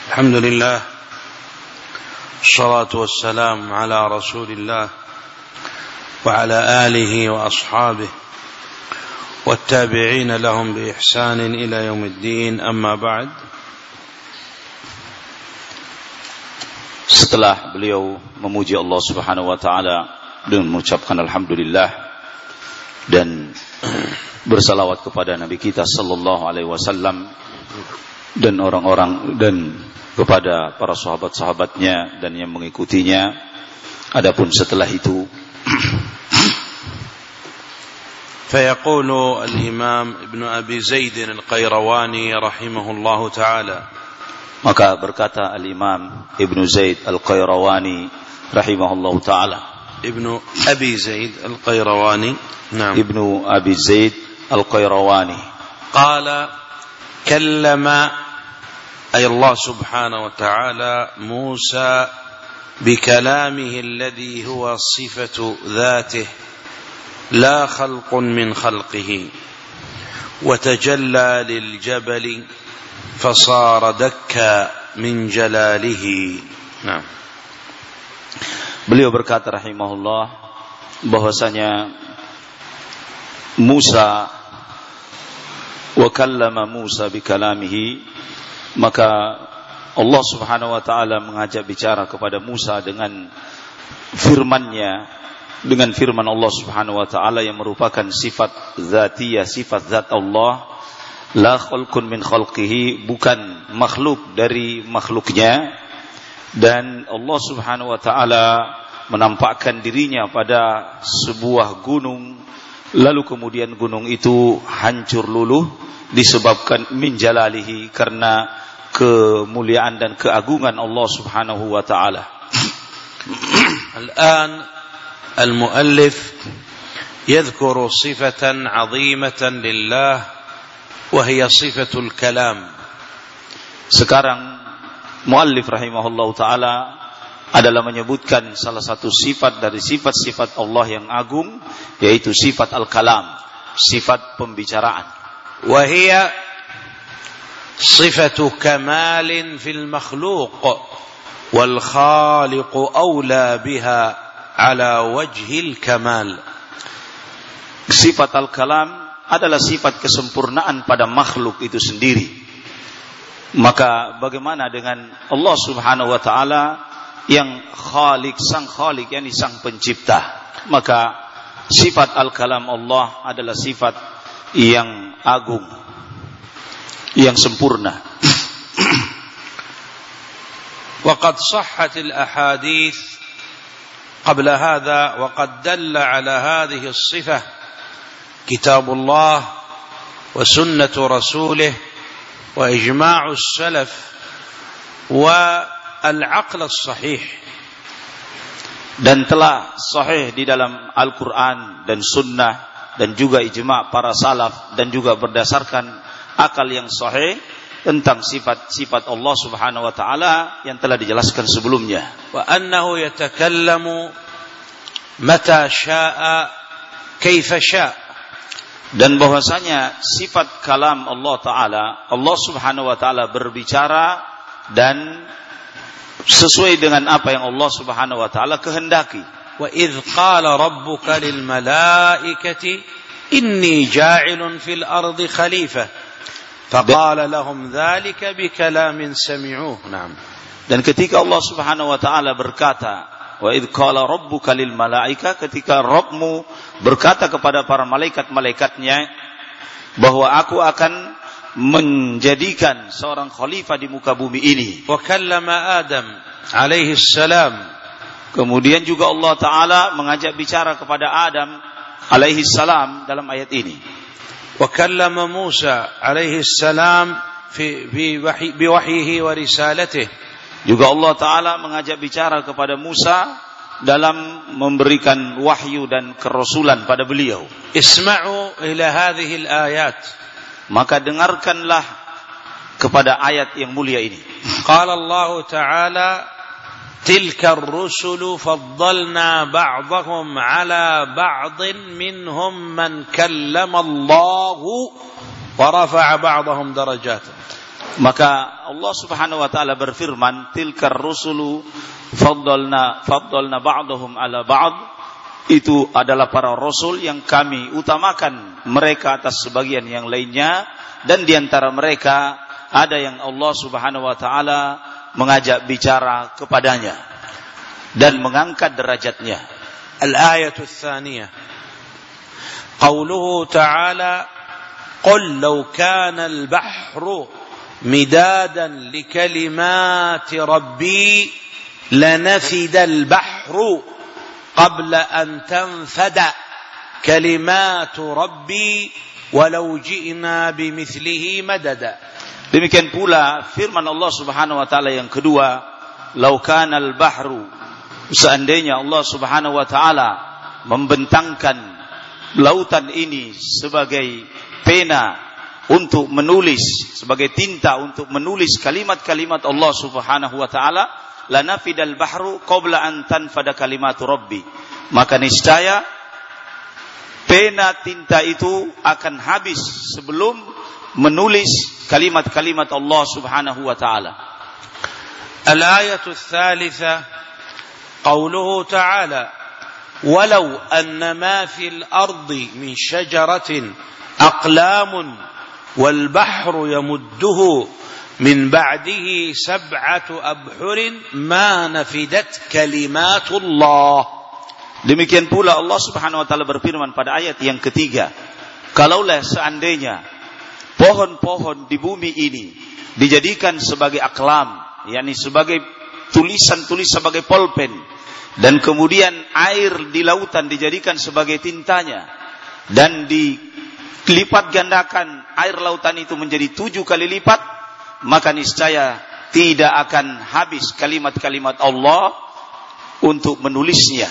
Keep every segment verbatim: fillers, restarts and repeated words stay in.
الحمد لله الصلاة والسلام على رسول الله وعلى آله وأصحابه والتابعين لهم بإحسان إلى يوم الدين أما بعد. Setelah beliau memuji Allah Subhanahu wa taala dengan mengucapkan alhamdulillah dan bersalawat kepada Nabi kita sallallahu alaihi wasallam dan orang-orang dan kepada para sahabat-sahabatnya dan yang mengikutinya. Adapun setelah itu فيقول الإمام ابن أبي زيد القيرواني رحمه الله تعالى, maka berkata al-Imam Ibnu Zaid al-Qayrawani rahimahullah ta'ala, Ibnu Abi Zaid al-Qayrawani, نعم, Ibnu Abi Zaid al-Qayrawani قال كلم أي الله سبحانه وتعالى موسى بكلامه الذي هو صفة ذاته لا خلق من خلقه وتجلى للجبل فصار دكا من جلاله. Nah. Beliau berkata rahimahullah bahwasanya Musa wa kallama Musa bikalamihi, maka Allah Subhanahu wa taala mengajak bicara kepada Musa dengan firman-Nya, dengan firman Allah Subhanahu wa taala yang merupakan sifat zatiyah, sifat zat Allah, la khalqun min khalqihi, bukan makhluk dari makhluknya. Dan Allah Subhanahu wa taala menampakkan dirinya pada sebuah gunung, lalu kemudian gunung itu hancur luluh disebabkan min jalalihi, karena kemuliaan dan keagungan Allah Subhanahu wa taala. Al-an al-muallif yadhkuru sifatan 'azimatan lillah wa hiya sifatul kalam. Sekarang muallif rahimahullahu taala adalah menyebutkan salah satu sifat dari sifat-sifat Allah yang agung, yaitu sifat al-kalam, sifat pembicaraan. وهي صفة كمال في المخلوق والخالق أولى بها على وجه الكمال. Sifat al-kalam adalah sifat kesempurnaan pada makhluk itu sendiri. Maka bagaimana dengan Allah Subhanahu wa taala yang khalik, sang khalik, yakni sang pencipta? Maka sifat al-kalam Allah adalah sifat yang agung, yang sempurna. وقد صحت الأحاديث قبل هذا وقد دل على هذه الصفة كتاب الله وسنة رسوله وإجماع السلف والعقل الصحيح. Dan telah sahih di dalam Al-Quran dan Sunnah dan juga ijma' para salaf, dan juga berdasarkan akal yang sahih tentang sifat-sifat Allah Subhanahu wa taala yang telah dijelaskan sebelumnya. Wa annahu yatakallamu mata syaa kaifa syaa. Dan bahwasanya sifat kalam Allah taala, Allah Subhanahu wa taala berbicara dan sesuai dengan apa yang Allah Subhanahu wa taala kehendaki. وَإِذْ قَالَ رَبُّكَ لِلْمَلَائِكَةِ إِنِّي جَاعِلٌ فِي الْأَرْضِ خَلِيفَةً فَقَالَ لَهُمْ ذَلِكَ بِكَلَامٍ سَمِعُوهُ. Naam. Dan ketika Allah Subhanahu wa taala berkata, وَإِذْ قَالَ رَبُّكَ لِلْمَلَائِكَةِ, ketika Rabbmu berkata kepada para malaikat-malaikatnya bahwa aku akan menjadikan seorang khalifah di muka bumi ini. وَكَلَّمَ آدَمَ عَلَيْهِ السَّلَامُ, kemudian juga Allah Ta'ala mengajak bicara kepada Adam alaihi salam dalam ayat ini. وَكَلَّمَ مُوسَى عَلَيْهِ السَّلَامُ في بِوَحْيِهِ وَرِسَالَتِهِ, juga Allah Ta'ala mengajak bicara kepada Musa dalam memberikan wahyu dan kerasulan pada beliau. اسمعوا إلى هذه الآيات, maka dengarkanlah kepada ayat yang mulia ini. قال الله تعالى تلك الرسل فضلنا بعضهم على بعض منهم من كلم الله ورفع بعضهم درجات. Maka Allah Subhanahu wa taala berfirman, tilkar rusulu faddalna faddalna ba'dahum ala ba'd. Itu adalah para rasul yang kami utamakan mereka atas sebagian yang lainnya, dan di antara mereka ada yang Allah Subhanahu wa taala mengajak bicara kepadanya dan mengangkat derajatnya. Al-ayatu ats-tsaniyah. Qauluhu ta'ala, "Qul law kana al-bahru midadan likalimati rabbi lanafida al-bahru qabla an tanfada kalimatu rabbi walau ji'na bimithlihi madada." Demikian pula firman Allah Subhanahu wa taala yang kedua, "Law kana al-bahru", seandainya Allah Subhanahu wa taala membentangkan lautan ini sebagai pena untuk menulis, sebagai tinta untuk menulis kalimat-kalimat Allah Subhanahu wa taala, lanafidal bahru qabla an tanfada kalimatu rabbi, maka niscaya pena tinta itu akan habis sebelum menulis kalimat-kalimat Allah Subhanahu wa taala. Al-ayatu ats-tsalitsah, qauluhu ta'ala, walau anna ma fil ardi min syajaratin aqlamun wal bahru yamudduhu min ba'dihi sab'atu abhurin ma nafidat kalimatullah. Demikian pula Allah Subhanahu wa taala berfirman pada ayat yang ketiga, kalaulah seandainya pohon-pohon di bumi ini dijadikan sebagai aklam, yakni sebagai tulisan-tulis, sebagai pulpen, dan kemudian air di lautan dijadikan sebagai tintanya, dan dilipat gandakan air lautan itu menjadi tujuh kali lipat, maka niscaya tidak akan habis kalimat-kalimat Allah untuk menulisnya.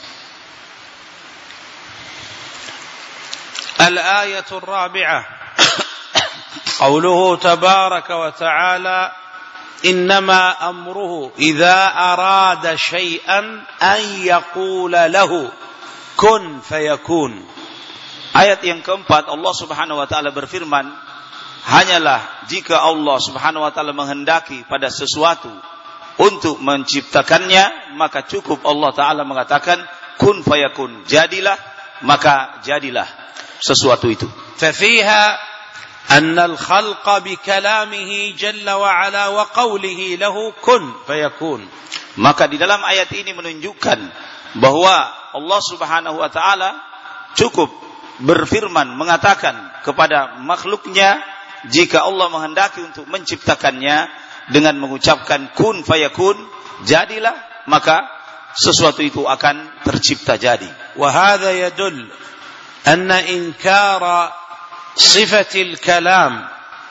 Al-ayatu ar-rabi'ah, qauluhu tabaraka wa ta'ala, innama amruhu idza arada syai'an an yaqula lahu kun fayakun. Ayat yang keempat, Allah Subhanahu wa taala berfirman, hanyalah jika Allah Subhanahu wa taala menghendaki pada sesuatu untuk menciptakannya, maka cukup Allah taala mengatakan kun fayakun, jadilah, maka jadilah sesuatu itu. Fafiha anna al-khalqa bi kalamihi jalla wa ala wa qawlihi lahu kun fayakun. Maka di dalam ayat ini menunjukkan bahwa Allah Subhanahu wa taala cukup berfirman, mengatakan kepada makhluknya jika Allah menghendaki untuk menciptakannya dengan mengucapkan kun fayakun, jadilah, maka sesuatu itu akan tercipta jadi. Wa hadha yadul anna inkara sifatil kalam,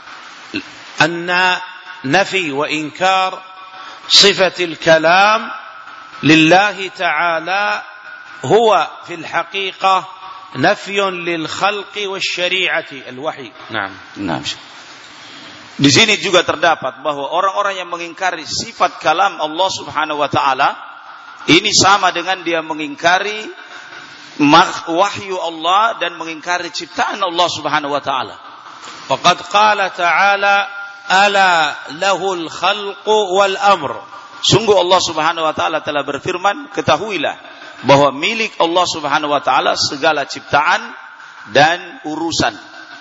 anna nafi wa inkar sifatil kalam lillahi ta'ala huwa fil haqiqah nafyun lil khalqi wash syari'ati al-wahyi. Naam. Naam. Di sini juga terdapat bahwa orang-orang yang mengingkari sifat kalam Allah Subhanahu wa taala ini sama dengan dia mengingkari wahyu Allah dan mengingkari ciptaan Allah Subhanahu wa taala. Faqad qala ta'ala ala lahul khalqu wal amr. Sungguh Allah Subhanahu wa taala telah berfirman, ketahuilah bahwa milik Allah Subhanahu wa taala segala ciptaan dan urusan.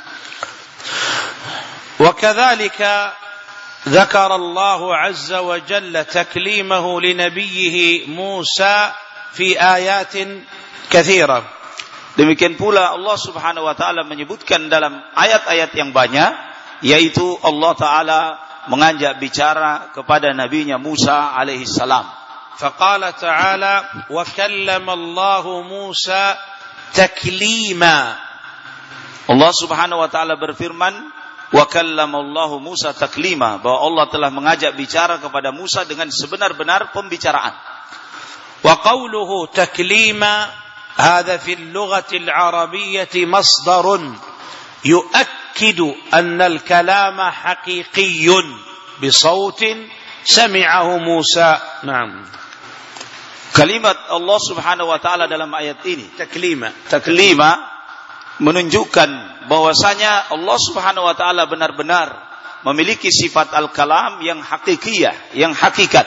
Wa kadzalika dzakara Allah azza wa jalla taklimahu li nabiyhi Musa fi ayatin katsira. Demikian pula Allah Subhanahu wa taala menyebutkan dalam ayat-ayat yang banyak, yaitu Allah taala mengajak bicara kepada nabinya Musa alaihi salam. فقال تعالى وكلم الله موسى تكليما. Allah Subhanahu wa taala berfirman, wa kallamallahu Musa taklima, bahwa Allah telah mengajak bicara kepada Musa dengan sebenar-benar pembicaraan. Wa qawluhu taklima hadha fi al-lughati al-arabiyyah masdarun yu'akkidu anna al-kalama haqiqiyyun bi sautin sami'ahu Musa. Naam. Kalimat Allah Subhanahu wa taala dalam ayat ini, taklima, taklima menunjukkan bahwasanya Allah Subhanahu wa taala benar-benar memiliki sifat al-kalam yang hakikiyah, yang hakikat.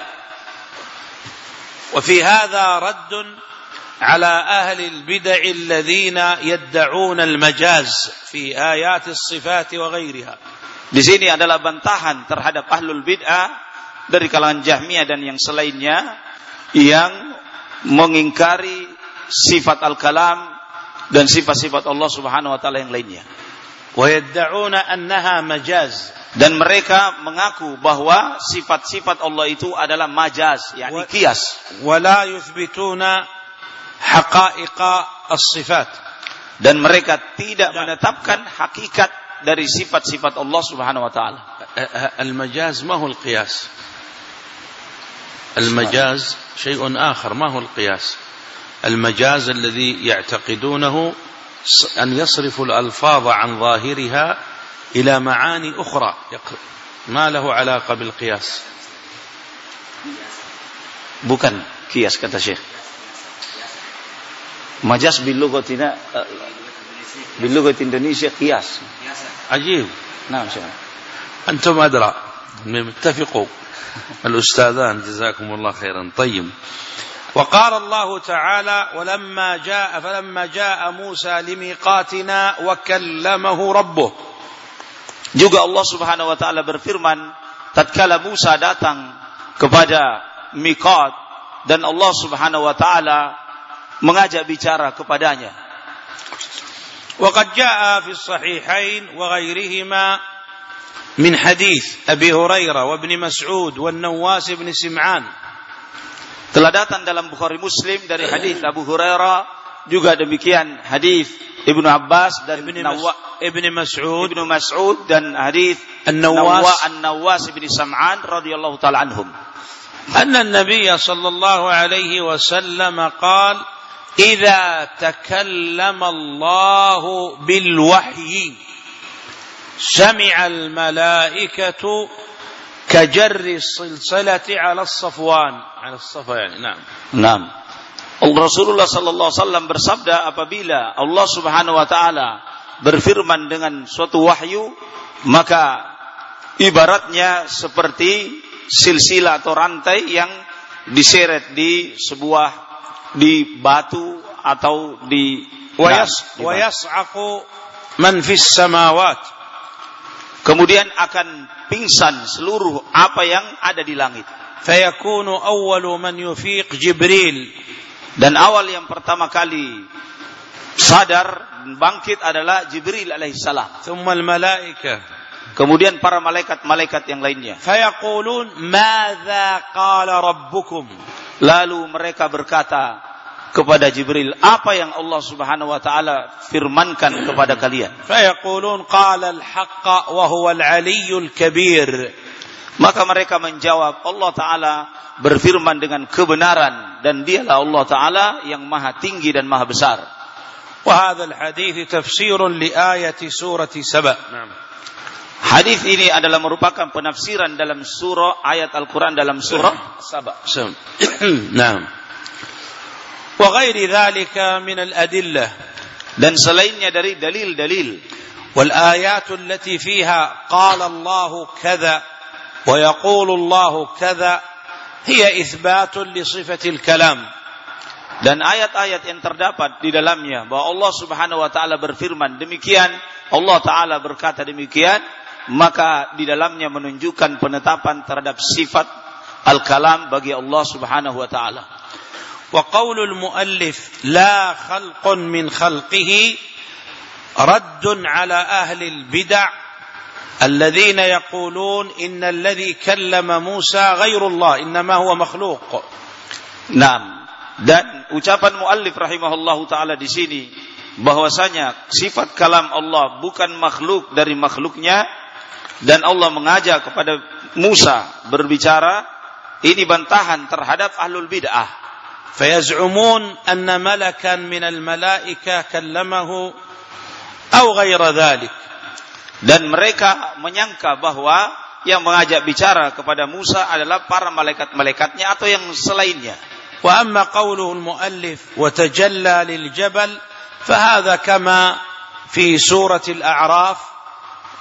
وفي هذا رد على أهل البدع الذين يدعون المجاز في آيات الصفات وغيرها. Di sini adalah bantahan terhadap ahlul bid'ah dari kalangan Jahmiyah dan yang selainnya yang mengingkari sifat al-kalam dan sifat-sifat Allah Subhanahu wa taala yang lainnya. ويدعون أنها مجاز. Dan mereka mengaku bahwa sifat-sifat Allah itu adalah majaz, yakni qiyas. ولا يثبتون حقائق الصفات. Dan mereka tidak menetapkan hakikat dari sifat-sifat Allah Subhanahu wa taala. المجاز ما هو القياس؟ المجاز شيء آخر، ما هو القياس؟ المجاز الذي يعتقدونه أن يصرف الألفاظ عن ظاهرها إلى معاني أخرى ما له علاقة بالقياس. Bukan qiyas kata Syekh. Majaz bil lughatina bil lughat Indonesia qiyas. عجيب. نعم شيخ. أنتم أدرى، متفقوا الأستاذان جزاكم الله خيرا. طيب. وقال الله تعالى ولما جاء فلما جاء موسى لميقاتنا وكلمه ربه. Juga Allah Subhanahu wa taala berfirman tatkala Musa datang kepada miqat dan Allah Subhanahu wa taala mengajak bicara kepadanya. وقد جاء في الصحيحين وغيرهما من حديث أبي هريرة وابن مسعود والنواس بن سمعان. Telah datang dalam Bukhari Muslim dari hadis Abu Hurairah, juga demikian hadis Ibnu Abbas dan Ibnu Mas'ud Ibnu Mas'ud dan hadis An-Nawas An-Nawas bin Sam'an radhiyallahu taala anhum. Anna an-nabiy sallallahu alaihi wasallam qala idza takallama Allah bil wahyi sami'a al-malaikatu kajarri silsilati 'ala as-safwan 'ala as-safa yani na'am na'am Rasulullah sallallahu alaihi wasallam bersabda apabila Allah Subhanahu wa taala berfirman dengan suatu wahyu maka ibaratnya seperti silsilah atau rantai yang diseret di sebuah di batu atau di wa yas'aqu man fis samawat. Kemudian akan pingsan seluruh apa yang ada di langit. Fayakunu awwalu man yufiq Jibril. Dan awal yang pertama kali sadar dan bangkit adalah Jibril alaihissalam. Thumma al-malaika. Kemudian para malaikat-malaikat yang lainnya. Fayaqulun madza qala rabbukum. Lalu mereka berkata kepada Jibril, apa yang Allah Subhanahu wa taala firmankan kepada kalian? Fayaqulun qala al-haqqa wa huwa al-'aliyyul kabir. Maka mereka menjawab, Allah taala berfirman dengan kebenaran dan dialah Allah taala yang maha tinggi dan maha besar. Wa hadzal hadits tafsirun li ayati surati Saba. Naam. Hadis ini adalah merupakan penafsiran dalam surah ayat Al-Qur'an dalam surah Saba. Naam. Wa ghairi dzalika min al-adillah. Dan selainnya dari dalil-dalil. Wal ayatul lati fiha qala Allahu kadza wa yaqulu Allahu kadza hiya itsbatun li sifatil kalam. Dan ayat-ayat yang terdapat di dalamnya bahwa Allah Subhanahu wa taala berfirman demikian, Allah taala berkata demikian, maka di dalamnya menunjukkan penetapan terhadap sifat al-kalam bagi Allah Subhanahu wa taala. Wa qaulul muallif la khalqun min khalqihi raddun ala ahli al-bid'ah الذين يقولون إن الذي كلم موسى غير الله إنما هو مخلوق. Naam. Dan ucapan muallif rahimahullahu taala di sini bahwasanya sifat kalam Allah bukan makhluk dari makhluknya dan Allah mengajak kepada Musa berbicara, ini bantahan terhadap ahlul bid'ah. Fayaz'umun anna malakan minal malaika kallamahu aw ghayra dhalik. Dan mereka menyangka bahwa yang mengajak bicara kepada Musa adalah para malaikat-malaikatnya atau yang selainnya. Wa amma qawluhu al-muallif wa tajalla lil jabal fahadha kama fi surati al-a'raf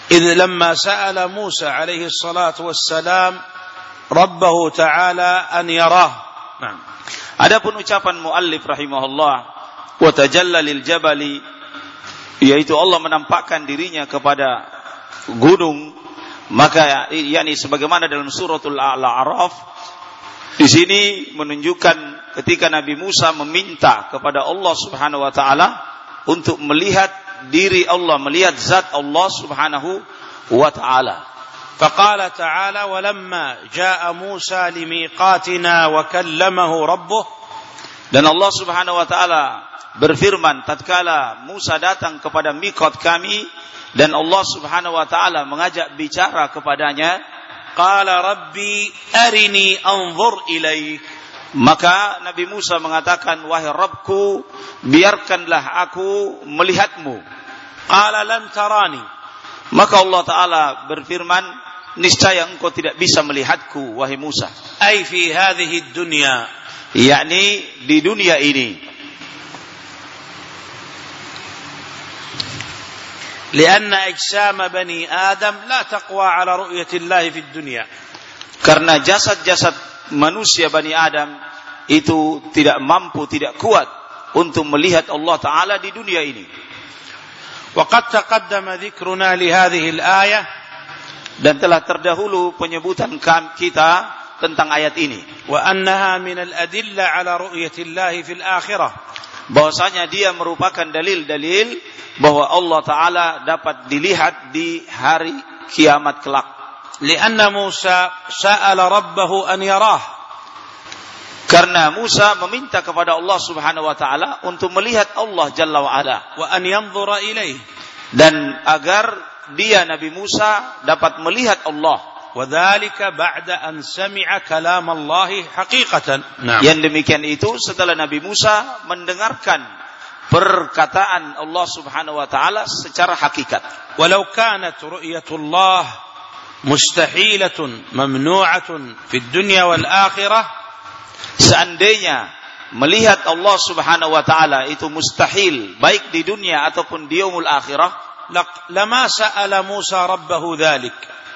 إذ لما سأل موسى عليه الصلاة والسلام ربه تعالى أن يراه. Nah, adapun ucapan muallif rahimahullah, wa tajalla lil jabali, yaitu Allah menampakkan dirinya kepada gunung, maka yakni sebagaimana dalam suratul Al-A'raf, di sini menunjukkan ketika Nabi Musa meminta kepada Allah Subhanahu wa taala untuk melihat diri Allah, melihat zat Allah Subhanahu wa taala. فقال تعالى ولما جاء موسى لميقاتنا وكلمه ربه. Dan Allah Subhanahu wa taala berfirman tatkala Musa datang kepada miqat kami dan Allah Subhanahu wa taala mengajak bicara kepadanya, qala rabbi arini anzur ilaik. Maka Nabi Musa mengatakan, wahai Rabbku, biarkanlah aku melihatmu. Qala lan tarani. Maka Allah taala berfirman, niscaya engkau tidak bisa melihatku wahai Musa. Ai fi hadhihi dunya, yakni di dunia ini. Lianna ajsam bani Adam la taqwa ala ru'yati Allah fi dunya. Karena jasad-jasad manusia Bani Adam itu tidak mampu, tidak kuat untuk melihat Allah Ta'ala di dunia ini. وقد تقدم ذكرنا لهذه الآية. Dan telah terdahulu penyebutan kita tentang ayat ini. وأنها من الأدلة على رؤية الله في الآخرة. Bahwasanya dia merupakan dalil-dalil bahwa Allah Ta'ala dapat dilihat di hari kiamat kelak. لأن موسى سأل ربه أن يراه. Karena Musa meminta kepada Allah Subhanahu wa taala untuk melihat Allah Jalla wa Ala, wa an yanzura ilaih, dan agar dia Nabi Musa dapat melihat Allah. Wa dzalika ba'da an sami'a kalam Allah haqiqatan. Nah. Yang demikian itu setelah Nabi Musa mendengarkan perkataan Allah Subhanahu wa taala secara hakikat. Walau kanat ru'yatullah mustahilatun mamnu'atun fid dunya wal akhirah, seandainya melihat Allah Subhanahu wa taala itu mustahil baik di dunia ataupun di yaumul akhirah, lama sa'ala Musa rabbahu dzalik,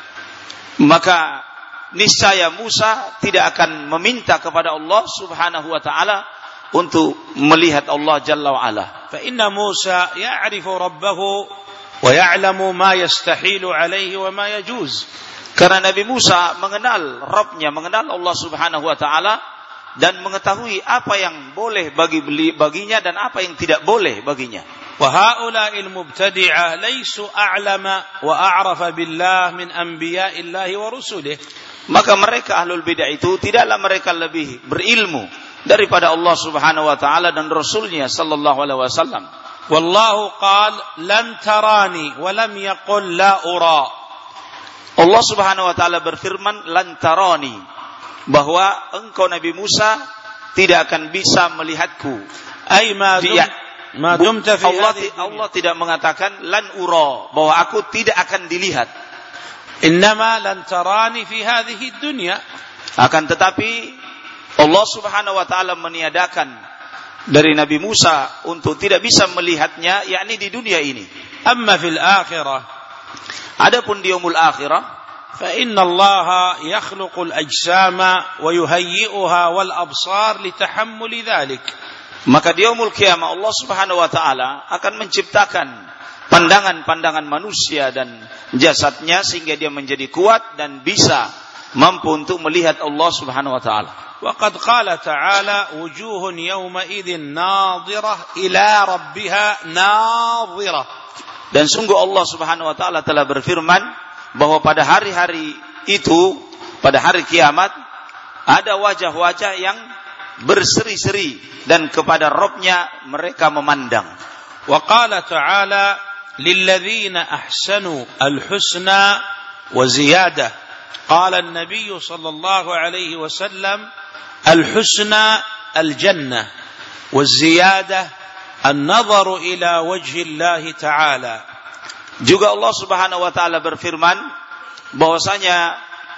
maka niscaya Musa tidak akan meminta kepada Allah Subhanahu wa taala untuk melihat Allah Jalla wa Ala. Fa inna Musa ya'rifu rabbahu wa ya'lamu ma yastahilu alaihi wa ma yajuz. Karena Nabi Musa mengenal Rabbnya, mengenal Allah Subhanahu wa taala, dan mengetahui apa yang boleh bagi baginya dan apa yang tidak boleh baginya. Wa haula'il mubtadi'ah laysu a'lama wa a'rafa billah min anbiya'illahi wa rusulih. Maka mereka ahlul bidah itu tidaklah mereka lebih berilmu daripada Allah Subhanahu wa taala dan Rasulnya sallallahu alaihi wasallam. Wallahu qala lan tarani wa lam yaqul la ura. Allah Subhanahu wa taala berfirman lan tarani, bahwa engkau Nabi Musa tidak akan bisa melihatku. Ai ma ma dumta fi Allah, Allah tidak mengatakan lan ura, bahwa aku tidak akan dilihat. Innama lan tarani fi hadhihi dunya. Akan tetapi Allah Subhanahu wa taala meniadakan dari Nabi Musa untuk tidak bisa melihatnya, yakni di dunia ini. Amma fil akhirah, adapun di yaumul akhirah, fa inna Allah yakhluqul ajsama wa yuhayyi'uha wal absar litahammuli dzalik. Maka di yaumul qiyamah Allah Subhanahu wa taala akan menciptakan pandangan-pandangan manusia dan jasadnya sehingga dia menjadi kuat dan bisa mampu untuk melihat Allah Subhanahu wa taala. Wa qad qala ta'ala wujuhun yawma idzin nadhirah ila rabbiha nadhirah. Dan sungguh Allah Subhanahu wa taala telah berfirman bahwa pada hari-hari itu, pada hari kiamat, ada wajah-wajah yang berseri-seri dan kepada Rabb-nya mereka memandang. Wa qala ta'ala lilladzina ahsanu al-husna wa ziyadah. Qala an-nabiy sallallahu alaihi wasallam al-husna al-jannah wa ziyadah an-nadharu ila wajhi Allah ta'ala. Juga Allah Subhanahu wa taala berfirman bahwasanya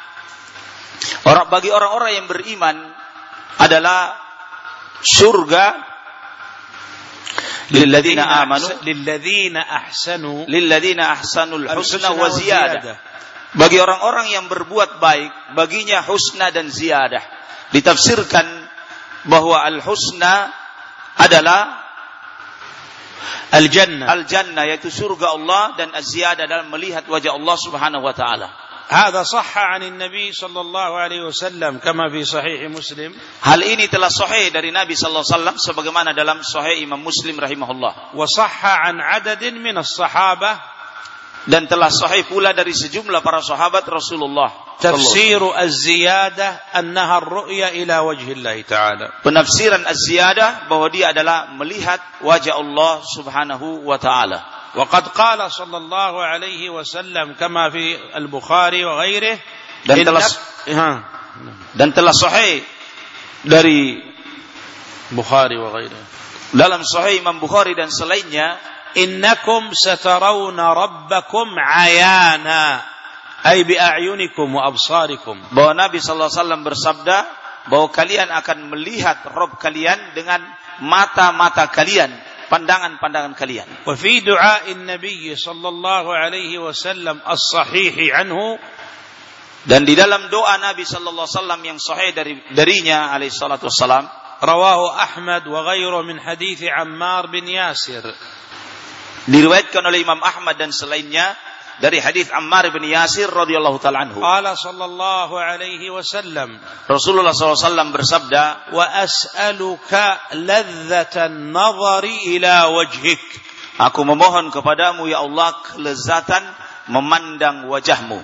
orang bagi orang-orang yang beriman adalah surga lilladzina amanu lilladzina ahsanu lilladzina ahsanul husna wa ziyadah. Bagi orang-orang yang berbuat baik, baginya husna dan ziyadah. Ditafsirkan bahwa al-husna adalah al-jannah, al-jannah yaitu surga Allah, dan az-ziyadah dalam melihat wajah Allah Subhanahu wa taala. هذا صح عن النبي صلى الله عليه وسلم كما في صحيح مسلم. Hal ini telah sahih dari Nabi sallallahu alaihi wasallam sebagaimana dalam sahih Imam Muslim rahimahullah. وصح عن عدد من الصحابة, dan telah sahih pula dari sejumlah para sahabat Rasulullah. تفسير الزيادة أنها الرؤية إلى وجه الله تعالى. Penafsiran az-ziyadah bahwa dia adalah melihat wajah Allah Subhanahu wa taala. وقد قال صلى الله عليه وسلم كما في البخاري وغيره dan telah dan telah sahih dari Bukhari وغيره dalam sahih Imam Bukhari dan selainnya, innakum satarawna rabbakum ayana ay bi a'yunikum wa absarikum, bahwa Nabi sallallahu alaihi wasallam bersabda bahwa kalian akan melihat Rabb kalian dengan mata-mata kalian, pandangan-pandangan kalian. Wa fi du'a'in Nabi sallallahu alaihi wasallam as-sahih anhu, dan di dalam doa Nabi sallallahu alaihi wasallam yang sahih dari darinya alaihi salatu wassalam, rawahu Ahmad wa ghairuhu min hadits Ammar bin Yasir, diriwayatkan oleh Imam Ahmad dan selainnya dari hadis Ammar bin Yasir radhiyallahu taala anhu. Qala sallallahu alaihi wasallam, Rasulullah sallallahu alaihi wasallam bersabda, wa as'aluka ladzatan nadhari ila wajhik, aku memohon kepadamu ya Allah kelezatan memandang wajahmu.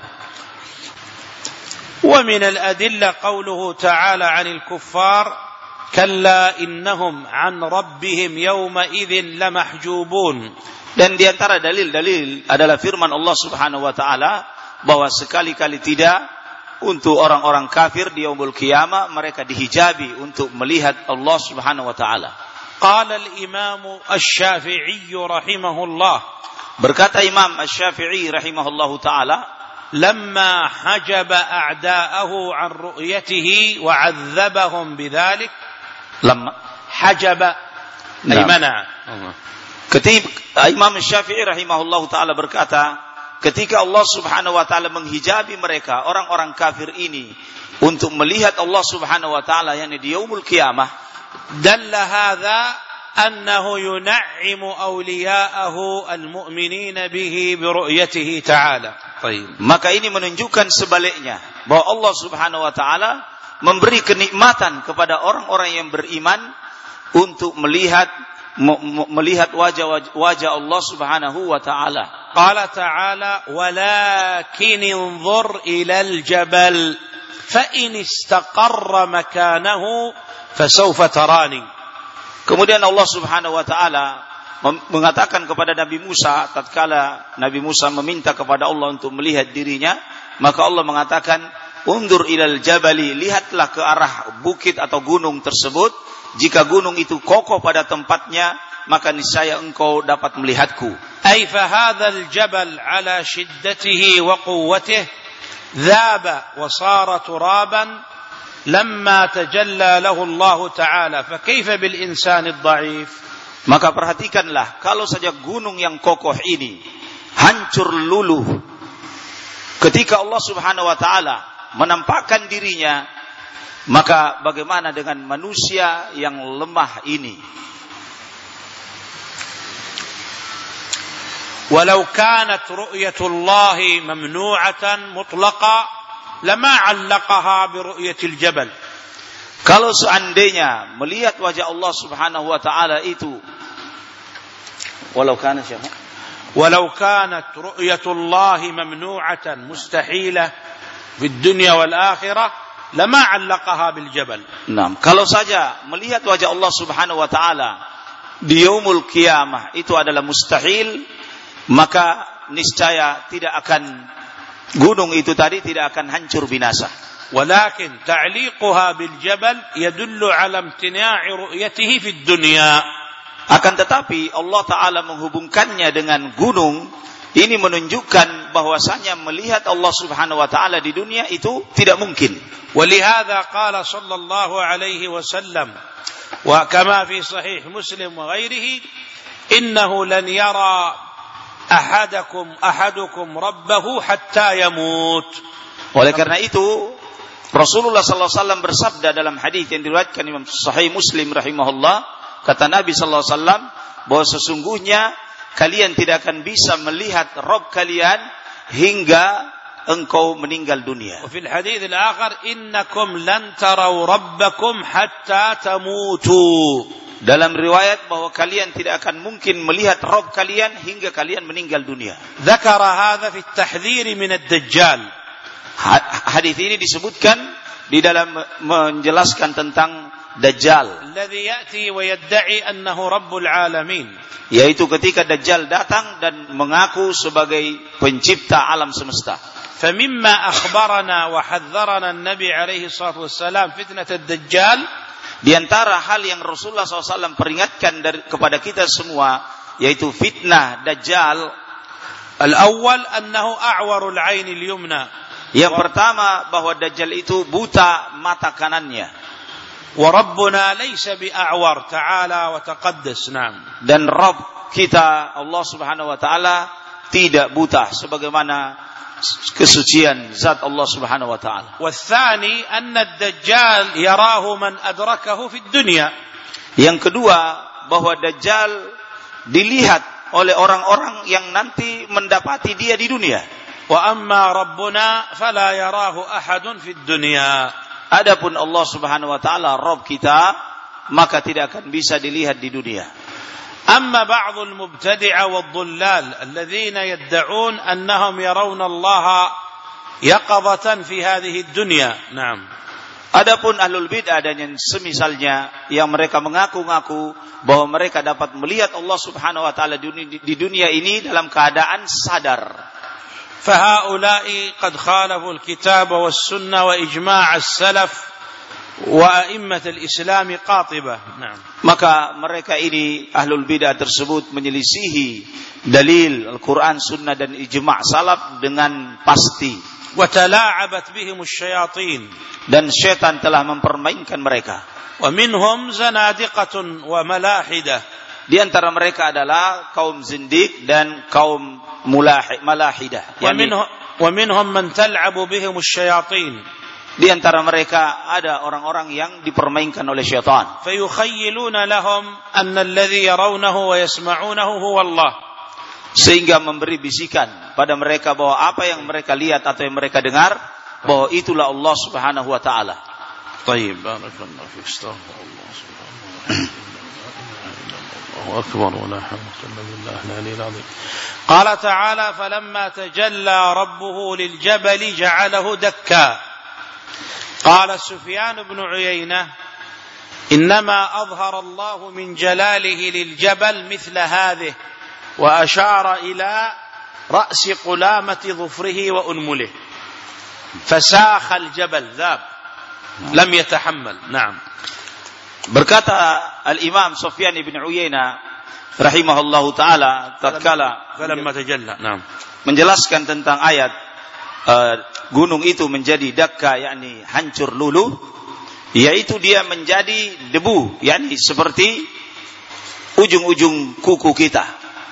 Wa min al-adilla qawluhu ta'ala 'anil kuffar kalla innahum 'an rabbihim yawma idzin lamahjubun. Dan di antara dalil-dalil adalah firman Allah Subhanahu wa taala bahwa sekali-kali tidak untuk orang-orang kafir di yaumul qiyamah mereka dihijabi untuk melihat Allah Subhanahu wa taala. Qala al-Imam Asy-Syafi'i rahimahullah, berkata Imam Asy-Syafi'i rahimahullahu taala, lamma hajaba a'da'ahu 'an ru'yatihi wa 'adzabahum bidzalik, lamma hajaba ay mana. Ketika Imam Syafi'i rahimahullahu taala berkata, ketika Allah Subhanahu wa taala menghijabi mereka orang-orang kafir ini untuk melihat Allah Subhanahu wa taala yakni di yaumul qiyamah, dalla hadza annahu yun'immu awliya'ahu almu'minina bihi bi ru'yatihi ta'ala. Baik. Maka ini menunjukkan sebaliknya bahwa Allah Subhanahu wa taala memberi kenikmatan kepada orang-orang yang beriman untuk melihat melihat wajah wajah Allah Subhanahu wa taala. Qala ta'ala walakin inzur ila al-jabal fa in istaqarra makanahu fasawfa tarani. Kemudian Allah Subhanahu wa taala mengatakan kepada Nabi Musa tatkala Nabi Musa meminta kepada Allah untuk melihat dirinya, maka Allah mengatakan undur ilal jabali, lihatlah ke arah bukit atau gunung tersebut. Jika gunung itu kokoh pada tempatnya, maka niscaya engkau dapat melihatku. Ay fa hadzal jabal ala shiddatihi wa quwwatihi dhaba wa sara turaban lamma tajalla lahu Allah taala, fa kaifa bil insani ad-dha'if. Maka perhatikanlah, kalau saja gunung yang kokoh ini hancur luluh ketika Allah Subhanahu wa taala menampakkan dirinya, maka bagaimana dengan manusia yang lemah ini? Walau kanat ru'yatullahi mamnu'atan mutlaqa lama 'allaqaha bi ru'yatil jabal. Kalau seandainya melihat wajah Allah Subhanahu wa taala itu, walau kanat syah walau kanat ru'yatullahi mamnu'atan mustahilah fid dunya wal akhirah lama 'allaqaha bil jabal. Naam, kalau saja melihat wajah Allah Subhanahu wa taala di yaumul qiyamah itu adalah mustahil, maka niscaya tidak akan gunung itu tadi tidak akan hancur binasa. Walakin ta'liquha bil jabal yadullu 'ala imtina'i ru'yatihi fid dunya. Akan tetapi Allah taala menghubungkannya dengan gunung, ini menunjukkan bahwasanya melihat Allah Subhanahu wa taala di dunia itu tidak mungkin. ولهذا قال صلى الله عليه وسلم وكما في صحيح مسلم وغيره innahu lan yara ahadakum ahadukum rabbahu hatta yamut. Oleh karena itu Rasulullah sallallahu alaihi wasallam bersabda dalam hadis yang diriwayatkan Imam Sahih Muslim rahimahullah, kata Nabi sallallahu alaihi wasallam bahwa sesungguhnya kalian tidak akan bisa melihat Rabb kalian hingga engkau meninggal dunia. Wa fil hadits al-akhar innakum lan taraw rabbakum hatta tamutu. Dalam riwayat bahwa kalian tidak akan mungkin melihat Rabb kalian hingga kalian meninggal dunia. Dzakara hadza fi at-tahdhir min ad-dajjal. Hadis ini disebutkan di dalam menjelaskan tentang Dajjal. Alladhi ya'ti wa yadda'i annahu rabbul alamin. Yaitu ketika Dajjal datang dan mengaku sebagai pencipta alam semesta. Famimma akhbarana wa hadzarana an-nabi alaihi salatu wassalam fitnat ad-dajjal. Di antara hal yang Rasulullah sallallahu alaihi wasallam peringatkan dari, kepada kita semua, yaitu fitnah Dajjal. Al-awwal annahu a'warul 'ain al-yumna. Yang pertama bahwa Dajjal itu buta mata kanannya. Wa rabbuna laysa bi'a'war ta'ala wa taqaddas. Naam. Dan Rabb kita Allah Subhanahu wa taala tidak buta sebagaimana kesucian zat Allah Subhanahu wa taala. Watsani anna ad-dajjal yarahu man adrakahu fid dunya. Yang kedua bahwa Dajjal dilihat oleh orang-orang yang nanti mendapati dia di dunia. Wa amma rabbuna fala yarahu ahadun fid dunya. Adapun Allah Subhanahu wa taala Rabb kita maka tidak akan bisa dilihat di dunia. Amma ba'dul mubtadi'a wad-dhullal alladhina yad'un annahum yarawna Allah yaqadatan fi hadhihi ad-dunya. Naam. Adapun ahlul bid'ah dan yang semisalnya yang mereka mengaku-ngaku bahwa mereka dapat melihat Allah Subhanahu wa taala di dunia ini dalam keadaan sadar. فهؤلاء قد خالفوا الكتاب والسنة وإجماع السلف وأئمة الإسلام قاطبة. نعم. Maka mereka ini ahlul bidah tersebut menyelisihi dalil Al-Quran, Sunnah dan ijma' salaf dengan pasti. وتلاعبت بهم الشياطين. Dan syaitan telah mempermainkan mereka. ومنهم زنادقة وملاحدة. Di antara mereka adalah kaum zindik dan kaum malahidah. ومنهم من تلعب بهم الشياطين. Di antara mereka ada orang-orang yang dipermainkan oleh syaitan. فيخيلون لهم أن الذي يرونه ويسمعونه هو الله. Sehingga memberi bisikan pada mereka bahwa apa yang mereka lihat atau yang mereka dengar bahwa itulah Allah Subhanahu wa taala. طيب بارك الله فيك. استغفر الله سبحانه وتعالى. الله أكبر ولا حول إلا بالله العلي العظيم. قال تعالى فلما تجلى ربه للجبل جعله دكا. قال سفيان بن عيينة إنما أظهر الله من جلاله للجبل مثل هذه وأشار إلى رأس قلامة ظفره وأنمله فساخ الجبل ذاب لم يتحمل. نعم. Berkata Al-Imam Sufyan bin Uyainah rahimahullahu taala tatkala falamma tajalla, naam, menjelaskan tentang ayat uh, gunung itu menjadi dakka, yakni hancur luluh, yaitu dia menjadi debu, yakni seperti ujung-ujung kuku kita.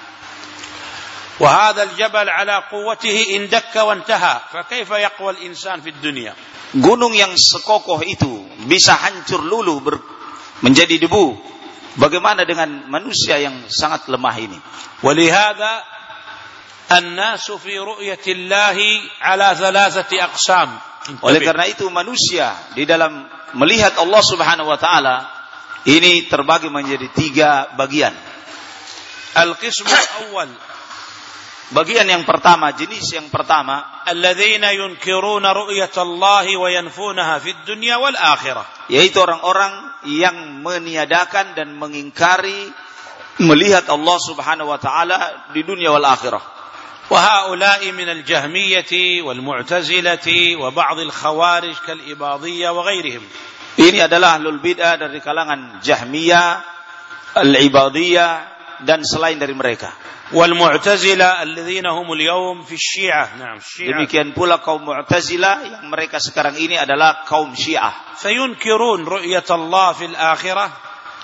Wa hadha al-jabal ala quwwatihi in dakka wa intaha fa kaifa yaqwa al-insan fi ad-dunya. Gunung yang sekokoh itu bisa hancur luluh ber menjadi debu. Bagaimana dengan manusia yang sangat lemah ini? Walihada an-nasu fi ru'yati Allah ala thalathati aqsam. Oleh karena itu manusia di dalam melihat Allah Subhanahu wa taala ini terbagi menjadi tiga bagian. Al-qismu al-awwal, bagian yang pertama, jenis yang pertama, alladzina yunkiruna ru'yata Allah wa yanfunaha fid dunya wal akhirah, yaitu orang-orang yang meniadakan dan mengingkari melihat Allah Subhanahu wa taala di dunia wal akhirah. Wa haula'i min al-jahmiyyah wal mu'tazilah wa ba'd al-khawarij kal ibadiyah wa ghairihim. Ini adalah ahlul bid'ah dari kalangan Jahmiyah, al-Ibadiyah dan selain dari mereka. Wal mu'tazilah alladhina hum al-yawm fi Syiah. Naam, Syiah. Demikian pula kaum Mu'tazilah yang mereka sekarang ini adalah kaum Syiah. Fayunkirun ru'yat Allah fil akhirah.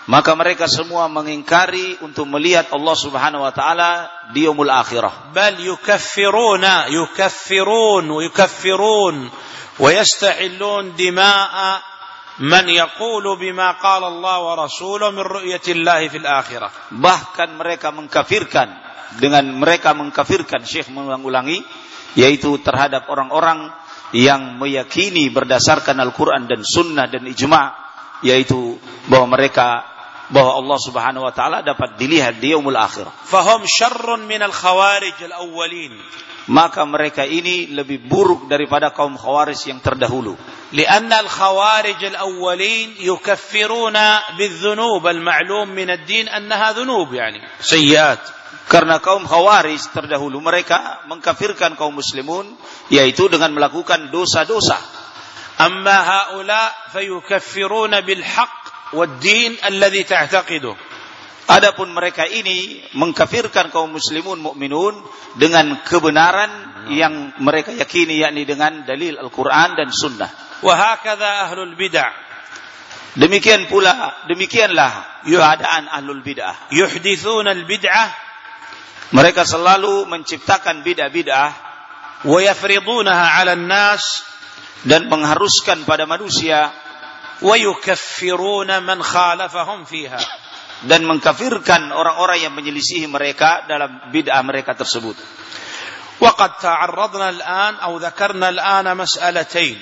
Maka mereka semua mengingkari untuk melihat Allah Subhanahu wa taala di yaumul akhirah. Bal yukaffiruna yukaffirun wa yukaffirun wa yastahillun dima'a man yaqulu bima qala Allah wa rasuluhu min ru'yati Allah fil akhirah. Bahkan mereka mengkafirkan dengan mereka mengkafirkan, Syekh mengulangi, yaitu terhadap orang-orang yang meyakini berdasarkan Al-Quran dan Sunnah dan Ijma', yaitu bahwa mereka bahwa Allah Subhanahu wa taala dapat dilihat di yaumul akhirah. Fahum syarrun minal khawarij al-awwalin. Maka mereka ini lebih buruk daripada kaum khawarij yang terdahulu. Lianna al-khawarij al-awwalin yukaffiruna bil-dhunub al-ma'lum min ad-din annaha dhunub, yani sayyiat. Karena kaum khawarij terdahulu mereka mengkafirkan kaum muslimun, yaitu dengan melakukan dosa-dosa. Amma haula fayukaffiruna bil-haqq wad-din alladhi ta'taqiduh. Adapun mereka ini mengkafirkan kaum muslimun mukminun dengan kebenaran yang mereka yakini, yakni dengan dalil Al-Quran dan Sunnah. Wa hakadha ahlul bid'ah. Demikian pula, demikianlah keadaan ahlul bid'ah. Yuhdithuna al-bid'ah. Mereka selalu menciptakan bid'ah-bid'ah. Wa yafridunaha 'ala an-nas. Dan mengharuskan pada manusia. وَيُكَفِّرُونَ مَنْ خَالَفَهُمْ فِيهَا. Dan mengkafirkan orang-orang yang menyelisihi mereka dalam bid'ah mereka tersebut. وَقَدْ تَعَرَّضْنَا الْآنَ أَوْ ذَكَرْنَا الْآنَ مسألتين.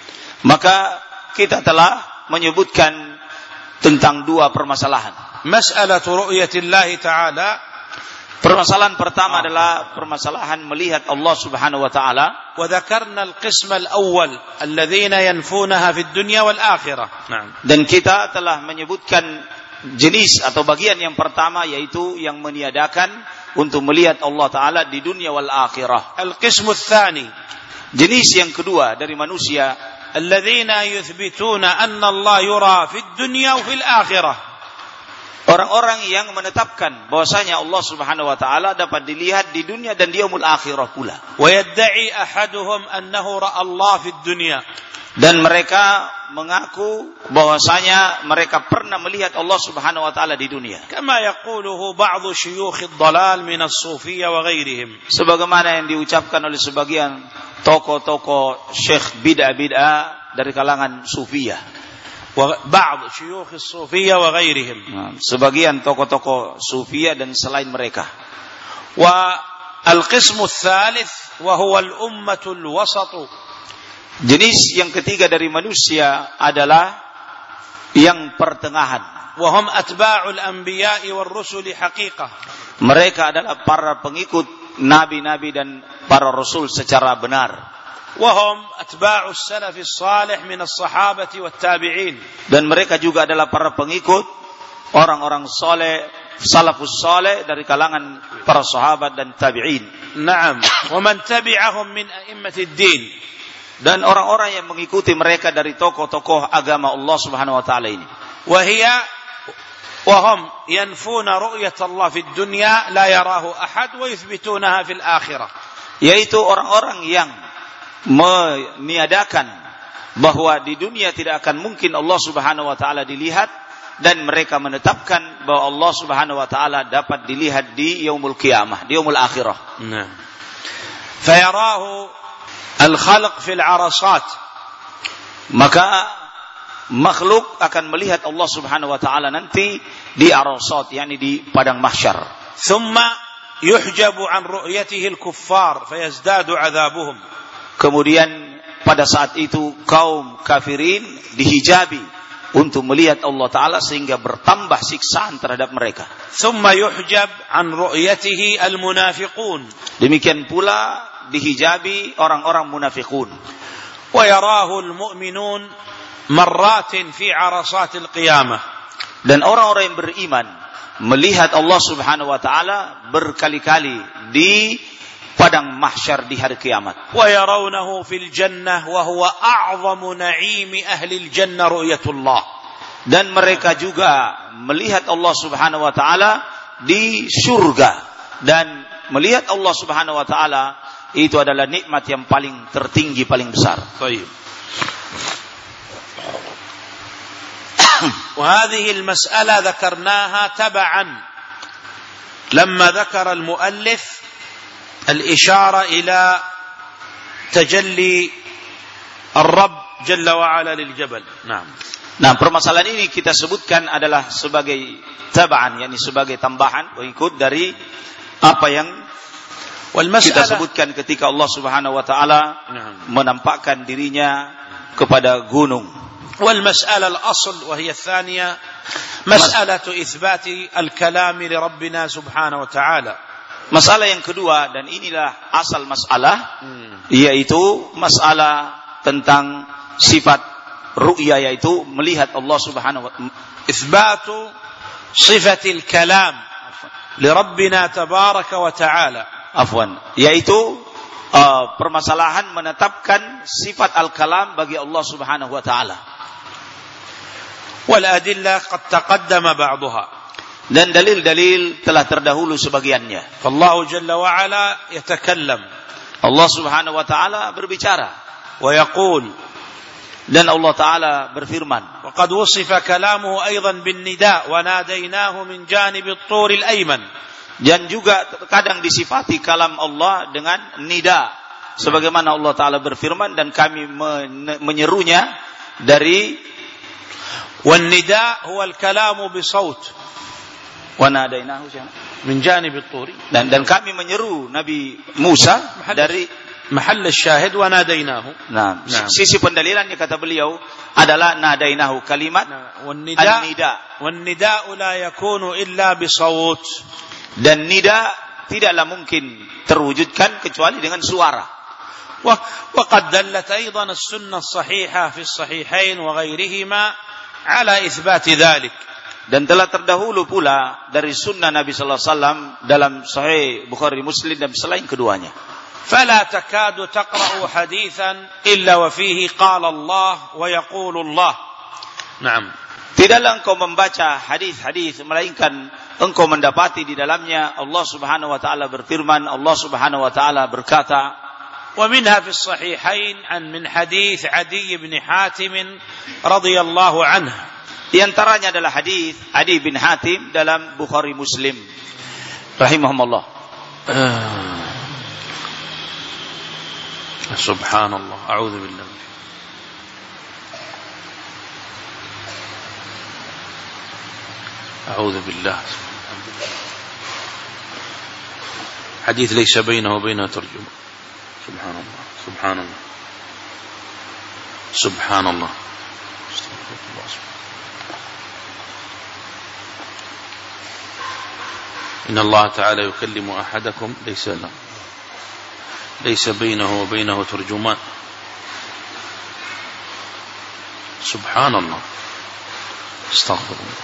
Maka kita telah menyebutkan tentang dua permasalahan. مسألة رؤية الله تعالى. Permasalahan pertama ah. adalah permasalahan melihat Allah Subhanahu wa taala. Wa dzakarna al-qism al-awwal alladhina yanfunaha fid dunya wal akhirah. Naam. Dan kita telah menyebutkan jenis atau bagian yang pertama, yaitu yang meniadakan untuk melihat Allah taala di dunia wal akhirah. Al-qism ats-tsani, jenis yang kedua dari manusia, alladhina yuthbituna anna Allah yura fid dunya wa fil akhirah. Orang-orang yang menetapkan bahwasanya Allah Subhanahu wa taala dapat dilihat di dunia dan di yaumul akhirah pula. Wa yad'i ahaduhum annahu ra'a Allah fid dunya. Dan mereka mengaku bahwasanya mereka pernah melihat Allah Subhanahu wa taala di dunia. Kama yaquluhu ba'dhu syuyukh ad-dhalal min as-sufiyyah wa ghairihim. Sebagaimana yang diucapkan oleh sebagian tokoh-tokoh syekh bid'ah-bid'ah dari kalangan sufiyah. Ba'd syuyukh as-sufiyyah wa ghairihim. Sebagian tokoh-tokoh sufiyah dan selain mereka. Wa al-qism ats-tsalits wa huwa al-ummatu al-wasat. Jenis yang ketiga dari manusia adalah yang pertengahan. Wa hum atba'ul anbiya'i war rusuli haqiqah. Mereka adalah para pengikut nabi-nabi dan para rasul secara benar. وهم أتباع السلف الصالح من الصحابة والتابعين. Dan mereka juga adalah para pengikut orang-orang saleh, salafus saleh dari kalangan para sahabat dan tabi'in. Naam. ومن تبعهم من أئمة الدين. Dan orang-orang yang mengikuti mereka dari tokoh-tokoh agama Allah Subhanahu wa taala ini. وهي وهم ينفون رؤية الله في الدنيا لا يراه أحد ويثبتونها في الآخرة. Yaitu orang-orang yang meniadakan bahwa di dunia tidak akan mungkin Allah Subhanahu wa taala dilihat, dan mereka menetapkan bahwa Allah Subhanahu wa taala dapat dilihat di yaumul qiyamah, di yaumul akhirah. Nah. Fayarahu al-khalq fil arasat. Maka makhluk akan melihat Allah Subhanahu wa taala nanti di arasat, yakni di padang mahsyar. Thumma yuhjabu an ru'yatihi al-kuffar fayazdadu 'adzabuhum. Kemudian pada saat itu kaum kafirin dihijabi untuk melihat Allah Ta'ala sehingga bertambah siksaan terhadap mereka. Thumma yuhjab an ru'yatihi al-munafiqun. Demikian pula dihijabi orang-orang munafiqun. Wa yarahu al-mu'minun marratin fi arasat al-qiyamah. Dan orang-orang yang beriman melihat Allah Subhanahu wa taala berkali-kali di padang mahsyar di hari kiamat. Wa yarawnahu fil jannah wa huwa a'zamu na'imi ahli al-jannah ru'yatullah. Dan mereka juga melihat Allah Subhanahu wa taala di surga, dan melihat Allah Subhanahu wa taala itu adalah nikmat yang paling tertinggi, paling besar. Baik. وهذه المسألة ذكرناها تبعا لما ذكر المؤلف الإشارة إلى تجلي الرب جل وعلا للجبل. نعم. Nah, permasalahan ini kita sebutkan adalah sebagai tabaan, yakni sebagai tambahan, berikut dari apa yang kita sebutkan ketika Allah Subhanahu wa taala menampakkan dirinya kepada gunung. والمسألة الأصل وهي الثانية مسألة إثبات الكلام لربنا سبحانه وتعالى. Masalah yang kedua, dan inilah asal masalah, hmm. yaitu masalah tentang sifat ru'ya, yaitu melihat Allah Subhanahu wa taala. Itsbatu sifatil kalam li Rabbina tabaraka wa ta'ala. Afwan, yaitu uh, permasalahan menetapkan sifat al-kalam bagi Allah Subhanahu wa taala. Wal adillah qad taqaddama ba'daha. Dan dalil-dalil telah terdahulu sebagiannya. Allah Jalla wa Ala yatakallam. Allah Subhanahu wa taala berbicara. Wa yaqul, dan Allah taala berfirman. Wa qad wusifa kalamuhu aidan bin nida wa nadainahu min janib at-tur al-ayman. Dan juga kadang disifati kalam Allah dengan nida, sebagaimana Allah taala berfirman, dan kami menyerunya dari, wan nida huwa al-kalamu bi saut. Wanadainahu min janib at-tur, dan dan kami menyeru Nabi Musa mahal, dari mahall syahid wanadainahu. Nah, nah, sisi pendalilannya kata beliau adalah nadainahu, kalimat wan nida, wan nida la yakunu illa bi saut, dan nida tidaklah mungkin terwujudkan kecuali dengan suara. Wa qad dallat aidan as-sunnah as-sahihah fi as-sahihain wa ghairihima ala itsbat dhalik. Dan telah terdahulu pula dari sunnah Nabi sallallahu alaihi wasallam dalam Sahih Bukhari Muslim dan selain keduanya. Fala takadu taqra'u haditsan illa wa fihi qala Allah wa yaqulu Allah. Naam. Tidaklah engkau membaca hadis-hadis melainkan engkau mendapati di dalamnya Allah Subhanahu wa taala berfirman, Allah Subhanahu wa taala berkata. Wa minha fi as-sahihain an min hadits Adi bin Hatim radhiyallahu anhu. Di antaranya adalah hadis Adi bin Hatim dalam Bukhari Muslim rahimahumullah. Uh, Subhanallah, a'udzu billah. A'udzu billah. Hadis laysa bainahu wa bainahu tarjuma. Subhanallah, subhanallah. Subhanallah. إن الله تعالى يكلم أحدكم ليس له ليس بينه وبينه ترجمان. سبحان الله. استغفر الله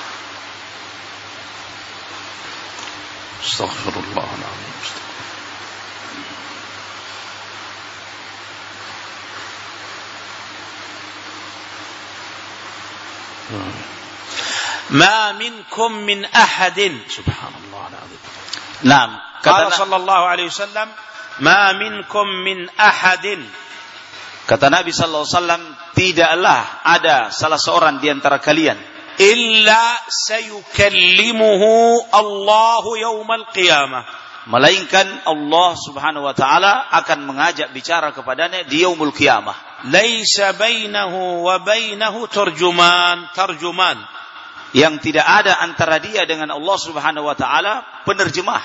استغفر الله العظيم. ما منكم من أحد. سبحان الله العظيم. نعم. قال صلى الله عليه وسلم ما منكم من أحد. Kata Nabi sallallahu alaihi wasallam, tidaklah ada salah seorang di antara kalian illa sayukallimuhu Allah yaumal qiyamah, melainkan Allah Subhanahu wa taala akan mengajak bicara kepadanya di yaumul qiyamah. Laisa bainahu wa bainahu tarjuman, tarjuman, yang tidak ada antara dia dengan Allah Subhanahu wa taala penerjemah.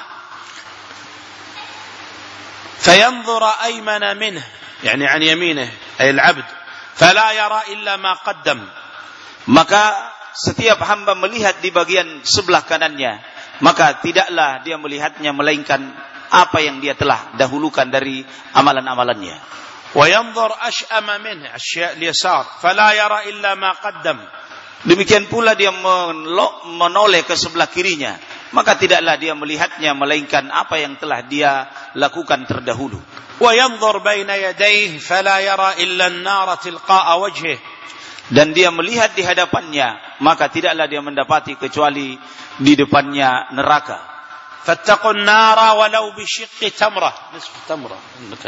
Fayanzura aymana minhu, yani an yaminihi ay al-'abd, fala yara illa ma qaddam. Maka setiap hamba melihat di bagian sebelah kanannya, maka tidaklah dia melihatnya melainkan apa yang dia telah dahulukan dari amalan-amalannya. Wa yanzur ash'ama minhu asya' al-yasar, fala yara illa ma qaddam. Demikian pula dia menoleh ke sebelah kirinya, maka tidaklah dia melihatnya melainkan apa yang telah dia lakukan terdahulu. Wa yanzur baina yadayhi fala yara illa an-nar tilqa'a wajhihi. Dan dia melihat di hadapannya, maka tidaklah dia mendapati kecuali di depannya neraka. Fattaqun nara walau bi shiqqi tamrah, nisf tamrah.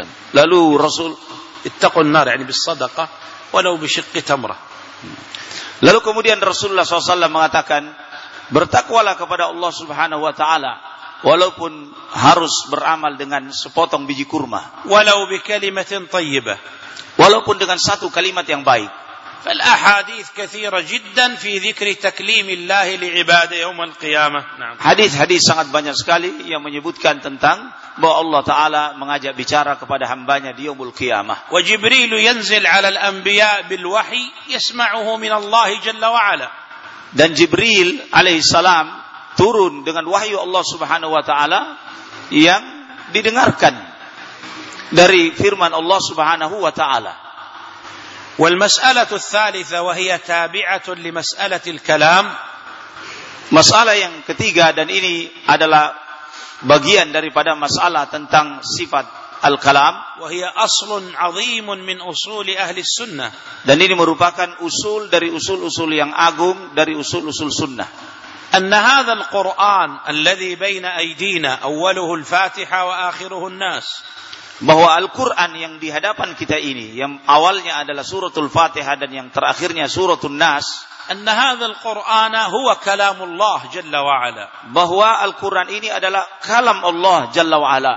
Lalu Rasul ittaqun nar yani bis sadaqah walau bi shiqqi tamrah. Lalu kemudian Rasulullah shallallahu alaihi wasallam mengatakan, bertakwalah kepada Allah Subhanahu wa taala walaupun harus beramal dengan sepotong biji kurma, walau bi kalimatin thayyibah, walaupun dengan satu kalimat yang baik. Fal ahadits katsira jiddan fi dzikri taklimillah li'ibadihi yaumil qiyamah. Naam. Hadis-hadis sangat banyak sekali yang menyebutkan tentang bahwa Allah Taala mengajak bicara kepada hambanya di yaumul qiyamah. Wa Jibril yanzil 'ala al-anbiya bil wahyi yasma'uhu min Allah jalla wa 'ala. Dan Jibril alaihissalam turun dengan wahyu Allah Subhanahu wa taala yang didengarkan dari firman Allah Subhanahu wa taala. والمسألة الثالثة وهي تابعة لمسألة الكلام. Masalah yang ketiga, dan ini adalah bagian daripada masalah tentang sifat al-kalam. وهي أصل عظيم من أصول أهل السنة. Dan ini merupakan usul dari usul-usul yang agung dari usul-usul sunnah. أن هذا القرآن الذي بين أيدينا أوله الفاتحة وآخره الناس. Bahwa Al-Quran yang di hadapan kita ini, yang awalnya adalah suratul Fatihah dan yang terakhirnya suratul Nas, أن هذا القرآن هو كلام الله جل وعلا. bahwa Al-Quran ini adalah kalam Allah Jalla wa'ala.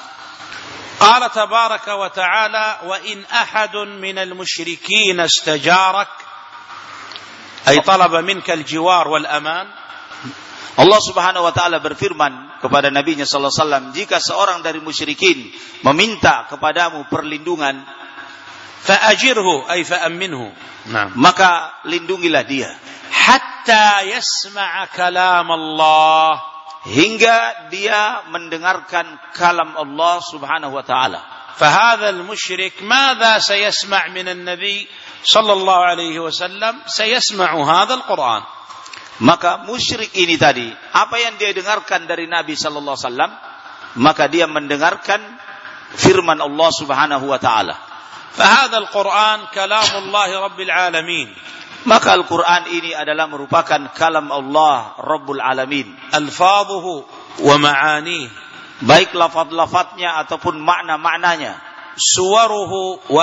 قال تبارك وتعالى وإن أحد من المشركين استجارك أي طلب منك الجوار والأمان. Allah Subhanahu wa taala berfirman kepada Nabi-Nya sallallahu alaihi wasallam, jika seorang dari musyrikin meminta kepadamu perlindungan, fa'ajirhu ay fa'amminhu. Naam. Maka lindungilah dia hatta yasma'a kalam Allah, hingga dia mendengarkan kalam Allah Subhanahu wa taala. فهذا المشرك ماذا سيسمع من النبي صلى الله عليه وسلم؟ سيسمع هذا القرآن. Maka musyrik ini tadi, apa yang dia dengarkan dari Nabi sallallahu alaihi wasallam, maka dia mendengarkan firman Allah Subhanahu wa taala. فهذا القرآن كلام الله رب العالمين. Maka Al-Qur'an ini adalah merupakan kalam Allah Rabbul Alamin. Alfadhuhu wa ma'anihi, baik lafaz-lafaznya ataupun makna-maknanya. Suwaruhu wa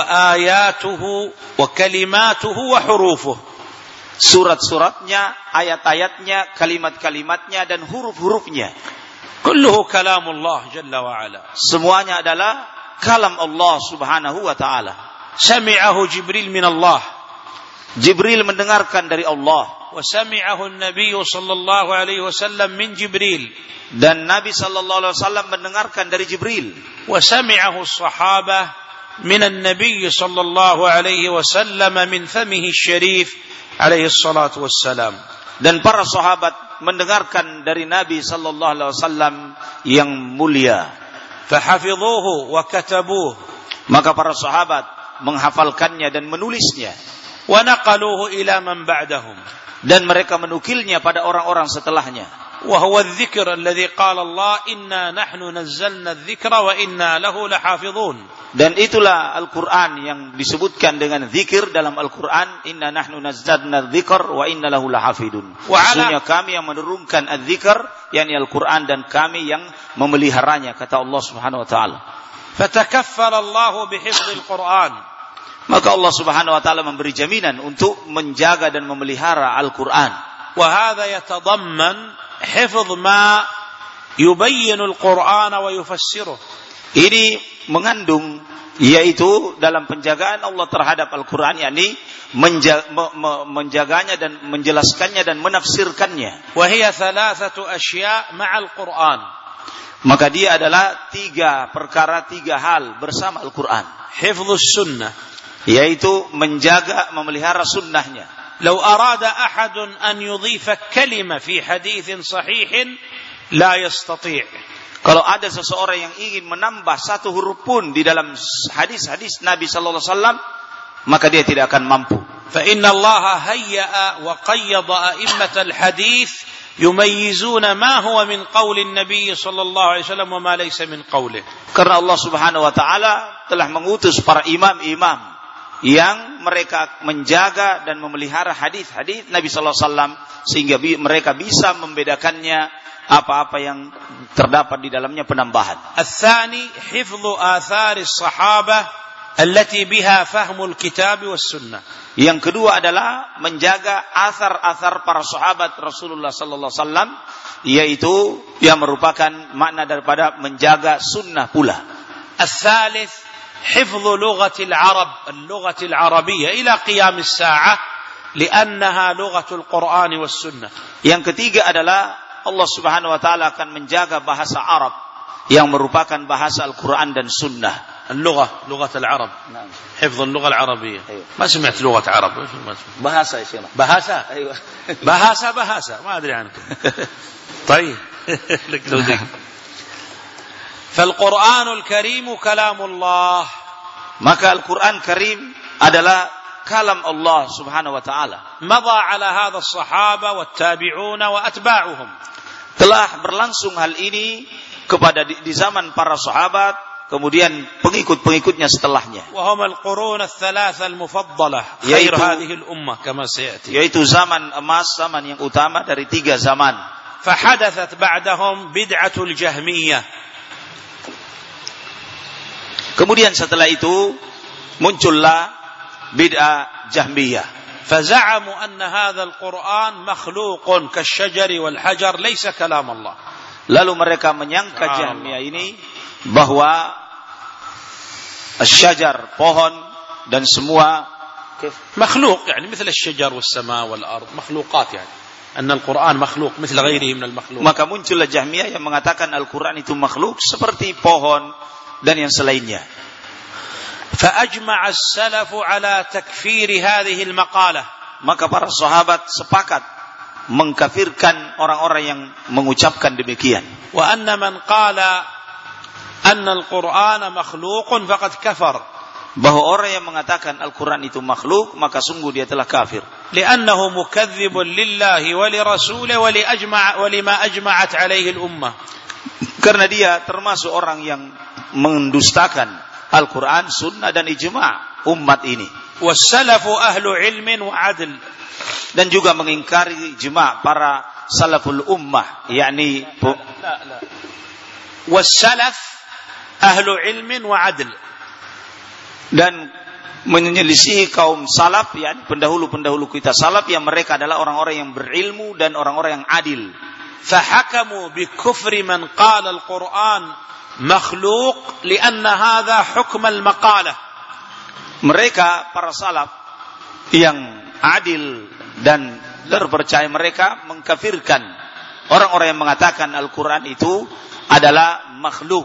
ayatuhu wa kalimatuhu wa hurufuhu, surat-suratnya, ayat-ayatnya, kalimat-kalimatnya dan huruf-hurufnya. Kulluhu kalamullah jalla wa ala. Semuanya adalah kalam Allah Subhanahu wa taala. Sami'ahu Jibril min Allah. Jibril mendengarkan dari Allah. Wa sami'ahu an-nabiy sallallahu alaihi wasallam min Jibril. Dan Nabi sallallahu alaihi wasallam mendengarkan dari Jibril. Wa sami'ahu as-sahabah min an-nabiy sallallahu alaihi wasallam min famihi asy-syarif alaihi salatu wassalam. Dan para sahabat mendengarkan dari Nabi sallallahu alaihi wasallam yang mulia. Fahafidhuhu wa katabuhu, maka para sahabat menghafalkannya dan menulisnya. Wa naqaluhu ila man ba'dahum, dan mereka menukilnya pada orang-orang setelahnya. Wa huwa adh-dhikr alladhi qala Allah inna nahnu nazzalna adh-dhikra wa inna lahu lahafidhun. Dan itulah Al-Quran yang disebutkan dengan zikir dalam Al-Quran, inna nahnu nazzalna adh-dhikr wa inna lahu lahafidun. Sesungguhnya kami yang menurunkan adz-dzikr, yakni Al-Quran, dan kami yang memeliharanya, kata Allah Subhanahu wa taala. Fatakaffala Allah bihifdzil Quran, maka Allah Subhanahu wa taala memberi jaminan untuk menjaga dan memelihara Al-Quran. Wa hadha yatadamman hifdz ma yubayyinu Al-Quran wa yufassiruh. Ini mengandung, yaitu dalam penjagaan Allah terhadap Al-Quran, yakni menjaga, menjaganya dan menjelaskannya dan menafsirkannya. Wa hiya thalathatu asya' ma'al Quran, maka dia adalah tiga perkara, tiga hal bersama Al-Quran. Hifdzus sunnah, yaitu menjaga, memelihara sunnahnya. Law arada ahadun an yudhifa kalima fi haditsin sahihin la yastati'. Kalau ada seseorang yang ingin menambah satu huruf pun di dalam hadis-hadis Nabi sallallahu alaihi wasallam, maka dia tidak akan mampu. Fa inna Allah hayya'a wa qayyada a'immatal hadits yumayyizuna ma huwa min qaulin Nabi sallallahu alaihi wasallam wa ma laysa min qaulih. Karena Allah Subhanahu wa taala telah mengutus para imam-imam yang mereka menjaga dan memelihara hadis-hadis Nabi sallallahu alaihi wasallam sehingga mereka bisa membedakannya apa-apa yang terdapat di dalamnya penambahan. Ats-tsani hifdzu athari as-sahabah التي بها فهم الكتاب والسنة. Yang kedua adalah menjaga asar-asar para sahabat Rasulullah sallallahu alaihi wasallam, yaitu yang merupakan makna daripada menjaga sunnah pula. الثالث حفظ لغة العرب اللغة العربية إلى قيام الساعة لأنها لغة القرآن والسنة. Yang ketiga adalah Allah Subhanahu wa taala akan menjaga bahasa Arab yang merupakan bahasa Al-Qur'an dan sunnah. اللغة لغة العرب. نعم. حفظ اللغة العربية. أيوة. ما سمعت لغة عرب؟ bahasa يا شيخ. bahasa. أيوة. bahasa bahasa ما أدري عنكم. طيب. فالقرآن الكريم كلام الله. Maka Al-Qur'an Karim adalah kalam Allah Subhanahu wa taala. مضى على هذا الصحابة والتابعون وأتباعهم. Telah berlangsung hal ini kepada di, di zaman para sahabat, kemudian pengikut-pengikutnya setelahnya. وهم القرون الثلاثة المفضلة خير هذه الأمة كما سيأتي. Yaitu zaman emas, zaman yang utama dari tiga zaman. فحدثت بعدهم بدعة الجهمية. Kemudian setelah itu muncullah bid'ah Jahmiyah. فزعموا أن هذا القرآن مخلوق كالشجر والحجر ليس كلام الله. Lalu mereka menyangka Jahmiyah ini bahwa asy-syajar, pohon dan semua مخلوق يعني مثل الشجر والسماء والأرض مخلوقات يعني أن القرآن مخلوق مثل غيره من المخلوق. Maka muncullah Jahmiyah yang mengatakan Al-Qur'an itu makhluk seperti pohon dan yang selainnya. فأجمع السلف على تكفير هذه المقالة. Maka para sahabat sepakat mengkafirkan orang-orang yang mengucapkan demikian. وأن من قال أن القرآن مخلوق فقد كفر. Bahwa orang yang mengatakan Al-Qur'an itu makhluk, maka sungguh dia telah kafir. لأنه مكذب لله ولرسوله ولأجمع ولما أجمعت عليه الأمة. Karena dia termasuk orang yang mendustakan Al-Quran, Sunnah dan ijma' umat ini. والسلف أهل علم وعدل. Dan juga mengingkari ijma' para salaful ummah, yakni لا لا. والسلف أهل علم وعدل. Dan menyelisihi kaum salaf, yakni pendahulu-pendahulu kita salaf yang mereka adalah orang-orang yang berilmu dan orang-orang yang adil. فحكموا بكفر من قال القرآن مخلوق لأن هذا حكم المقالة. Mereka para salaf yang adil dan terpercaya, mereka mengkafirkan orang-orang yang mengatakan Al-Quran itu adalah makhluk.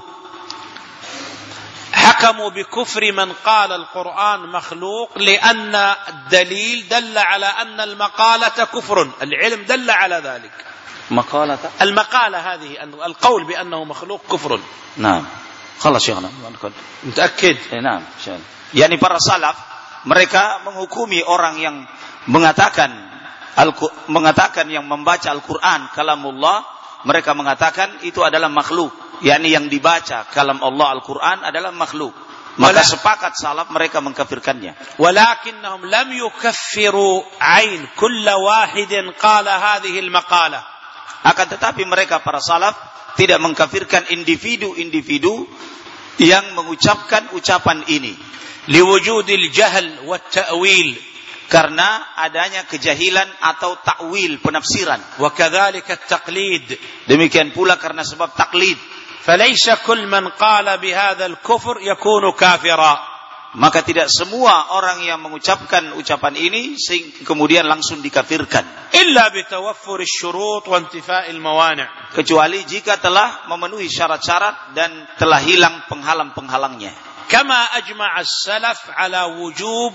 حكموا بكفر من قال القرآن مخلوق لأن الدليل دل على أن المقالة كفر. العلم دل على ذلك. مقالة المقالة هذه القول بأنه مخلوق كفر. نعم خلاص شيخنا متأكد. نعم شيخنا. Yani para salaf mereka menghukumi orang yang mengatakan mengatakan yang membaca Al-Qur'an kalamullah, mereka mengatakan itu adalah makhluk, yakni yang dibaca kalam Allah Al-Qur'an adalah makhluk. Maka sepakat salaf mereka mengkafirkannya. Walakinnahum lam yukaffiru ain kull wahidin qala hadhihi al-maqalah. Akan tetapi mereka para salaf tidak mengkafirkan individu-individu yang mengucapkan ucapan ini. Liwujudil jahl wa ta'wil. Karena adanya kejahilan atau takwil, penafsiran. Wa kadzalika at-taqlid. Demikian pula karena sebab taklid. Falaysa kull man qala bihadha al-kufr yakunu kafira. Maka tidak semua orang yang mengucapkan ucapan ini kemudian langsung dikafirkan. Illa bitawaffur asy-syurut wa intifa' al-mawani'. Kecuali jika telah memenuhi syarat-syarat dan telah hilang penghalang-penghalangnya. Kama ajma'a as-salaf ala wujub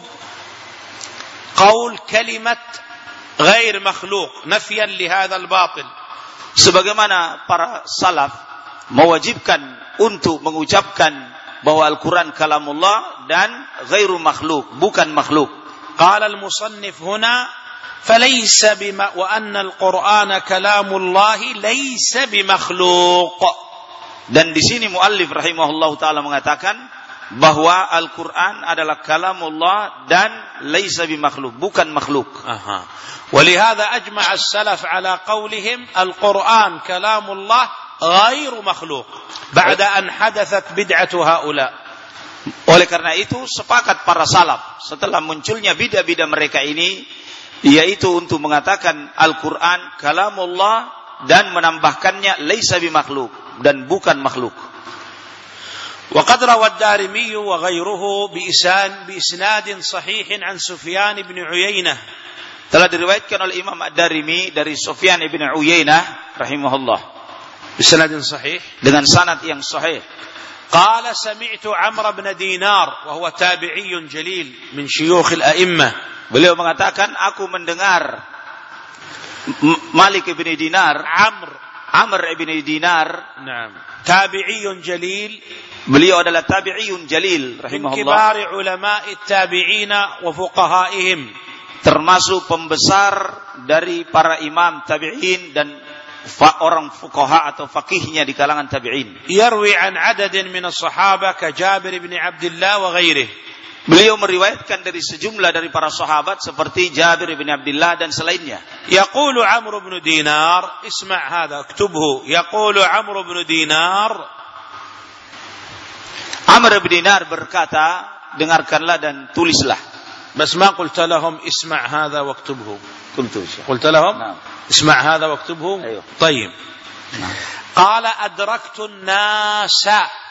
qaul kalimat ghair makhluq nafyan li hadzal batil. Sebagaimana para salaf mewajibkan untuk mengucapkan bahwa Al-Quran kalamullah dan ghairu makhluk, bukan makhluk. Qala al-musannif huna falaysa bima wa anna al-Qur'ana kalamullah laysa bimakhluq. Dan di sini muallif rahimahullahu taala mengatakan bahwa Al-Quran adalah kalamullah dan laysa bimakhluk, bukan makhluk. Aha. Walihada ajma'a as-salaf ala qawlihim al-Quran kalamullah غير مخلوق بعد أن حدثت بدعة هؤلاء. Oleh karena itu sepakat para salaf setelah munculnya bidah-bidah mereka ini, yaitu untuk mengatakan Al-Quran kalamullah dan menambahkannya laisa bimakhluk, dan bukan makhluk. وقد روى الدارمي وغيره بإسناد بإسناد صحيح عن سفيان بن عيينة. Telah diriwayatkan oleh Imam Ad-Darimi dari Sufyan ibn Uyainah rahimahullah. بإسناد صحيح. Dengan sanad yang sahih. قال سمعت عمرو بن دينار وهو تابعي جليل من شيوخ الأئمة. Beliau mengatakan, aku mendengar Malik ibn Dinar, Amr, Amr ibn Dinar, نعم, تابعي جليل. Beliau adalah tabi'iyun jalil rahimahullah. من كبار علماء التابعين وفقهائهم. Termasuk pembesar dari para imam tabi'in dan orang fuqaha atau faqihnya di kalangan tabi'in. يروي عن عدد من الصحابة كجابر بن عبد الله وغيره. Beliau meriwayatkan dari sejumlah dari para sahabat seperti Jabir bin Abdullah dan selainnya. يقول عمرو بن دينار, اسمع هذا اكتبه. يقول عمرو بن دينار, Amr bin Dinar berkata, dengarkanlah dan tulislah. بس ما قلت لهم اسمع هذا واكتبه. قلت قلت لهم نعم. اسمع هذا واكتبه. أيوه. طيب. نعم. قال أدركت الناس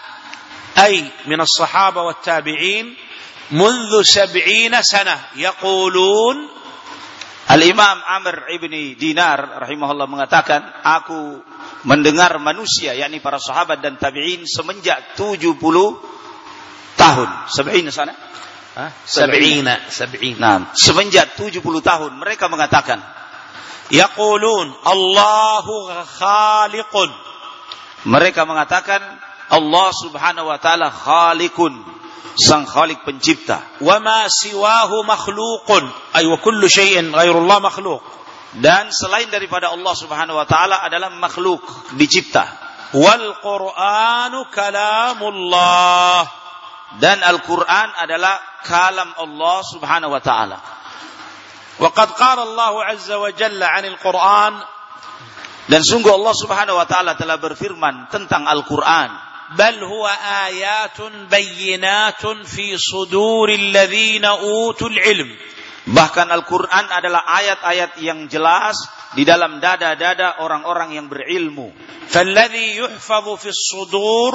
أي من الصحابة والتابعين منذ سبعين سنة يقولون. Al-Imam Amr ibn Dinar rahimahullah mengatakan, aku mendengar manusia, yakni para sahabat dan tabi'in semenjak tujuh puluh tahun. Sab'ina sana? Sab'ina. Sab'ina. Nah, semenjak tujuh puluh tahun mereka mengatakan, yaqulun Allahu khaliqun. Mereka mengatakan Allah Subhanahu wa taala khaliqun, sang khalik pencipta. Wa ma siwahu makhluqun, ay wa kullu syai'in ghairullah makhluq. Dan selain daripada Allah Subhanahu wa taala adalah makhluk, dicipta. Wal Qur'anu kalamullah. Dan Al-Qur'an adalah kalam Allah Subhanahu wa taala. Wa qad qala Allah 'azza wa jalla 'anil Qur'an. Dan sungguh Allah Subhanahu wa taala telah berfirman tentang Al-Qur'an. Bal huwa ayatun bayyinatun fi suduril ladzina utul ilm. Bahkan Al-Quran adalah ayat-ayat yang jelas di dalam dada-dada orang-orang yang berilmu. Falladhi yuhfadhu fis sudur,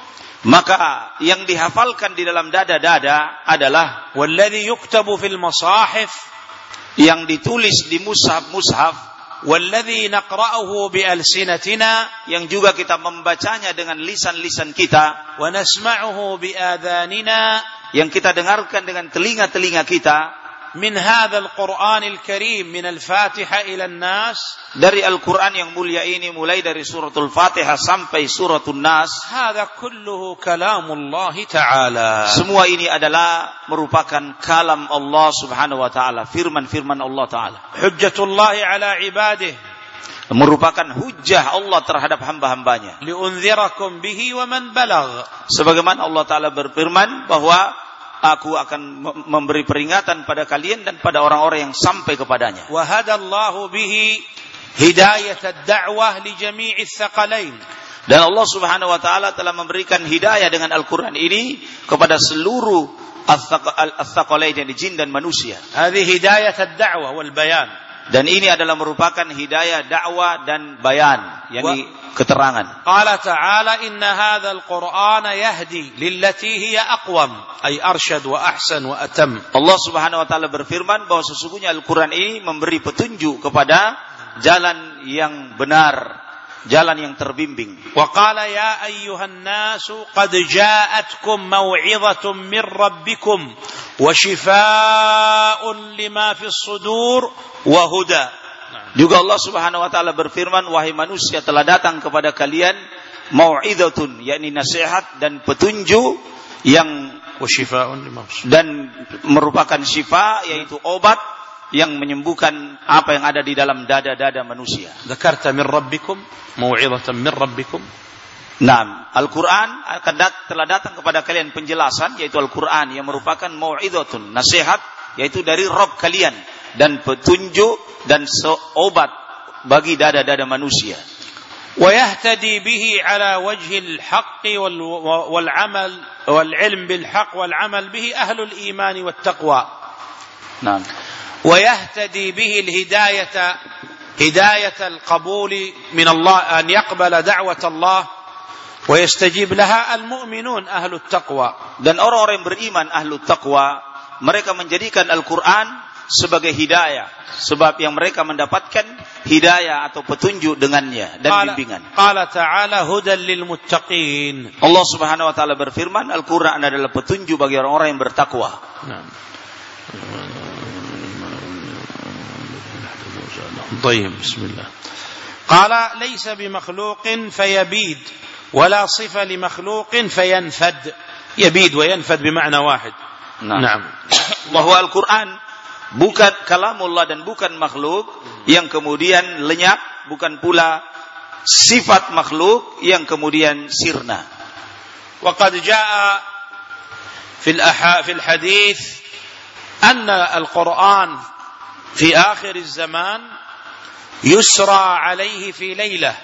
maka yang dihafalkan di dalam dada-dada adalah walladhi yuktabu fil masahif, yang ditulis di mushaf-mushaf, walladhi naqra'uhu bi alsinatina, yang juga kita membacanya dengan lisan-lisan kita, wa nasma'uhu bi adhanina, yang kita dengarkan dengan telinga-telinga kita. Min hadzal Qur'anil Karim min al-Fatihah ila an-Nas, dari Al-Qur'an yang mulia ini mulai dari suratul Fatihah sampai suratul Nas. Hadza kulluhu kalamullah ta'ala. Semua ini adalah merupakan kalam Allah Subhanahu wa taala, firman-firman Allah taala. Hujjatullah ala ibadihi, merupakan hujjah Allah terhadap hamba-hambanya. Liunzirakum bihi wa man balagh. Sebagaimana Allah taala berfirman bahwa aku akan memberi peringatan pada kalian dan pada orang-orang yang sampai kepadanya. Wa hadallahu bihi hidayat ad-da'wah li jami'i ats-tsaqalain. Dan Allah Subhanahu wa taala telah memberikan hidayah dengan Al-Qur'an ini kepada seluruh ats-tsaqalain, dari jin dan manusia. Hadhihi hidayat ad-da'wah wal bayan. Dan ini adalah merupakan hidayah dakwah dan bayan, yakni keterangan. Qala ta'ala inna hadzal Qur'ana yahdi lillati hiya aqwam, ay arsyad wa ahsan wa atam. Allah Subhanahu wa taala berfirman bahwa sesungguhnya Al-Qur'an ini memberi petunjuk kepada jalan yang benar, jalan yang terbimbing. Wa qala ya ayyuhan nasu qad ja'atkum maw'izatun min rabbikum wa shifaa'un lima fis sudur wa huda. Juga Allah Subhanahu wa taala berfirman, wahai manusia, telah datang kepada kalian mau'izatun, yakni nasihat dan petunjuk yang wa shifaa'un lima dan merupakan syifa, yaitu obat yang menyembuhkan apa yang ada di dalam dada-dada manusia. Dzakarta min rabbikum mau'izatan min rabbikum. Nah, Al-Qur'an akan dat- telah datang kepada kalian penjelasan, yaitu Al-Qur'an yang merupakan mau'izatun, nasihat, yaitu dari Rabb kalian, dan petunjuk dan obat bagi dada-dada manusia. ويهتدي به على وجه الحق والعمل والعلم بالحق والعمل به أهل الإيمان والتقوى. نعم. ويهتدي به الهداية هداية القبول من الله، أن يقبل دعوة الله ويستجيب لها المؤمنون أهل التقوى. Dan orang-orang yang beriman ahlu taqwa, mereka menjadikan Al-Quran sebagai hidayah, sebab yang mereka mendapatkan hidayah atau petunjuk dengannya dan bimbingan. Qala ta'ala hudan lil muttaqin. Allah Subhanahu wa taala berfirman, Al-Quran adalah petunjuk bagi orang-orang yang bertakwa. طيب بسم الله. قال ليس بمخلوق فيبيد ولا صفة لمخلوق فينفد. يبيد وينفد بمعنى واحد. Nah. Nah. Bahwa Al-Quran bukan kalamullah dan bukan makhluk yang kemudian lenyap, bukan pula sifat makhluk yang kemudian sirna. وقد جاء في الأح في الحديث أن القرآن في آخر الزمان يسرى عليه في ليلة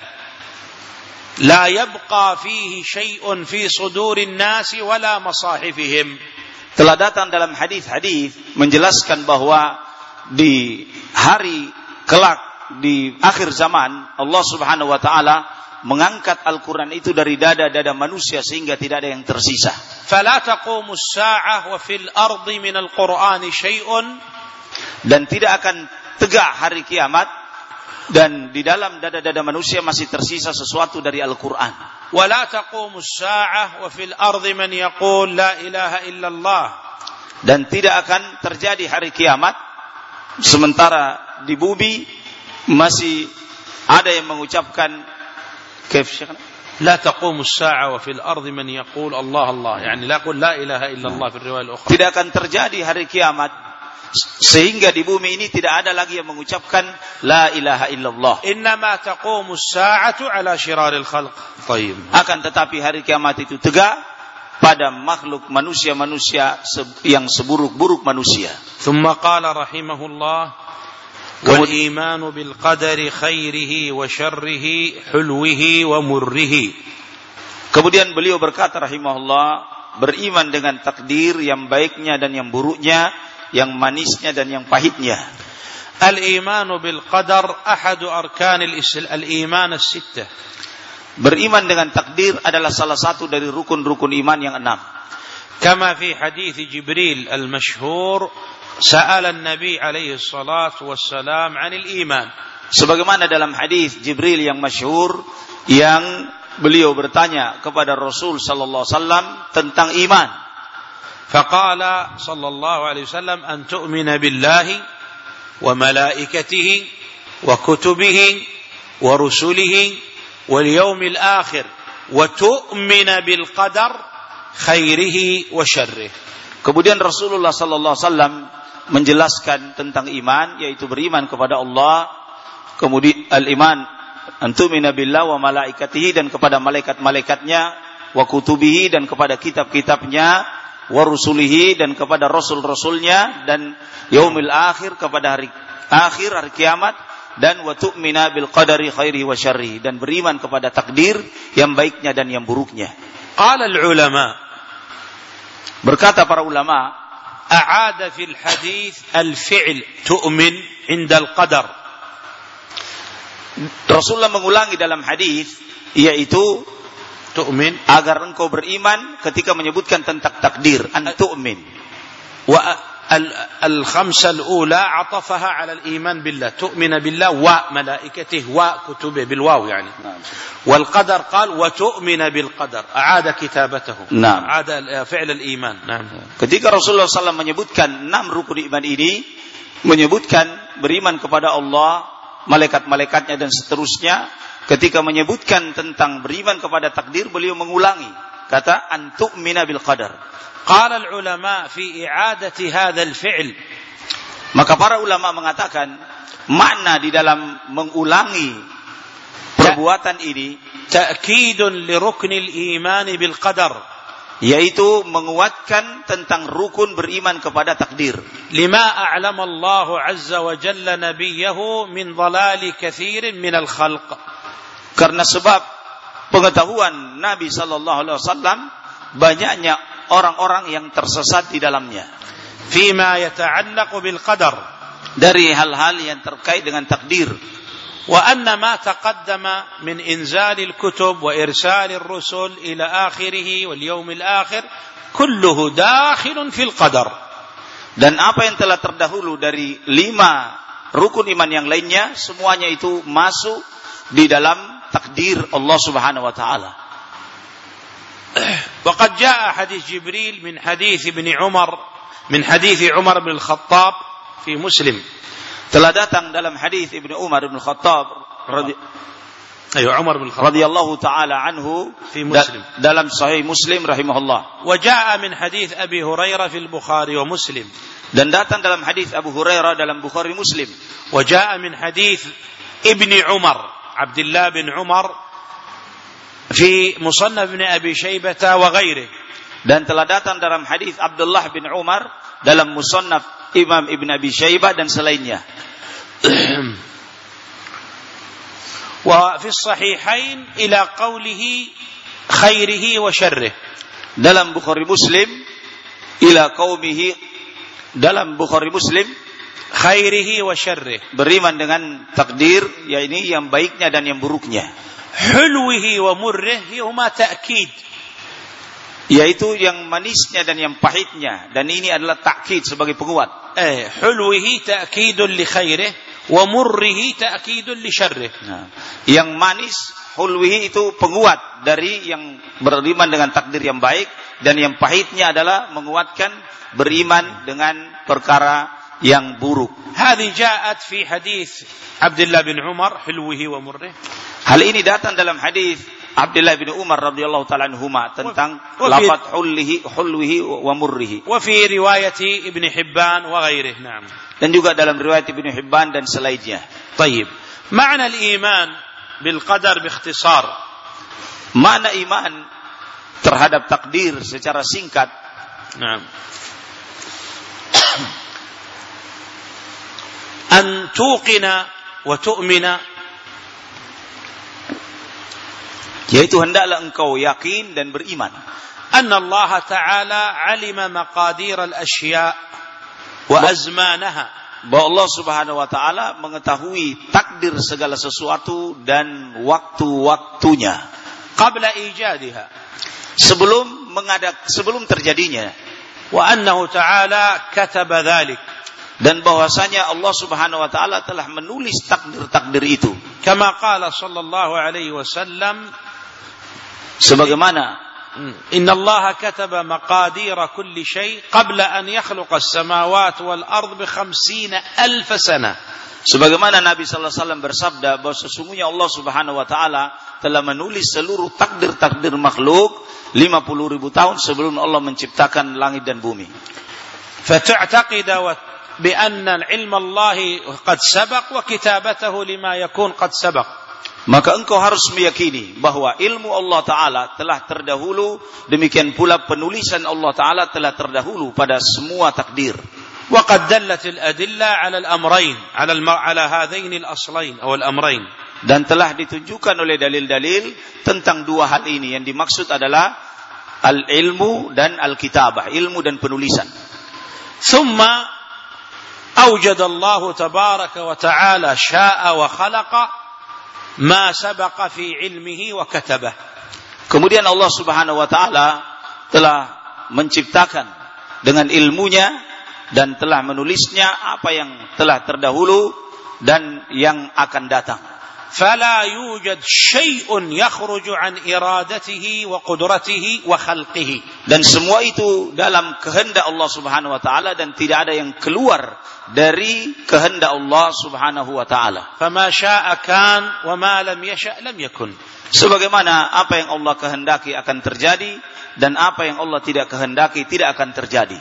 لا يبقى فيه شيء في صدور الناس ولا مصاحفهم. Telah datang dalam hadis-hadis menjelaskan bahwa di hari kelak, di akhir zaman, Allah Subhanahu wa taala mengangkat Al-Quran itu dari dada-dada manusia sehingga tidak ada yang tersisa. فلا تقوم الساعة وفي الأرض من القرآن شيء. Dan tidak akan tegak hari kiamat dan di dalam dada-dada manusia masih tersisa sesuatu dari Al-Quran. ولا تقوم الساعة وفي الأرض من يقول لا إله إلا الله. Dan tidak akan terjadi hari kiamat sementara di bumi masih ada yang mengucapkan كيف شيخنا؟ لا تقوم الساعة وفي الأرض من يقول الله الله، يعني لا يقول لا إله إلا الله في الرواية الأخرى. Tidak akan terjadi hari kiamat sehingga di bumi ini tidak ada lagi yang mengucapkan la ilaha illallah. إنما تقوم الساعة على شرار الخلق. طيب. Akan tetapi hari kiamat itu tegak pada makhluk manusia-manusia yang seburuk-buruk manusia. ثم قال رحمه الله والإيمان بالقدر خيره وشره حلوه ومره. Kemudian beliau berkata rahimahullah, beriman dengan takdir yang baiknya dan yang buruknya, yang manisnya dan yang pahitnya. Al-iman bil qadar ahadu arkan al-iman as-sittah. Beriman dengan takdir adalah salah satu dari rukun-rukun iman yang enam. Kama fi hadits Jibril al-mashhur sa'ala an-nabi alaihi salatu wassalam 'anil iman. Sebagaimana dalam hadis Jibril yang masyhur yang beliau bertanya kepada Rasul sallallahu alaihi wasallam tentang iman. فقال صلى الله عليه وسلم أن تؤمن بالله وملائكته وكتبه ورسله واليوم الآخر وتؤمن بالقدر خيره وشره. Kemudian Rasulullah sallallahu alaihi wasallam menjelaskan tentang iman, yaitu beriman kepada Allah, kemudian al-iman an tu'mina billah wa malaikatihi, dan kepada malaikat-malaikatnya, wa kutubihi, dan kepada kitab-kitabnya, wa rusulihi, dan kepada rasul-rasulnya, dan yaumil akhir, kepada hari akhir, hari kiamat, dan wa tu'mina bil qadari khairi wa syarri, dan beriman kepada takdir yang baiknya dan yang buruknya. Qala al-ulama, berkata para ulama, a'ada fil hadits al-fi'l tu'min 'inda al-qadar. Rasulullah mengulangi dalam hadis, yaitu tu'min, agar engkau beriman ketika menyebutkan tentang takdir, an tu'min. Wa al-khamsa al-ula atafaha 'ala al-iman billah, tu'mina billah wa malaikatihi wa kutubihi bil waw yani. Wal qadar qala wa tu'mina bil qadar, a'ada kitabatahu. Naam. A'ada fi'l al-iman. Naam. Ketika Rasulullah sallallahu alaihi wasallam menyebutkan enam rukun iman ini, menyebutkan beriman kepada Allah, malaikat-malaikatnya dan seterusnya. Ketika menyebutkan tentang beriman kepada takdir, beliau mengulangi kata an tu'mina bil qadar. Qala al-ulama fi i'adati hadha al-fi'l. Maka para ulama mengatakan makna di dalam mengulangi perbuatan ini ta'kidun li rukn al-iman bil qadar, yaitu menguatkan tentang rukun beriman kepada takdir. Lima a'lama Allah azza wa jalla nabiyahu min dhalali katsirin min al-khalq. Karena sebab pengetahuan Nabi sallallahu alaihi wasallam banyaknya orang-orang yang tersesat di dalamnya. Fima yata'allaqu bil qadar, dari hal-hal yang terkait dengan takdir. Wa anna ma taqaddama min inzalil kutub wa irsalir rusul ila akhirih wal yaumil akhir kulluhu dakhilun fil qadar. Dan apa yang telah terdahulu dari lima rukun iman yang lainnya, semuanya itu masuk di dalam takdir Allah Subhanahu wa taala. Waqad jaa hadis Jibril min hadis Ibnu Umar min hadis Umar bin Al-Khattab fi Muslim. Telah datang dalam hadis Ibnu Umar bin Al-Khattab radhi ayo Umar bin Al-Khattab radhiyallahu taala anhu fi Muslim, da, dalam sahih Muslim rahimahullah. Wa jaa min hadis Abi Hurairah fi Al-Bukhari wa Muslim. Dan datang dalam hadis Abu Hurairah dalam Bukhari Muslim. Wa jaa min hadis Ibnu Umar Abdullah bin Umar fi Musannaf Ibn Abi Shaybah wa ghairihi. Dan telah datang dalam hadis Abdullah bin Umar dalam Musannaf Imam Ibn Abi Shaybah dan selainnya. Wa fi sahihain ila qawlihi khairihi wa syarrihi. Dalam Bukhari Muslim ila qaumihi, dalam Bukhari Muslim khairihi wa syarrihi, beriman dengan takdir, yakni yang baiknya dan yang buruknya. Hulwihi wa murrihi huma ta'kid, yaitu yang manisnya dan yang pahitnya, dan ini adalah takkid sebagai penguat. Eh, hulwihi ta'kidun li khairihi wa murrihi ta'kidun li syarrihi. Nah, yang manis hulwihi itu penguat dari yang beriman dengan takdir yang baik, dan yang pahitnya adalah menguatkan beriman dengan perkara yang buruk. Hadhi ja'at fi hadis Abdullah bin Umar hulwihi wa murrihi. Hal ini datang dalam hadis Abdullah bin Umar radhiyallahu taala anhuma tentang lafaz hulwihi hulwihi wa murrihi. Wa fi riwayat Ibnu Hibban wa ghairihi. Naam. Dan juga dalam riwayat Ibnu Hibban dan selainnya. Baik. Makna al-iman bil qadar biikhtisar. Makna iman terhadap takdir secara singkat. Naam. An tuqina wa tu'mina, yaitu hendaklah engkau yakin dan beriman. Anna Allah Ta'ala alima maqadir al-ashya' wa azmanaha, bahwa Allah Subhanahu wa taala mengetahui takdir segala sesuatu dan waktu-waktunya qabla ijadiha, sebelum mengadak sebelum terjadinya. Wa annahu ta'ala kataba dhalik, dan bahwasanya Allah Subhanahu wa taala telah menulis takdir-takdir itu. Kama qala sallallahu alaihi wasallam, sebagaimana inna Allah kataba maqadir kulli shay qabla an yakhluqa as-samawati wal ard bi khamsina alf sana. Sebagaimana Nabi sallallahu alaihi wasallam bersabda bahwa sesungguhnya Allah Subhanahu wa taala telah menulis seluruh takdir-takdir makhluk lima puluh ribu tahun sebelum Allah menciptakan langit dan bumi. Fata'taqida wa bi anna ilma Allah qad sabaq wa kitabatahu lima yakun qad sabaq. Maka engkau harus meyakini bahwa ilmu Allah Ta'ala telah terdahulu, demikian pula penulisan Allah Ta'ala telah terdahulu pada semua takdir. وقد دلت الأدلة على الأمرين على الم... على هذين الأصلين أو الأمرين. Dan telah ditunjukkan oleh dalil-dalil tentang dua hal ini, yang dimaksud adalah al-ilmu dan al-kitabah, ilmu dan penulisan. ثم أوجد الله تبارك وتعالى شاء وخلق ما سبق في علمه وكتبه. Kemudian Allah Subhanahu wa taala telah menciptakan dengan ilmunya dan telah menulisnya apa yang telah terdahulu dan yang akan datang. فلا يوجد شيء يخرج عن إرادته وقدرته وخلقه. Dan semua itu dalam kehendak Allah Subhanahu wa taala dan tidak ada yang keluar dari kehendak Allah Subhanahu wa taala. فما شاء كان وما لم يشأ لم يكن. Sebagaimana apa yang Allah kehendaki akan terjadi dan apa yang Allah tidak kehendaki tidak akan terjadi.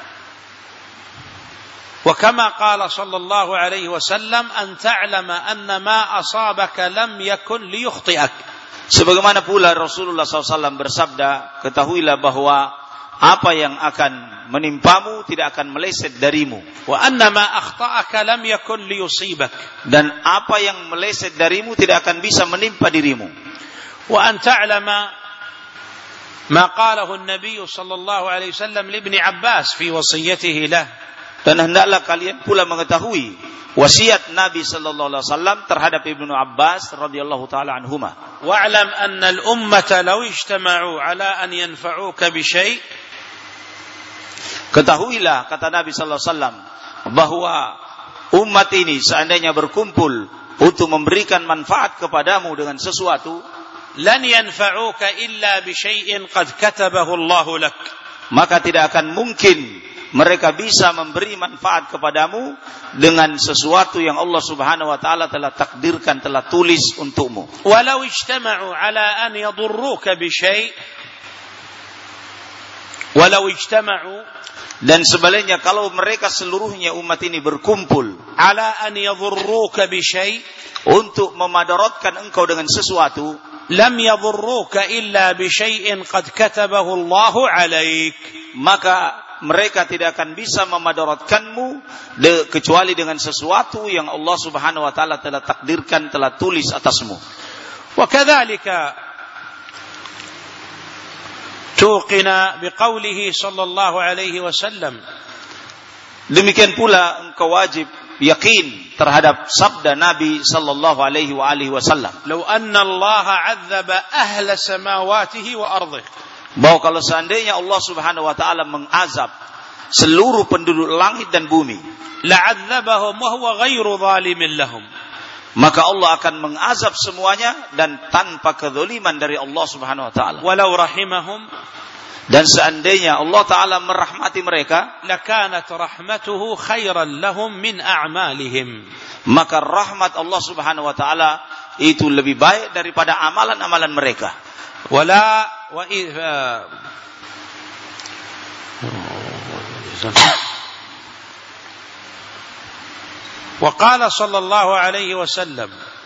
وكما قال صلى الله عليه وسلم أن تعلم أن ما أصابك لم يكن ليخطئك. Sebagaimana pula Rasulullah shallallahu alaihi wasallam bersabda, ketahuilah bahwa apa yang akan menimpamu tidak akan meleset darimu. Wa anna ma akhta'aka lam yakun liyusibak. Dan apa yang meleset darimu tidak akan bisa menimpa dirimu. Wa an ta'lama ma qalahu an-nabiy sallallahu alaihi wasallam li Ibn Abbas fi wasiyatihi lah. Dan hendaklah kalian pula mengetahui wasiat Nabi sallallahu alaihi wasallam terhadap Ibnu Abbas radhiyallahu taala anhuma. Wa'lam anna al-ummata law ijtama'u ala an yanfa'uka bi syai'. Ketahuilah, kata Nabi sallallahu alaihi wasallam, bahwa umat ini seandainya berkumpul untuk memberikan manfaat kepadamu dengan sesuatu, lan yanfa'uka illa bi syai'in qad katabahu Allah lak. Maka tidak akan mungkin mereka bisa memberi manfaat kepadamu dengan sesuatu yang Allah Subhanahu wa taala telah takdirkan, telah tulis untukmu. Walau ijtama'u ala an yadurruka bi syai' walau ijtama'u, dan sebaliknya kalau mereka seluruhnya umat ini berkumpul ala an yadurruka bi syai' untuk memadaratkan engkau dengan sesuatu, lam yadurruka illa bi syai'in qad katabahu Allah 'alaik. Maka mereka tidak akan bisa memadaratkanmu de, kecuali dengan sesuatu yang Allah Subhanahu wa taala telah takdirkan, telah tulis atasmu. Wa kadzalika tuqina biqaulihi sallallahu alaihi wasallam. Demikian pula engkau wajib yakin terhadap sabda Nabi sallallahu alaihi wa alihi wasallam. Law anna Allah 'adzaba ahla samawatihi wa ardhihi. Bahwa kalau seandainya Allah Subhanahu wa taala mengazab seluruh penduduk langit dan bumi, la'adzabahum wa huwa ghairu zalimin lahum. Maka Allah akan mengazab semuanya dan tanpa kezaliman dari Allah Subhanahu wa taala. Walau rahimahum, dan seandainya Allah taala merahmati mereka, lakanat rahmatuhu khairan lahum min a'malihim. Maka rahmat Allah Subhanahu wa taala itu lebih baik daripada amalan-amalan mereka. Wala wa وقال صلى الله عليه وسلم,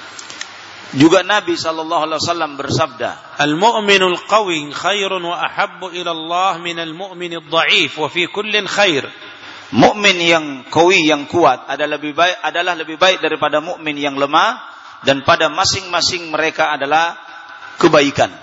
juga Nabi sallallahu alaihi wasallam bersabda, المؤمن القوي خير وأحب إلى الله من المؤمن الضعيف وفي كل خير. Mukmin yang qawi, yang kuat adalah lebih baik adalah lebih baik daripada mukmin yang lemah, dan pada masing-masing mereka adalah kebaikan.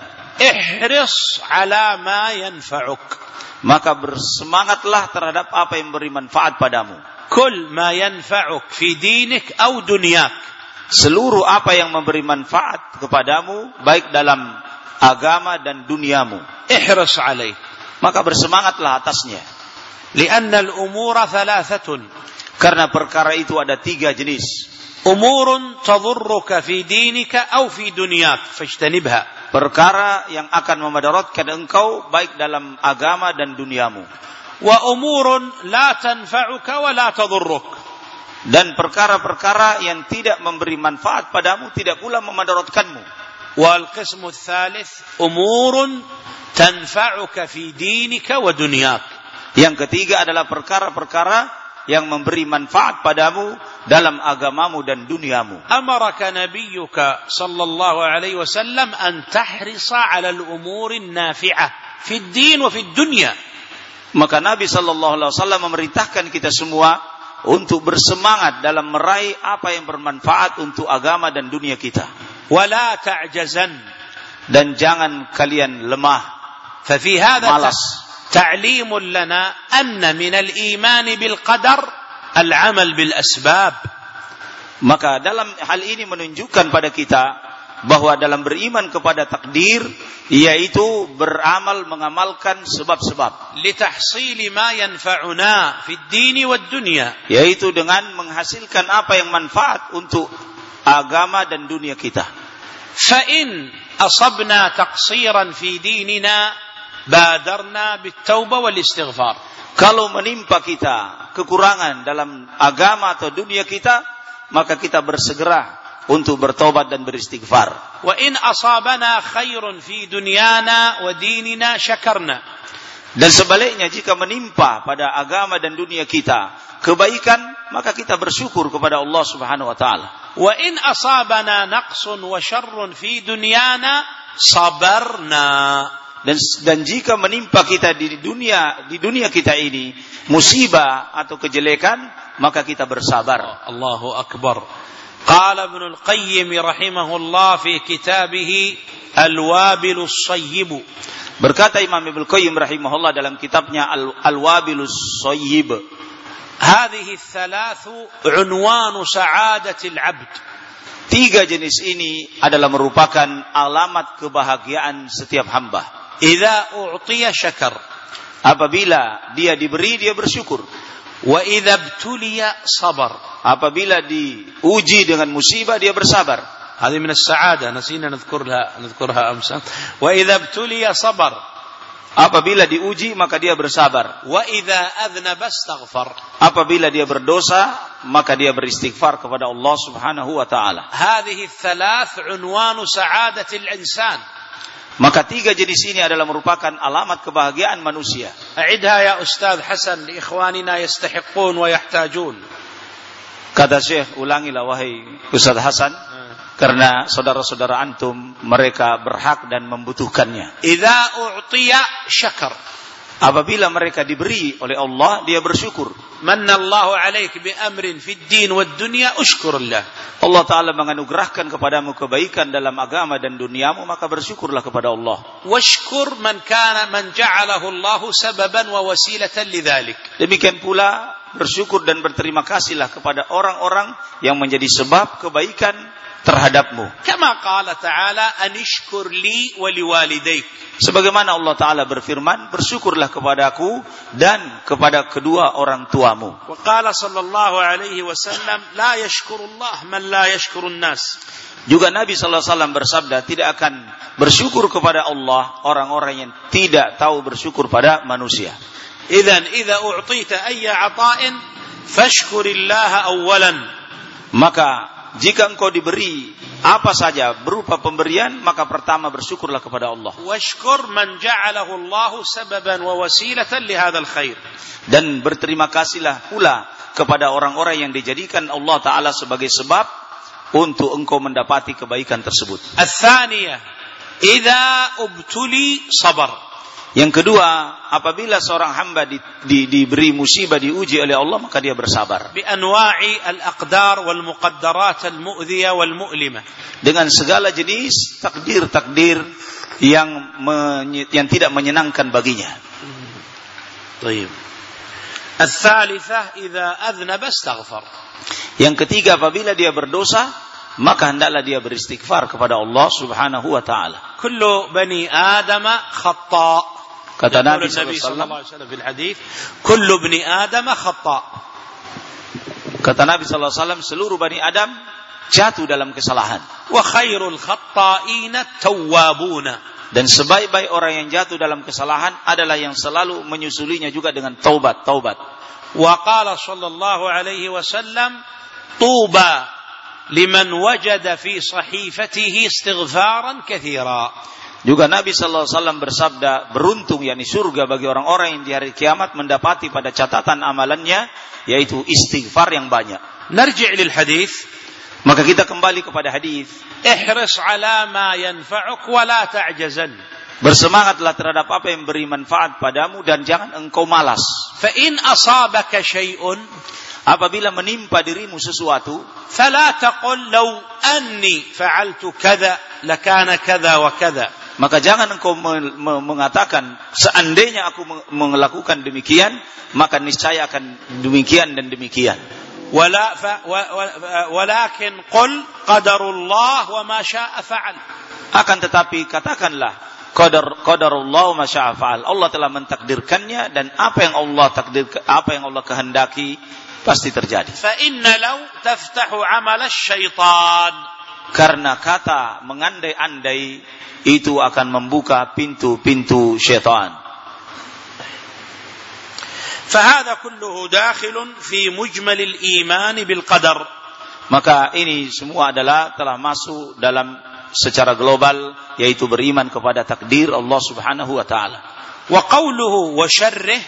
Ihris ala ma yanfa'uk. Maka bersemangatlah terhadap apa yang beri manfaat padamu. Kul ma yanfa'uk fi dinik aw dunyak. Seluruh apa yang memberi manfaat kepadamu baik dalam agama dan duniamu. Ihris alaih. Maka bersemangatlah atasnya. Lianna al-umura thalathatun. Karena perkara itu ada tiga jenis. Umurun tadurruka fi dinika aw fi dunyak fajtanibha. Perkara yang akan memadaratkan engkau baik dalam agama dan duniamu. Wa umurun la tanfa'uka wa la tadurruk. Dan perkara-perkara yang tidak memberi manfaat padamu, tidak pula memadaratkanmu. Wal qismu tsalits umurun tanfa'uka fi dinika wa dunyak. Yang ketiga adalah perkara-perkara yang memberi manfaat padamu dalam agamamu dan duniamu. Amaraka nabiyyuka sallallahu alaihi wasallam an tahrisa 'ala al-umuri an-nafi'ah fi ad-din wa fi ad-dunya. Maka Nabi sallallahu alaihi wasallam memerintahkan kita semua untuk bersemangat dalam meraih apa yang bermanfaat untuk agama dan dunia kita. Wala ta'jazan, dan jangan kalian lemah. Fa fi hadha malas. تعليم لنا أن من الإيمان بالقدر العمل بالأسباب. Maka dalam hal ini menunjukkan pada kita bahwa dalam beriman kepada takdir yaitu beramal mengamalkan sebab-sebab. لتحصيل ما ينفعنا في الدين والدنيا. Yaitu dengan menghasilkan apa yang manfaat untuk agama dan dunia kita. فإن أصبنا تقصيرا في ديننا badarna bittauba wal istighfar. Kalau menimpa kita kekurangan dalam agama atau dunia kita, maka kita bersegera untuk bertobat dan beristighfar. Wa in asabana khairun fi dunyana wa dinina syakarna. Dan sebaliknya, jika menimpa pada agama dan dunia kita kebaikan, maka kita bersyukur kepada Allah Subhanahu wa taala. Wa in asabana naqsun wa syarrun fi dunyana sabarna. dan dan jika menimpa kita di dunia di dunia kita ini musibah atau kejelekan, maka kita bersabar. Allahu akbar. Qala Ibnu Al-Qayyim rahimahullah fi kitabih Al-Wabilus Shayyib. Berkata Imam Ibnu Qayyim rahimahullah dalam kitabnya Al-Wabilus Shayyib, hadhihi thalathu unwanu sa'adatil 'abd. Tiga jenis ini adalah merupakan alamat kebahagiaan setiap hamba. Idza u'tiya syakar, apabila dia diberi dia bersyukur. Wa idza ibtuliya sabar, apabila diuji dengan musibah dia bersabar. Hadhi min as-sa'adah nasina nadhkurha nadhkurha amsa. Wa idza ibtuliya sabar, apabila diuji maka dia bersabar. Wa idza adhnaba astaghfar, apabila dia berdosa maka dia beristighfar kepada Allah Subhanahu wa taala. Hadhihi thalath unwanu sa'adatil insan. Maka tiga jenis ini adalah merupakan alamat kebahagiaan manusia. A'idha ya Ustaz Hasan li ikhwanina yastahiqun wa yahtajun. Kata Syekh, ulangilah wahai Ustaz Hasan, hmm. karena saudara-saudara antum mereka berhak dan membutuhkannya. Idza u'tiya syakar, apabila mereka diberi oleh Allah dia bersyukur. Manna Allahu 'alaik bi amrin fid din wad dunya ushkurillah. Allah Ta'ala menganugerahkan kepadamu kebaikan dalam agama dan duniamu, maka bersyukurlah kepada Allah. Washkur man kana man ja'alahu Allahu sababan wa wasilatan lidzalik. Demikian pula bersyukur dan berterima kasihlah kepada orang-orang yang menjadi sebab kebaikan terhadapmu. Kama qala ta'ala anishkur li wa liwalidayk. Sebagaimana Allah Ta'ala berfirman, bersyukurlah kepadaku dan kepada kedua orang tuamu. Wa qala sallallahu alaihi wasallam la yashkurullah man la yashkurun nas. Juga Nabi sallallahu alaihi wasallam bersabda, tidak akan bersyukur kepada Allah orang-orang yang tidak tahu bersyukur pada manusia. Idzan idza u'tita ayya 'ata'in fashkurillaha awwalan. Maka jika engkau diberi apa saja berupa pemberian, maka pertama bersyukurlah kepada Allah. Washkur man ja'alahu Allahu sababan wa wasilatan li hadzal khair. Dan berterima kasihlah pula kepada orang-orang yang dijadikan Allah Ta'ala sebagai sebab untuk engkau mendapati kebaikan tersebut. Ats-tsaniyah, idza ubtuli sabar. Yang kedua, apabila seorang hamba di, di, diberi musibah, diuji oleh Allah, maka dia bersabar. Bi anwa'i al-aqdar wal muqaddarat al-mu'dhiya wal mu'limah. Dengan segala jenis takdir-takdir yang menye, yang tidak menyenangkan baginya. Baik. Ats-tsalitsah idza adhnaba astaghfar. Yang ketiga, apabila dia berdosa, maka hendaklah dia beristighfar kepada Allah Subhanahu wa taala. Kullu bani Adam khata'. Kata Nabi sallallahu alaihi wasallam fil hadis, kullu bani Adam khata'. Kata Nabi sallallahu alaihi wasallam, seluruh bani Adam jatuh dalam kesalahan. Wa khairul khata'ina tawwabuna. Dan sebaik-baik orang yang jatuh dalam kesalahan adalah yang selalu menyusulinya juga dengan taubat, taubat. Wa qala sallallahu alaihi wasallam, tuba liman wajada fi sahifatihi istighfaran katsira. Juga Nabi sallallahu alaihi wasallam bersabda, beruntung yakni surga bagi orang-orang yang di hari kiamat mendapati pada catatan amalannya yaitu istighfar yang banyak. Narji' lil hadis. Maka kita kembali kepada hadis. Ihris ala ma yanfa'uk wa la ta'jazan. Bersemangatlah terhadap apa yang beri manfaat padamu dan jangan engkau malas. Fa in asabaka syai'un, apabila menimpa dirimu sesuatu, fala taqul law anni fa'altu kadza lakana kadza wa kadza. Maka jangan engkau mengatakan seandainya aku melakukan demikian, maka niscaya akan demikian dan demikian. Wala fa, walakin qul qadarullah wa ma syaa'a fa'al. Akan tetapi katakanlah qadar qadarullah wa ma syaa'a fa'al. Allah telah mentakdirkannya dan apa yang Allah takdir apa yang Allah kehendaki pasti terjadi. Fa inna law taftahu 'amal asy-syaitan. Karena kata mengandai-andai itu akan membuka pintu-pintu syaitan. فهذا كله داخل في مجمل الإيمان بالقدر. Maka ini semua adalah telah masuk dalam secara global yaitu beriman kepada takdir Allah Subhanahu wa taala. Wa qawluhu wa syarrih.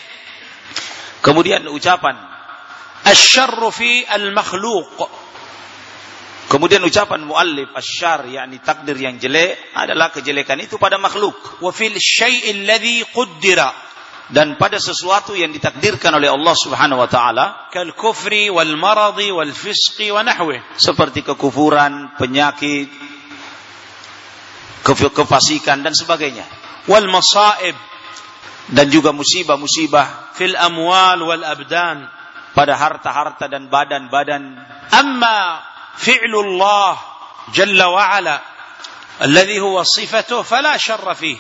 Kemudian ucapan asy-syarru fi al-makhluq. Kemudian ucapan muallif asyar, yakni takdir yang jelek adalah kejelekan itu pada makhluk. Wa fil syai'il ladzi quddira, dan pada sesuatu yang ditakdirkan oleh Allah Subhanahu wa taala, kal kufri wal maradi wal fisqi wa nahwi, seperti kekufuran, penyakit, kefasikan dan sebagainya. Wal masaib, dan juga musibah-musibah, fil amwal wal abdan, pada harta-harta dan badan-badan. Amma fi'lullah jalla wa ala alladhi huwa sifatuhu fala syarra fihi.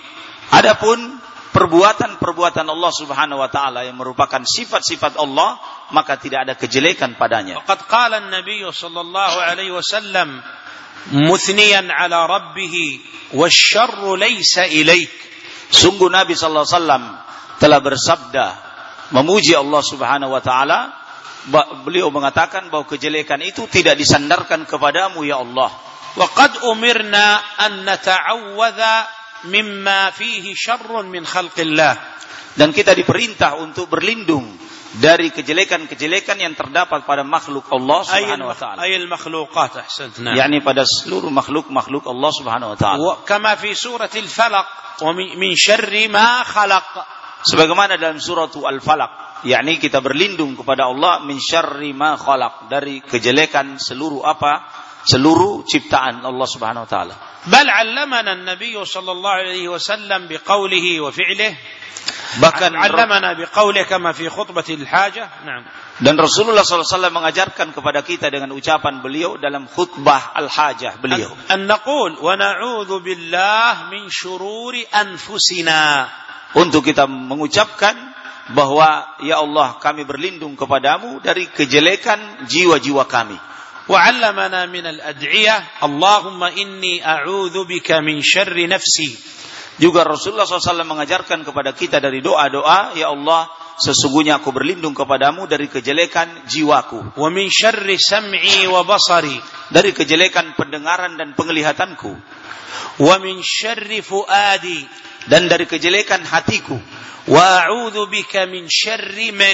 Adapun perbuatan-perbuatan Allah Subhanahu wa taala yang merupakan sifat-sifat Allah, maka tidak ada kejelekan padanya. Waqad qala an-nabiy sallallahu alaihi wasallam muthniyan ala rabbih wasyarru laysa ilaik. Sungguh Nabi sallallahu alaihi wasallam telah bersabda memuji Allah Subhanahu wa taala, beliau mengatakan bahwa kejelekan itu tidak disandarkan kepadamu ya Allah. Wa qad umirna an nata'awwadha mimma fihi syarrun min khalqillah, dan kita diperintah untuk berlindung dari kejelekan-kejelekan yang terdapat pada makhluk Allah Subhanahu wa taala. Ayil makhluqat, ahsantna. yakni pada seluruh makhluk-makhluk Allah Subhanahu wa taala. Wa kama fi suratil falaq wa min syarri ma khalaq. Sebagaimana dalam surah Al-Falaq, yakni kita berlindung kepada Allah min syarri ma khalaq, dari kejelekan seluruh apa? Seluruh ciptaan Allah Subhanahu wa taala. Bal 'allamana an-nabiy sallallahu alaihi wasallam biqaulihi wa fi'lihi. Bahkan 'allamana biqaulihi kama fi khutbatil hajah. Naam. Dan Rasulullah sallallahu alaihi wasallam mengajarkan kepada kita dengan ucapan beliau dalam khutbah al-hajah beliau. An naqul wa na'udzu billah min syururi anfusina. Untuk kita mengucapkan bahwa ya Allah, kami berlindung kepadamu dari kejelekan jiwa-jiwa kami. وعلمنا من الأدعية اللهم إني أعوذ بك من شر نفسي. Juga Rasulullah sallallahu alaihi wasallam mengajarkan kepada kita dari doa-doa, ya Allah, sesungguhnya aku berlindung kepadamu dari kejelekan jiwaku. ومن شر سمعي وبصري, dari kejelekan pendengaran dan penglihatanku. ومن شر فؤادي, dan dari kejelekan hatiku. وأعوذ بك من شر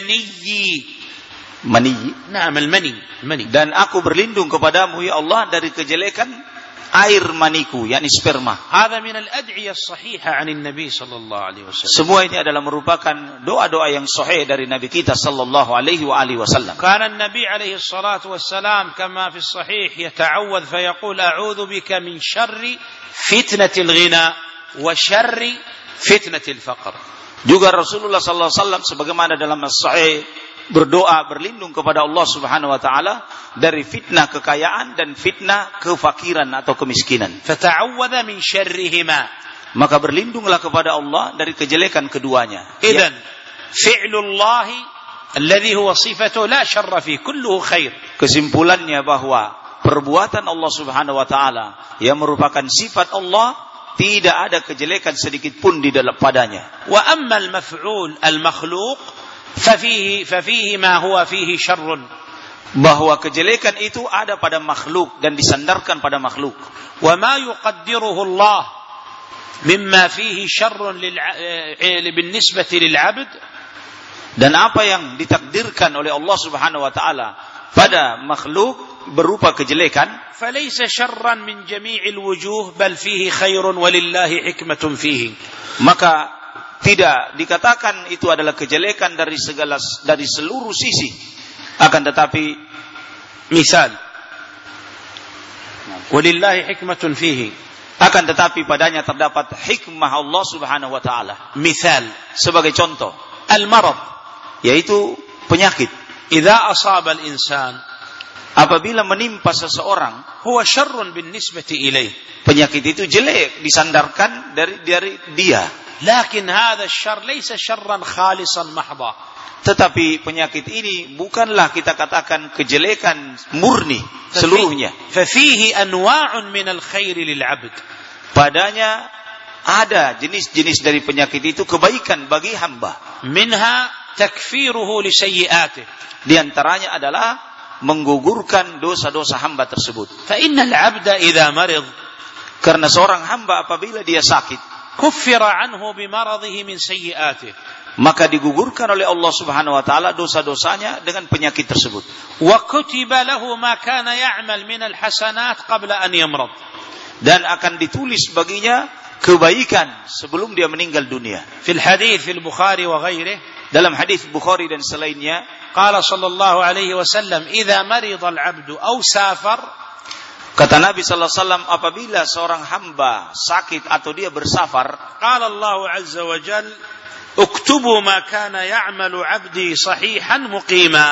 مني. Mani. Naam, al-mani, mani. Dan aku berlindung kepadamu ya Allah dari kejelekan air maniku, yakni sperma. Hadza min al-ad'iyah as-sahihah 'an an-nabi sallallahu alaihi wasallam. Semua ini adalah merupakan doa-doa yang sahih dari nabi kita sallallahu alaihi wa alihi wasallam. Kana an-nabi alaihi salatu wassalam kama fi as-sahih yata'awwadh fa yaqul a'udzu bika min syarri fitnatil ghina wa syarri fitnatil faqr. Juga Rasulullah sallallahu alaihi wasallam sebagaimana dalam as-sahih berdoa berlindung kepada Allah Subhanahu wa taala dari fitnah kekayaan dan fitnah kefakiran atau kemiskinan. Fata'awwadha min syarrihima, maka berlindunglah kepada Allah dari kejelekan keduanya. Idzan fi'lullah alladhi huwa sifatuhu la syarra fi, kulluhu khair. Kesimpulannya bahwa perbuatan Allah Subhanahu wa taala yang merupakan sifat Allah, tidak ada kejelekan sedikit pun di dalam padanya. Wa amma al-maf'ul al-makhluq ففيه ففيه ما هو فيه شر, bahwa kejelekan itu ada pada makhluk dan disandarkan pada makhluk. وما يقدره الله مما فيه شر بالنسبة للعبد, dan apa yang ditakdirkan oleh Allah Subhanahu wa taala pada makhluk berupa kejelekan, فليس شرا من جميع الوجوه بل فيه خير ولله حكمة فيه, maka tidak dikatakan itu adalah kejelekan dari segala dari seluruh sisi, akan tetapi misal walillahi hikmatun fihi, akan tetapi padanya terdapat hikmah Allah Subhanahu wa taala. Misal, sebagai contoh, al-marad, yaitu penyakit. Idza asaba al-insan, apabila menimpa seseorang, huwa syarrun binisbati ilaih, penyakit itu jelek disandarkan dari dari dia. Lakin hadha asy-syarr laysa syarran khalisan mahdha, tetapi penyakit ini bukanlah kita katakan kejelekan murni seluruhnya. Fa fihi anwa'un min al-khair lil-'abd, padanya ada jenis-jenis dari penyakit itu kebaikan bagi hamba. Minha takfiruhu li sayyi'atihi, di antaranya adalah menggugurkan dosa-dosa hamba tersebut. Fa innal 'abda idza marid, karena seorang hamba apabila dia sakit, كفر عنه بمرضه من سيئاته. Maka digugurkan oleh Allah Subhanahu wa taala dosa-dosanya dengan penyakit tersebut. وكتب له ما كان يعمل من الحسنات قبل أن يمرض. Dan akan ditulis baginya kebaikan sebelum dia meninggal dunia. في الحديث في البخاري وغيره, dalam hadis Bukhari dan selainnya, قال صلى الله عليه وسلم إذا مرض العبد أو سافر, kata Nabi sallallahu alaihi wasallam, apabila seorang hamba sakit atau dia bersafar, قال الله عز وجل اكتبوا ما كان يعمل عبدي صحيحا مقيما.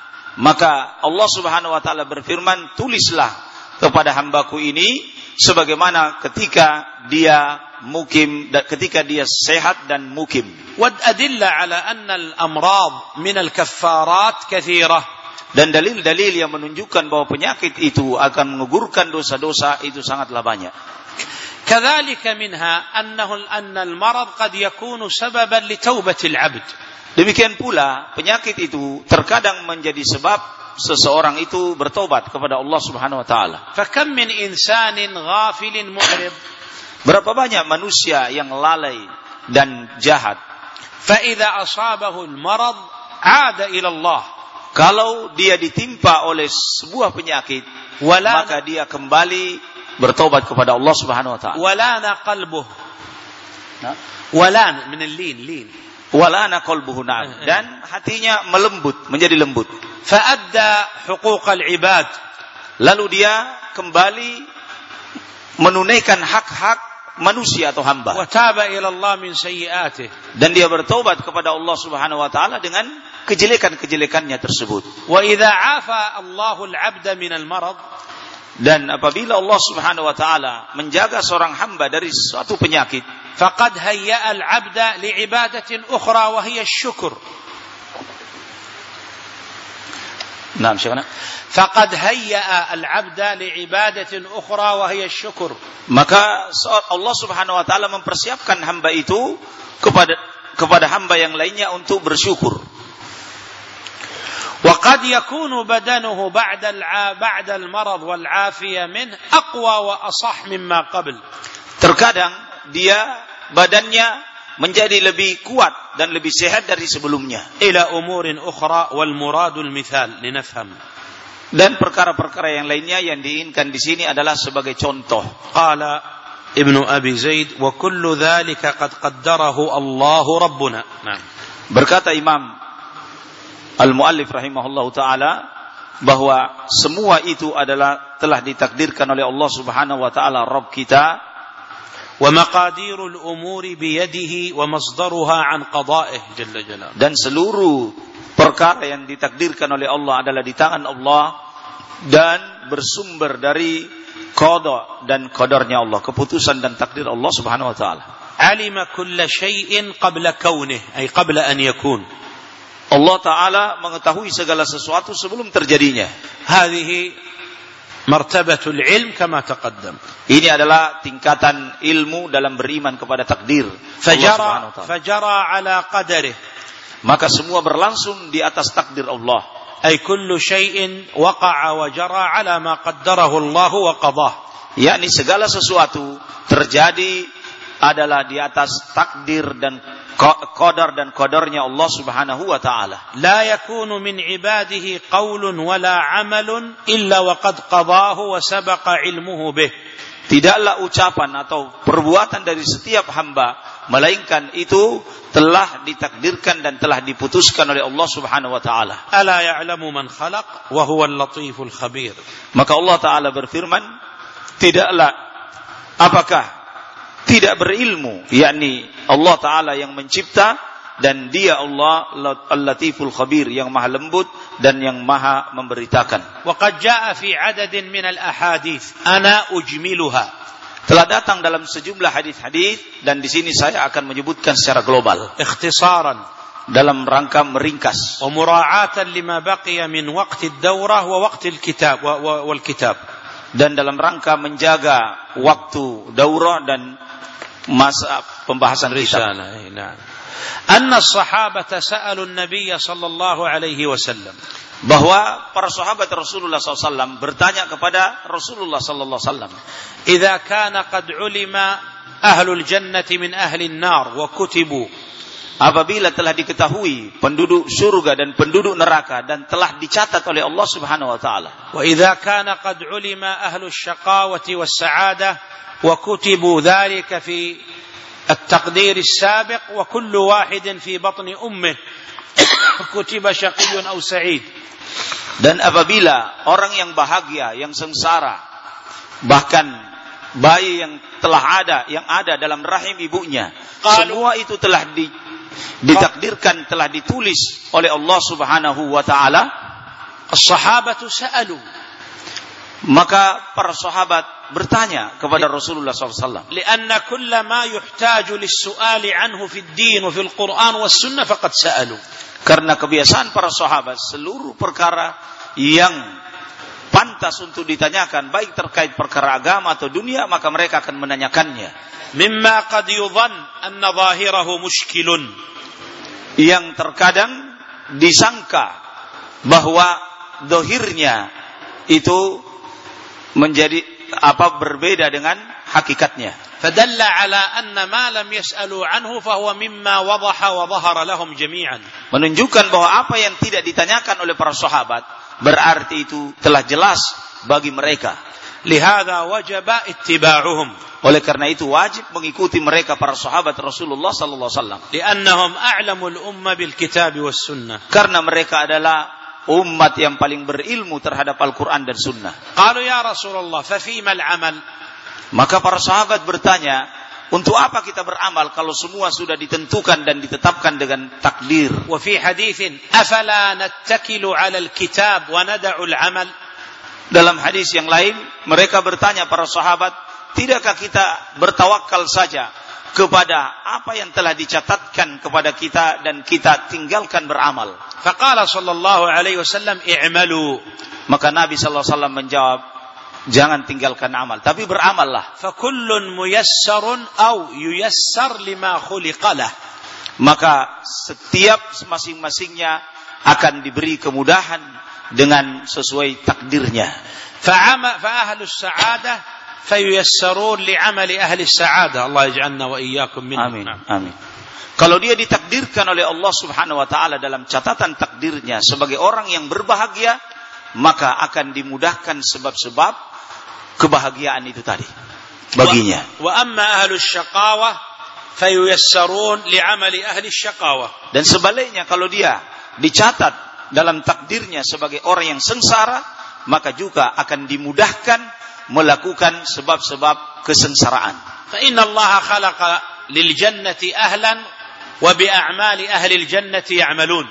Maka Allah Subhanahu wa taala berfirman, tulislah kepada hambaku ini sebagaimana ketika dia mukim, ketika dia sehat dan mukim. والأدلة على أن الأمراض من الكفارات كثيرة. Dan dalil-dalil yang menunjukkan bahwa penyakit itu akan mengugurkan dosa-dosa itu sangatlah banyak. كذلك منها أنه أن المرض قد يكون سببا لتوبة العبد. Demikian pula penyakit itu terkadang menjadi sebab seseorang itu bertobat kepada Allah Subhanahu wa taala. فكم من إنسان غافل معرض. Berapa banyak manusia yang lalai dan jahat. فإذا أصابه المرض عاد إلى الله. Kalau dia ditimpa oleh sebuah penyakit, maka dia kembali bertobat kepada Allah Subhanahu wa taala. Walana qalbuh. Nah, walan min al-lin, lin. Walana qalbuhu, na'am. Dan hatinya melembut, menjadi lembut. Fa'adda huquq al-ibad. Lalu dia kembali menunaikan hak-hak manusia atau hamba. Wa taba ila Allah min sayyi'atih. Dan dia bertobat kepada Allah Subhanahu wa taala dengan kejelekan-kejelekannya tersebut. Wa idza 'afa Allahu al-'abda min al-marad, dan apabila Allah Subhanahu wa taala menjaga seorang hamba dari suatu penyakit, faqad hayya'a al-'abda li'ibadatin ukhra wa hiya asy-syukr. Naam, Syekhana. Faqad hayya'a al-'abda li'ibadatin ukhra wa hiya asy-syukr. Maka Allah Subhanahu wa taala mempersiapkan hamba itu kepada kepada hamba yang lainnya untuk bersyukur. وقد يكون بدنه بعد بعد المرض والعافية منه أقوى وأصح مما قبل. Terkadang dia badannya menjadi lebih kuat dan lebih sehat dari sebelumnya. إلى أمور أخرى والمراد المثال لنفهم. Dan perkara-perkara yang lainnya yang diinginkan di sini adalah sebagai contoh. قال ابن أبي زيد وكل ذلك قد قدره الله ربنا. نعم. Berkata Imam Al-Muallif rahimahullahu ta'ala bahwa semua itu adalah telah ditakdirkan oleh Allah Subhanahu wa ta'ala Rabb kita. Wa maqadirul umuri biyadihi wa masdaruha an qada'ih jalla jalaluhu. Dan seluruh perkara yang ditakdirkan oleh Allah adalah di tangan Allah dan bersumber dari qada dan qadarnya Allah, keputusan dan takdir Allah Subhanahu wa ta'ala. Alima kulla syai'in qabla kaunihi, ay qabla an yakun. Allah Ta'ala mengetahui segala sesuatu sebelum terjadinya. Hadhihi martabatul ilm kama taqaddam. Ini adalah tingkatan ilmu dalam beriman kepada takdir fajara fajara ala qadarih. Maka semua berlangsung di atas takdir Allah. Ay kullu syai'in waqa'a wa jara ala ma qaddarahu Allah wa qadah. Yakni segala sesuatu terjadi adalah di atas takdir dan qadar dan qadarnya Allah Subhanahu wa ta'ala. La yakunu min ibadihi qawlun wala amalun illa wa qad qadahu wa sabaqa ilmuhu bih. Tidaklah ucapan atau perbuatan dari setiap hamba melainkan itu telah ditakdirkan dan telah diputuskan oleh Allah Subhanahu wa ta'ala. Ala ya'lamu man khalaq wa huwa al-latiful khabir. Maka Allah Ta'ala berfirman, tidaklah apakah tidak berilmu, yakni Allah Ta'ala yang mencipta dan dia Allah Al-Latiful Khabir yang maha lembut dan yang maha memberitakan. Wa qad jaa'a fi 'adadin min al-ahadits ana ujmiluha. Telah datang dalam sejumlah hadis-hadis dan di sini saya akan menyebutkan secara global, ikhtisaran, dalam rangka meringkas. Wa mura'atan lima baqiya min waqti ad-daurah wa waqti al-kitab wal kitab. Dan dalam rangka menjaga waktu daurah dan masa pembahasan risalah. Nah, anna as-sahabata sa'alu an-nabiy sallallahu alaihi wasallam, bahwa para sahabat Rasulullah sallallahu alaihi wasallam bertanya kepada Rasulullah sallallahu alaihi wasallam, idza kana qad ulima أهل الجنة من أهل النار وكتبوا. Apabila telah diketahui penduduk surga dan penduduk neraka dan telah dicatat oleh Allah Subhanahu wa taala. وإذا كان قد علم أهل الشقاوة والسعادة وكتبوا ذلك في التقدير السابق وكل واحد في بطن أمه كتب شقي أو سعيد. Dan apabila orang yang bahagia, yang sengsara, bahkan bayi yang telah ada, yang ada dalam rahim ibunya, semua itu telah di, ditakdirkan, telah ditulis oleh Allah Subhanahu wa taala. As-sahabatu sa'alu, maka para sahabat bertanya kepada Rasulullah shallallahu alaihi wasallam. Lianna kulla ma yuhtaju lis-su'ali anhu fi ad-din wa fi al-Qur'an wa as-sunnah faqad sa'alu. Karena kebiasaan para sahabat, seluruh perkara yang pantas untuk ditanyakan, baik terkait perkara agama atau dunia, maka mereka akan menanyakannya. Mimma qad yudhan anna zahirahu mushkilun, yang terkadang disangka bahwa zahirnya itu menjadi apa berbeda dengan hakikatnya. Fadalla ala anna ma lam yas'alu anhu fahuwa mimma wadaha wa dhahara lahum jami'an. Menunjukkan bahwa apa yang tidak ditanyakan oleh para sahabat berarti itu telah jelas bagi mereka. Lihada wajaba ittiba'uhum. Oleh karena itu wajib mengikuti mereka para sahabat Rasulullah sallallahu alaihi wasallam. Li'annahum a'lamul umma bil kitab was sunnah. Karena mereka adalah umat yang paling berilmu terhadap Al-Quran dan Sunnah. Qalu ya Rasulullah, fa fima al-amal? Maka para sahabat bertanya, untuk apa kita beramal kalau semua sudah ditentukan dan ditetapkan dengan takdir? Wa fi haditsin, afala nattakilu 'ala al-kitab wa nad'u al-amal? Dalam hadis yang lain, mereka bertanya para sahabat, tidakkah kita bertawakal saja kepada apa yang telah dicatatkan kepada kita dan kita tinggalkan beramal? Faqala sallallahu alaihi wasallam i'malu. Maka Nabi sallallahu alaihi wasallam menjawab, jangan tinggalkan amal, tapi beramallah. Fa kullun muyassarun aw yuyassar lima khuliqalah. Maka setiap masing-masingnya akan diberi kemudahan dengan sesuai takdirnya. Fa ahlus sa'adah fayuyassarun li'amali ahli as-sa'adah. Allah yaj'alna wa iyyakum minhum. Amin. Amin. Kalau dia ditakdirkan oleh Allah Subhanahu wa taala dalam catatan takdirnya sebagai orang yang berbahagia, maka akan dimudahkan sebab-sebab kebahagiaan itu tadi baginya. Wa amma ahlus syaqawah fayuyassarun li'amali ahli syaqawah. Dan sebaliknya, kalau dia dicatat dalam takdirnya sebagai orang yang sengsara, maka juga akan dimudahkan melakukan sebab-sebab kesengsaraan. Fa inna Allah khalaqa lil jannati ahlan wa bi a'mali ahli al jannati ya'malun.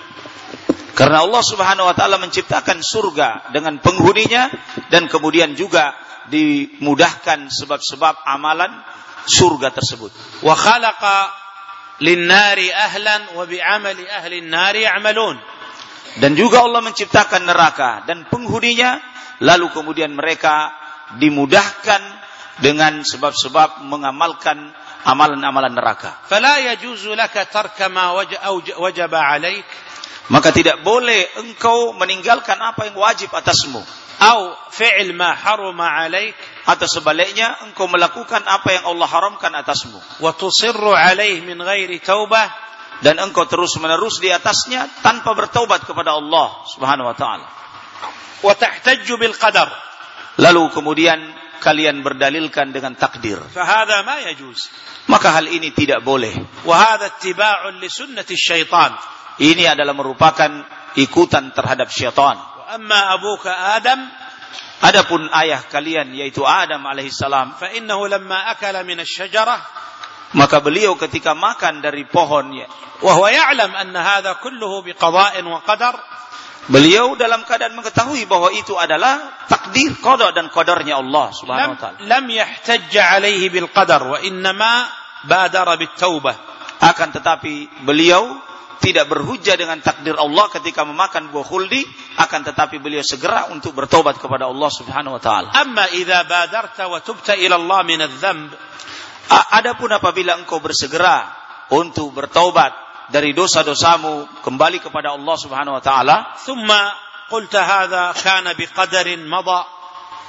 Karena Allah Subhanahu wa taala menciptakan surga dengan penghuninya dan kemudian juga dimudahkan sebab-sebab amalan surga tersebut. Wa khalaqa lin nari ahlan wa bi 'amali ahli an-nari ya'malun. Dan juga Allah menciptakan neraka dan penghuninya, lalu kemudian mereka dimudahkan dengan sebab-sebab mengamalkan amalan-amalan neraka. Fala yajuzu laka tarka ma wajaba 'alaik. Maka tidak boleh engkau meninggalkan apa yang wajib atasmu. Au fi'l ma harama 'alaik, atau sebaliknya engkau melakukan apa yang Allah haramkan atasmu. Wa tusirru 'alaihi min ghairi taubah, dan engkau terus-menerus di atasnya tanpa bertaubat kepada Allah Subhanahu wa taala. Wa tahtajju bil qadar, lalu kemudian kalian berdalilkan dengan takdir. Fa hadha ma yajuz. Maka hal ini tidak boleh. Wa hadha ittiba'un li sunnati syaitan. Ini adalah merupakan ikutan terhadap syaitan. Wa amma abuka Adam, adapun ayah kalian yaitu Adam alaihissalam, fa innahu lamma akala min asy-syajarah, maka beliau ketika makan dari pohon, wa huwa ya'lam anna hadha kulluhu biqada'in wa qadar, beliau dalam keadaan mengetahui bahwa itu adalah takdir, qada dan qadarnya Allah Subhanahu wa taala. Lam yahtajja alaihi bil qadar wa innama badara bit taubah. Akan tetapi beliau tidak berhujjah dengan takdir Allah ketika memakan buah khuldi, akan tetapi beliau segera untuk bertobat kepada Allah Subhanahu wa taala. Amma idza badarta wa tubta ila Allah min adz-dzamb, adapun apabila engkau bersegera untuk bertaubat dari dosa-dosamu, kembali kepada Allah Subhanahu wa taala, thumma qulta hadza kana biqadarin madha,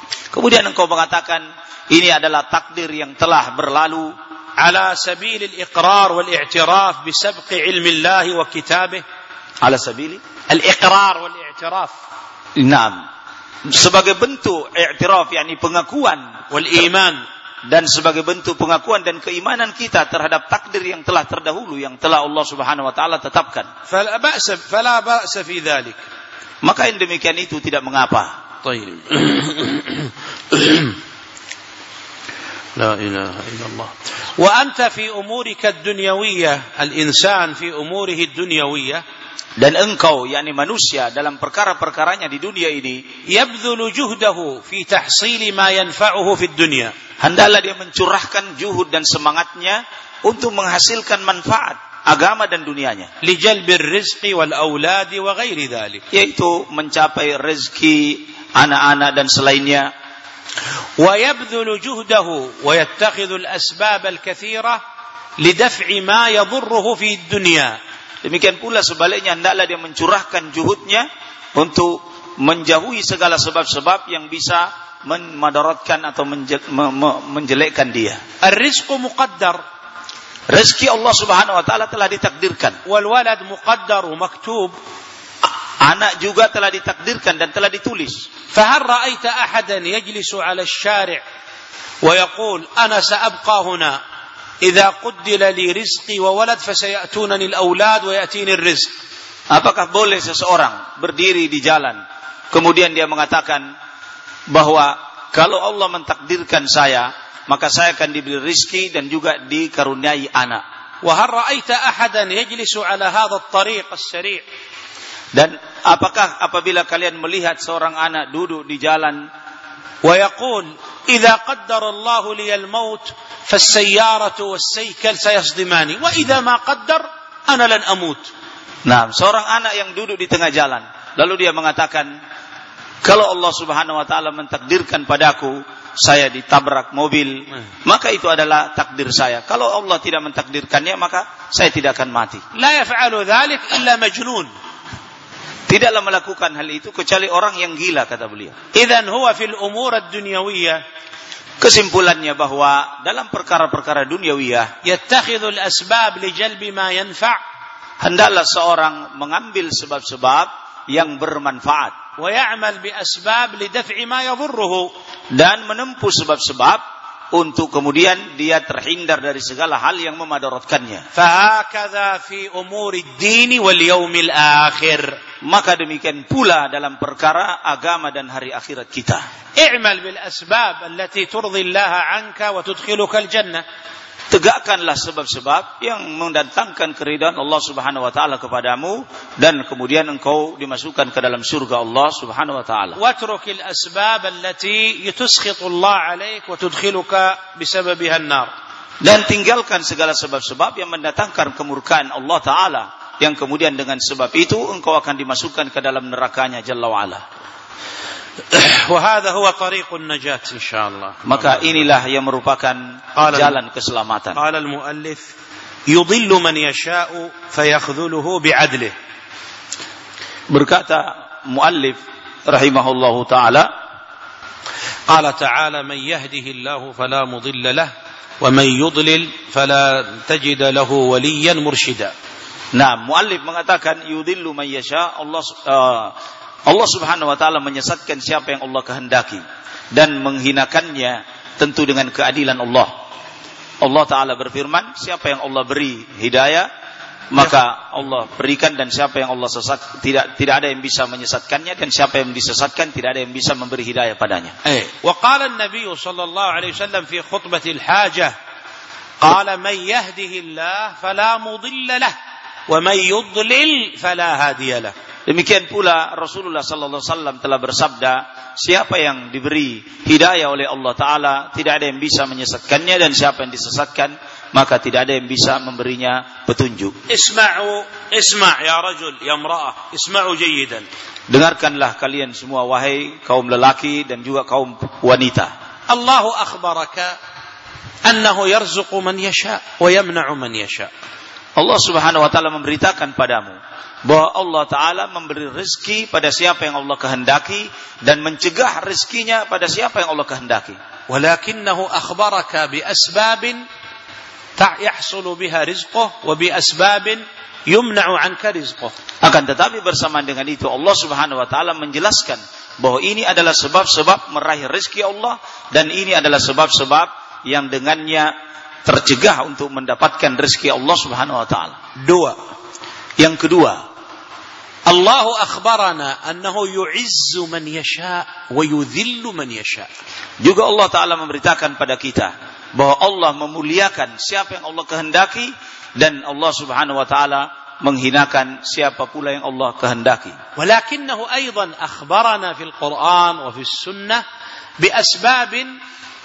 Kemudian engkau mengatakan ini adalah takdir yang telah berlalu. على سبيل الإقرار والاعتراف بسبق علم الله وكتابه. على سبيل الإقرار والاعتراف. نعم. Sebagai bentuk i'tiraf, yakni pengakuan, wal iman, dan sebagai bentuk pengakuan dan keimanan kita terhadap takdir yang telah terdahulu, yang telah Allah Subhanahu wa taala tetapkan. فلا بأس فلا بأس في ذلك. Maka yang demikian itu tidak mengapa. طيب. لا إله إلا الله. وأنت في أمورك الدنيوية، الإنسان في أموره الدنيوية، dan engkau yakni manusia dalam perkara-perkaranya di dunia ini, يبذل جهده في تحصيل ما ينفعه في الدنيا. Hendaklah dia mencurahkan juhud dan semangatnya untuk menghasilkan manfaat agama dan dunianya. لجلب الرزق والأولاد وغير ذلك. Yaitu mencapai rezeki anak-anak dan selainnya. ويبذل جهده ويتخذ الأسباب الكثيرة لدفع ما يضره في الدنيا. Demikian pula sebaliknya, hendaklah dia mencurahkan juhudnya untuk menjauhi segala sebab-sebab yang bisa memadaratkan atau menjelekkan dia. الرزق مقدر. Rezeki Allah Subhanahu wa taala telah ditakdirkan. والولد مقدر ومكتوب. Anak juga telah ditakdirkan dan telah ditulis. فهل رأيت أحدا يجلس على الشارع ويقول أنا سأبقى هنا إذا قدر لي رزقي وولد فسيأتونني الأولاد ويأتيني الرزق. Apakah boleh seseorang berdiri di jalan kemudian dia mengatakan bahwa kalau Allah mentakdirkan saya, maka saya akan diberi rezeki dan juga dikaruniai anak. وهل رأيت أحدا يجلس على هذا الطريق السريع. Dan apakah apabila kalian melihat seorang anak duduk di jalan ويقول إذا قدر الله لي الموت فالسيارة والسيكل سيصدماني وإذا ما قدر أنا لن أموت. Nah, seorang anak yang duduk di tengah jalan, lalu dia mengatakan, kalau Allah Subhanahu wa taala mentakdirkan padaku saya ditabrak mobil, hmm. maka itu adalah takdir saya. Kalau Allah tidak mentakdirkannya, maka saya tidak akan mati. لا يفعل ذلك إلا مجنون. Tidaklah melakukan hal itu kecuali orang yang gila, kata beliau. إذن هو في الأمور الدنيوية. Kesimpulannya bahwa dalam perkara-perkara duniawiyah, يتخذ الأسباب لجلب ما ينفع. Hendaklah seorang mengambil sebab-sebab yang bermanfaat. ويعمل بأسباب لدفع ما يضره. Dan menempuh sebab-sebab untuk kemudian dia terhindar dari segala hal yang memadaratkannya. فهكذا في أمور الدين واليوم الآخر. Maka demikian pula dalam perkara agama dan hari akhirat kita. اعمل بالأسباب التي ترضي الله عنك وتدخلك الجنة. Tegakkanlah sebab-sebab yang mendatangkan keridhaan Allah Subhanahu wa taala kepadamu dan kemudian engkau dimasukkan ke dalam surga Allah Subhanahu wa taala. واترك الأسباب التي تسخط الله عليك وتدخلك بسببها النار. Dan tinggalkan segala sebab-sebab yang mendatangkan kemurkaan Allah taala yang kemudian dengan sebab itu engkau akan dimasukkan ke dalam nerakanya Jalla wa Ala. وهذا هو طريق النجاة إن شاء الله. Maka inilah yang merupakan jalan keselamatan. قال المؤلف يضل من يشاء فيخذله بعدله. Berkata muallif rahimahullahu taala, قال تعالى من يهده الله فلا مضل له ومن يضلل فلا تجد له وليا مرشدا. Nah, muallif mengatakan yudillu man yasha, Allah uh, Allah Subhanahu wa taala menyesatkan siapa yang Allah kehendaki dan menghinakannya tentu dengan keadilan Allah. Allah taala berfirman, siapa yang Allah beri hidayah maka Allah berikan, dan siapa yang Allah sesat tidak tidak ada yang bisa menyesatkannya, dan siapa yang disesatkan tidak ada yang bisa memberi hidayah padanya. Eh, wa qala an-nabiy sallallahu alaihi wasallam fi khutbati al-hajah qala man yahdihillah fala mudilla lah wa man yudlil fala hadiya lah. Demikian pula Rasulullah sallallahu alaihi wasallam telah bersabda, siapa yang diberi hidayah oleh Allah taala tidak ada yang bisa menyesatkannya, dan siapa yang disesatkan maka tidak ada yang bisa memberinya petunjuk. Isma'u isma' ya rajul ya imra'ah, isma'u jayyidan. Dengarkanlah kalian semua wahai kaum lelaki dan juga kaum wanita. Allahu akhbaraka annahu yarzuqu man yasha wa yamna'u man yasha. Allah Subhanahu wa taala memberitakan padamu bahwa Allah taala memberi rezeki pada siapa yang Allah kehendaki dan mencegah rezekinya pada siapa yang Allah kehendaki. Walakinnahu akhbaraka bi asbabin yahsulu biha rizquh wa bi asbabin yumna'u 'anka rizquh. Akan tetapi bersamaan dengan itu Allah Subhanahu wa taala menjelaskan bahwa ini adalah sebab-sebab meraih rezeki Allah dan ini adalah sebab-sebab yang dengannya tercegah untuk mendapatkan rezeki Allah Subhanahu wa taala. Dua. Yang kedua, Allah akhbarana annahu yu'izzu man yasha wa yudhillu man yasha. Juga Allah taala memberitakan pada kita bahwa Allah memuliakan siapa yang Allah kehendaki dan Allah Subhanahu wa taala menghinakan siapa pula yang Allah kehendaki. Walakinnahu aidan akhbarana fil Qur'an wa fis sunnah bi asbabin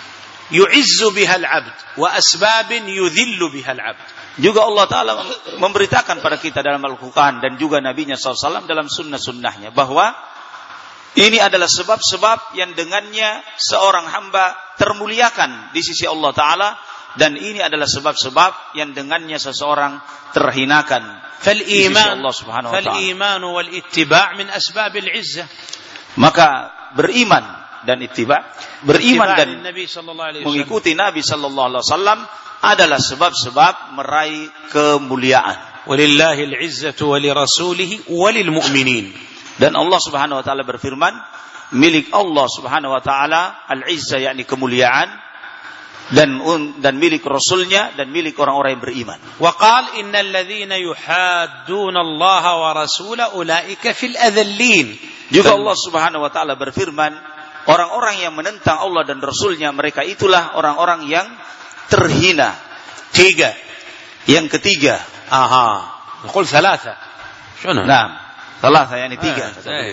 yu'izzu biha al-'abd wa asbabin yudhillu biha al-'abd. Juga Allah taala memberitakan pada kita dalam Al-Qur'an dan juga Nabi-Nya sallallahu alaihi wasallam dalam sunnah-sunnahnya bahwa ini adalah sebab-sebab yang dengannya seorang hamba termuliakan di sisi Allah Ta'ala. Dan ini adalah sebab-sebab yang dengannya seseorang terhinakan di sisi Allah Subhanahu Wa Ta'ala. فالإيمان والاتباع من أسباب العزة. Maka beriman dan ittiba, beriman dan Nabi mengikuti Nabi Sallallahu Alaihi Wasallam adalah sebab-sebab meraih kemuliaan. Walillahil izzatu walirasulihi walilmu'minin. Dan Allah Subhanahu wa taala berfirman, milik Allah Subhanahu wa taala al-izzah yakni kemuliaan dan dan milik Rasulnya dan milik orang-orang yang beriman. Wa qala innal ladzina yuhadduna Allah wa rasulahu ulaika fil adallin. Juga Allah Subhanahu wa taala berfirman, orang-orang yang menentang Allah dan Rasulnya mereka itulah orang-orang yang terhina. Tiga. Yang ketiga, aha, naqul thalatha. Shuna? Naam. Salah saya ini tiga.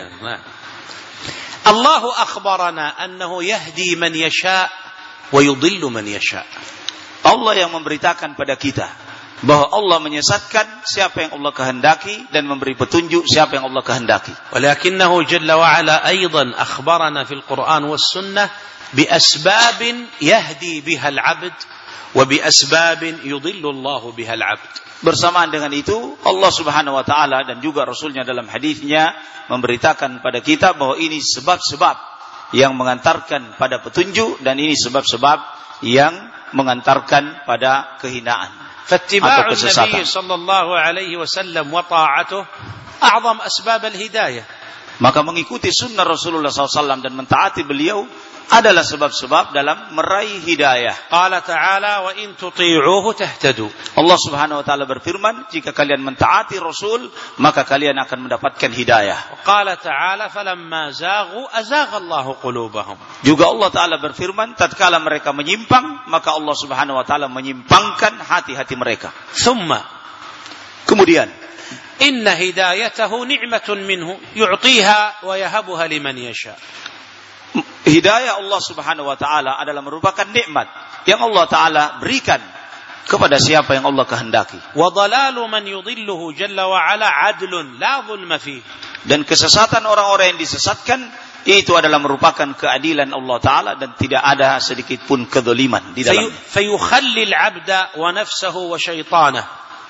Allah akhbarana annahu yahdi man yasha wa yudhillu man yasha. Allah yang memberitakan pada kita bahwa Allah menyesatkan siapa yang Allah kehendaki dan memberi petunjuk siapa yang Allah kehendaki. Walakinnahu jalla wa ala aidan akhbarana fil Qur'an was sunnah bi asbabin yahdi biha al-'abd wa bi asbabin yudhillu Allah biha al-'abd. Bersamaan dengan itu Allah Subhanahu wa taala dan juga Rasulnya dalam hadisnya memberitakan pada kita bahwa ini sebab-sebab yang mengantarkan pada petunjuk dan ini sebab-sebab yang mengantarkan pada kehinaan atau kesesatan. Fattiba'un Nabi sallallahu alaihi wasallam wa ta'atuh a'zam asbab al-hidayah. Maka mengikuti sunnah Rasulullah sallallahu alaihi wasallam dan mentaati beliau adalah sebab-sebab dalam meraih hidayah. Qala ta'ala wa in tuti'uhu tahtadu. Allah Subhanahu wa taala berfirman, jika kalian mentaati Rasul, maka kalian akan mendapatkan hidayah. Qala ta'ala falamma zaghu azagha Allahu qulubahum. Juga Allah taala berfirman, tatkala mereka menyimpang, maka Allah Subhanahu wa taala menyimpangkan hati-hati mereka. Thumma, kemudian, inna hidayatahu ni'matun minhu yu'tiha wa yahabuha liman yasha. Hidayah Allah Subhanahu wa taala adalah merupakan nikmat yang Allah taala berikan kepada siapa yang Allah kehendaki. Wa dhalalu man yudhilluhu jalla wa ala 'adlun la dhulma fi. Dan kesesatan orang-orang yang disesatkan itu adalah merupakan keadilan Allah taala dan tidak ada sedikit pun kedzaliman di dalamnya. Fayukhalli al-'abda wa nafsuhu wa shaytanah.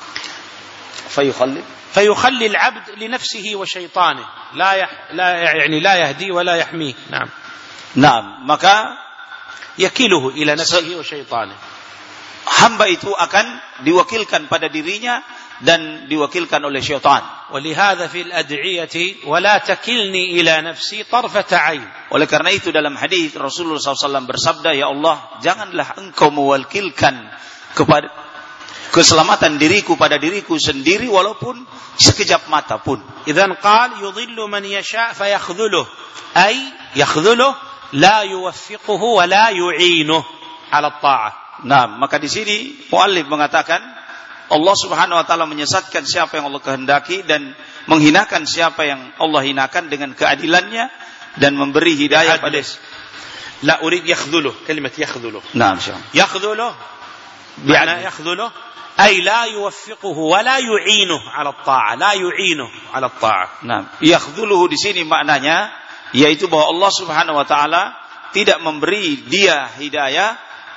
Fayukhalli فيخلي العبد لنفسه وشيطانه لا يح... لا يعني لا يهدي ولا يحميه. نعم. Nah, maka yakiluhu ila nafsihi wa shaytanih. Hamba itu akan diwakilkan pada dirinya dan diwakilkan oleh syaitan. Walihada fil ad'iyati wala takilni ila nafsi tarfata 'ain. Oleh karena itu dalam hadis Rasulullah sallallahu alaihi wasallam bersabda, ya Allah, janganlah engkau mewakilkan kepada keselamatan diriku pada diriku sendiri walaupun sekejap mata pun. Idzan qala yudhillu man yasha fayakhdhuluh ay yakhdhuluh la yuwaffiquhu wa la yu'inuhu 'ala at-ta'ah. Nah, maka di sini muallif mengatakan Allah Subhanahu wa taala menyesatkan siapa yang Allah kehendaki dan menghinakan siapa yang Allah hinakan dengan keadilannya dan memberi hidayah pada. La urid yakhdhuluh, kalimat yakhdhuluh. Naam, syah. Yakhdhuluh bi'ana yakhdhuluh ay la yuwaffiquhu wa la yu'inuhu 'ala at-ta'ah, la yu'inuhu 'ala at-ta'ah. Nah, yakhdhuluhu di sini maknanya yaitu bahwa Allah Subhanahu wa taala tidak memberi dia hidayah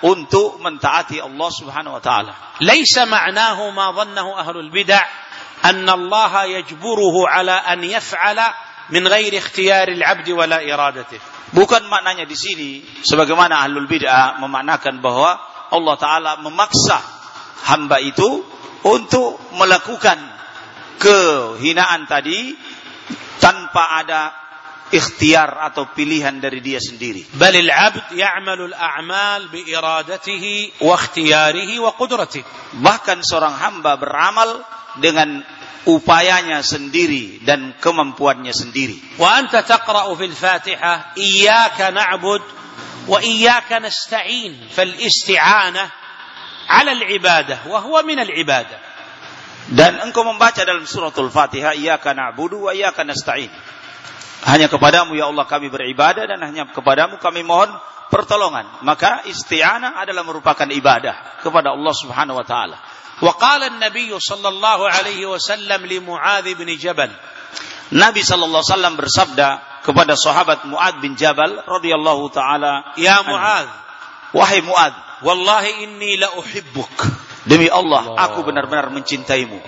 untuk mentaati Allah Subhanahu wa taala. Laisa ma'nahu ma dhannahu ahlul bid'ah anna Allah yajburuhu ala an yaf'ala min ghairi ikhtiyari al-'abd wala iradatihi. Bukan maknanya di sini sebagaimana ahlul bid'ah memaknakan bahwa Allah taala memaksa hamba itu untuk melakukan kehinaan tadi tanpa ada ikhtiar atau pilihan dari dia sendiri. Balil 'abd ya'malu al-a'mal bi iradatihi wa ikhtiyarihi wa qudratihi. Bahkan seorang hamba beramal dengan upayanya sendiri dan kemampuannya sendiri. Wa anta taqra'u fil Fatihah iyyaka na'bud wa iyyaka nasta'in. Fal isti'anah 'ala al-ibadah wa huwa min al-ibadah. Dan engkau membaca dalam suratul Fatihah iyyaka na'budu wa iyyaka nasta'in. Hanya kepadamu ya Allah kami beribadah dan hanya kepadamu kami mohon pertolongan. Maka isti'anah adalah merupakan ibadah kepada Allah Subhanahu wa taala. Wa qala an-nabiy sallallahu alaihi wasallam li Mu'adz bin Jabal. Nabi sallallahu alaihi wasallam bersabda kepada sahabat Mu'adz bin Jabal radhiyallahu taala, "Ya Mu'adz, wahai Mu'adz, wallahi inni la uhibbuk." Demi Allah, Allah, aku benar-benar mencintaimu.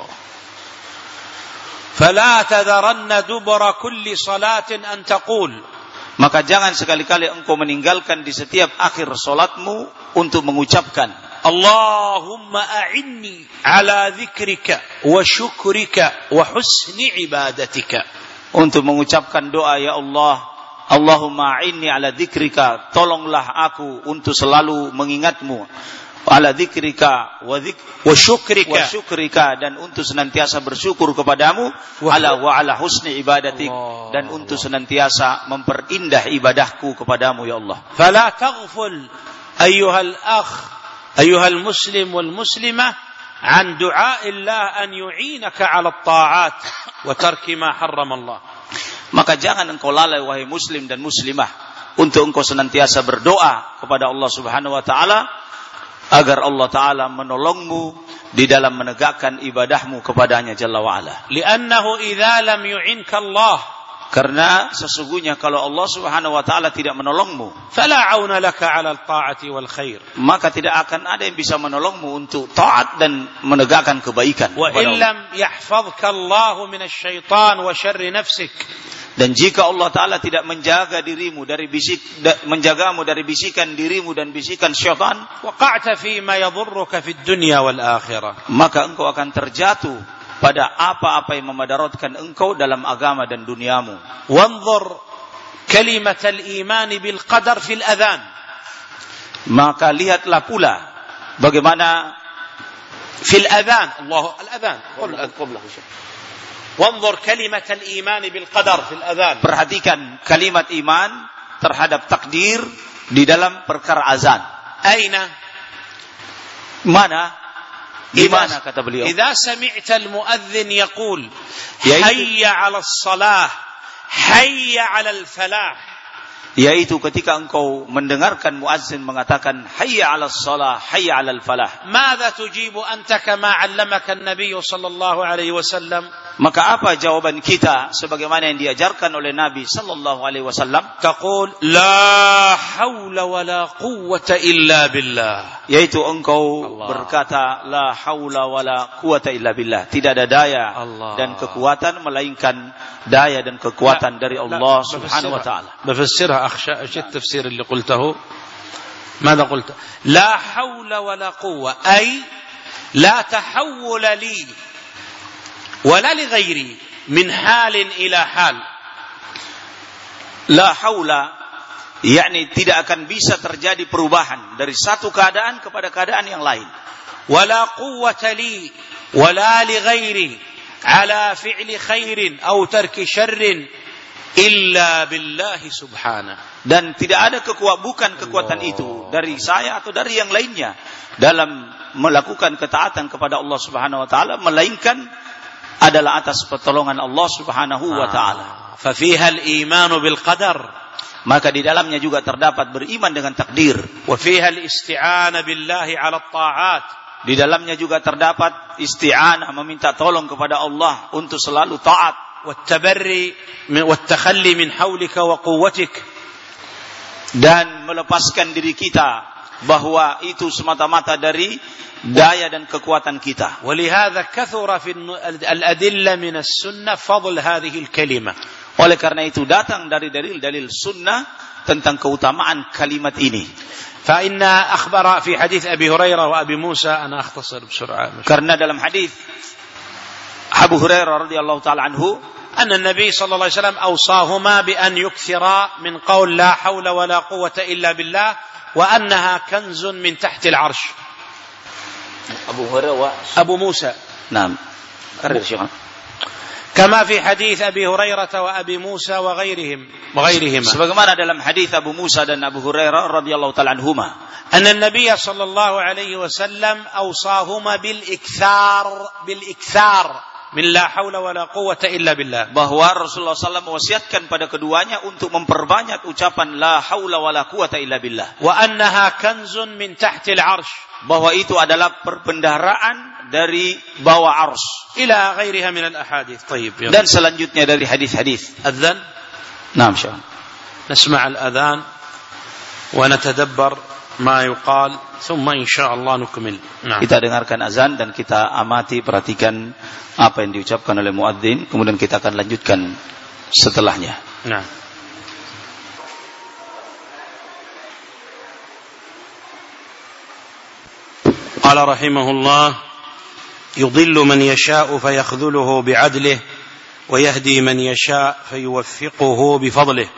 فلا تذرن دبر كل صلاة أن تقول. Maka jangan sekali-kali engkau meninggalkan di setiap akhir salatmu untuk mengucapkan Allahumma a'inni ala dzikrika wa syukrika wa husni ibadatika. Untuk mengucapkan doa, ya Allah, Allahumma a'inni ala dzikrika, tolonglah aku untuk selalu mengingatmu, ala dzikrika wa zik wa syukrika wa syukrika, dan untuk senantiasa bersyukur kepadamu, ala wa ala husni ibadatik, Allah, dan untuk senantiasa memperindah ibadahku kepadamu ya Allah. Fala taghful ayyuhal akh ayyuhal muslim wal muslimah an du'a'illah an yu'inaka 'ala at-ta'at wa tarki ma harrama Allah. Maka jangan engkau lalai wahai muslim dan muslimah untuk engkau senantiasa berdoa kepada Allah Subhanahu wa taala agar Allah Ta'ala menolongmu di dalam menegakkan ibadahmu kepadanya Jalla wa'ala. Liannahu idza lam yu'inka Allah, karena sesungguhnya kalau Allah Subhanahu wa Ta'ala tidak menolongmu, fala 'auna laka 'ala al-ta'ati wal khair, maka tidak akan ada yang bisa menolongmu untuk taat dan menegakkan kebaikan. Wa illam yahfazka Allah min asy-syaitan wa syarri nafsik, dan jika Allah Ta'ala tidak menjaga dirimu dari bisik, menjagamu dari bisikan dirimu dan bisikan syaitan, waqa'ta fi ma yadhurruka fid dunya wal akhirah, maka engkau akan terjatuh pada apa-apa yang memadaratkan engkau dalam agama dan duniamu. Wanzur kalimat al-iman bil qadar fil adhan, maka lihatlah pula bagaimana fil adhan, Allah al-adhan qabla wanzur kalimat al-iman bil qadar fil adhan, perhatikan kalimat iman terhadap takdir di dalam perkara azan. Aina, mana, di mana kata beliau? Idza sami'ta al-muadzin yaqul hayya 'ala as-salah hayya 'ala al-falah, yaitu ketika engkau mendengarkan muazzin mengatakan hayya 'ala as-salah hayya 'ala al-falah, madza tujibu anta kama 'allamaka an-nabiy sallallahu alaihi wasallam, maka apa jawaban kita sebagaimana yang diajarkan oleh Nabi sallallahu alaihi wasallam? Taqul la haula wala quwwata illa billah, yaitu engkau Allah berkata la haula wala quwwata illa billah, tidak ada daya Allah dan kekuatan melainkan daya dan kekuatan la, dari Allah la, subhanahu wa ta'ala. Bafassirha akhsha ايش التفسير اللي قلته؟ ماذا قلت؟ لا حول ولا قوة أي لا تحول لي ولا لغيري من حال إلى حال. La haula, yakni tidak akan bisa terjadi perubahan dari satu keadaan kepada keadaan yang lain. Wala quwwata li wala li ghairi ala fi'li khairin aw tarki syarrin illa billahi subhanahu. Dan tidak ada kekuatan, bukan kekuatan Allah itu dari saya atau dari yang lainnya dalam melakukan ketaatan kepada Allah Subhanahu wa taala, melainkan adalah atas pertolongan Allah Subhanahu wa taala. Fa fiha al-iman bil qadar, maka di dalamnya juga terdapat beriman dengan takdir. Wa fiha al-isti'anah billahi 'ala at-ta'at, di dalamnya juga terdapat isti'anah, meminta tolong kepada Allah untuk selalu taat. Wa at-tabarri wa at-takhalli min hawlika wa quwwatik, dan melepaskan diri kita bahwa itu semata-mata dari daya dan kekuatan kita. ولهذا كثر في الأدلة من السنة فضل هذه الكلمة. Oleh karena itu datang dari dalil-dalil sunnah tentang keutamaan kalimat ini. فإن أخبر في حديث أبي هريرة وأبي موسى أنا أختصر بسرعة. Karena dalam hadis Abu Hurairah radhiyallahu taala anhu أن النبي صلى الله عليه وسلم أوصاهما بأن يكثرا من قول لا حول ولا قوة إلا بالله وأنها كنز من تحت العرش. Abu Hurairah أبو موسى. نعم. كما في حديث أبي هريرة وأبي موسى وغيرهم وغيرهما. Sebagaimana dalam hadis Abu Musa dan Abu Hurairah radhiyallahu taala anhuma. أن النبي صلى الله عليه وسلم أوصاهما بالإكثار بالإكثار من لا حول ولا قوة إلا بالله. Bahwa Rasulullah sallallahu alaihi wasallam mewasiatkan pada keduanya untuk memperbanyak ucapan la haula wala quwata illa billah. وأنها كنز من تحت العرش. Bahwa itu adalah perbendaharaan dari bawah ars. إلى غيرها من الأحاديث. طيب. يلا. Dan selanjutnya dari hadis-hadis. أذن. نعم شاء. نسمع الأذان ونتدبر ما يقال ثم إن شاء الله نكمل. نعم. Kita dengarkan azan dan kita amati, perhatikan apa yang diucapkan oleh muadzin, kemudian kita akan lanjutkan setelahnya. نعم. قال رحمه الله يضل من يشاء فيخذله بعدله ويهدي من يشاء فيوفقه بفضله.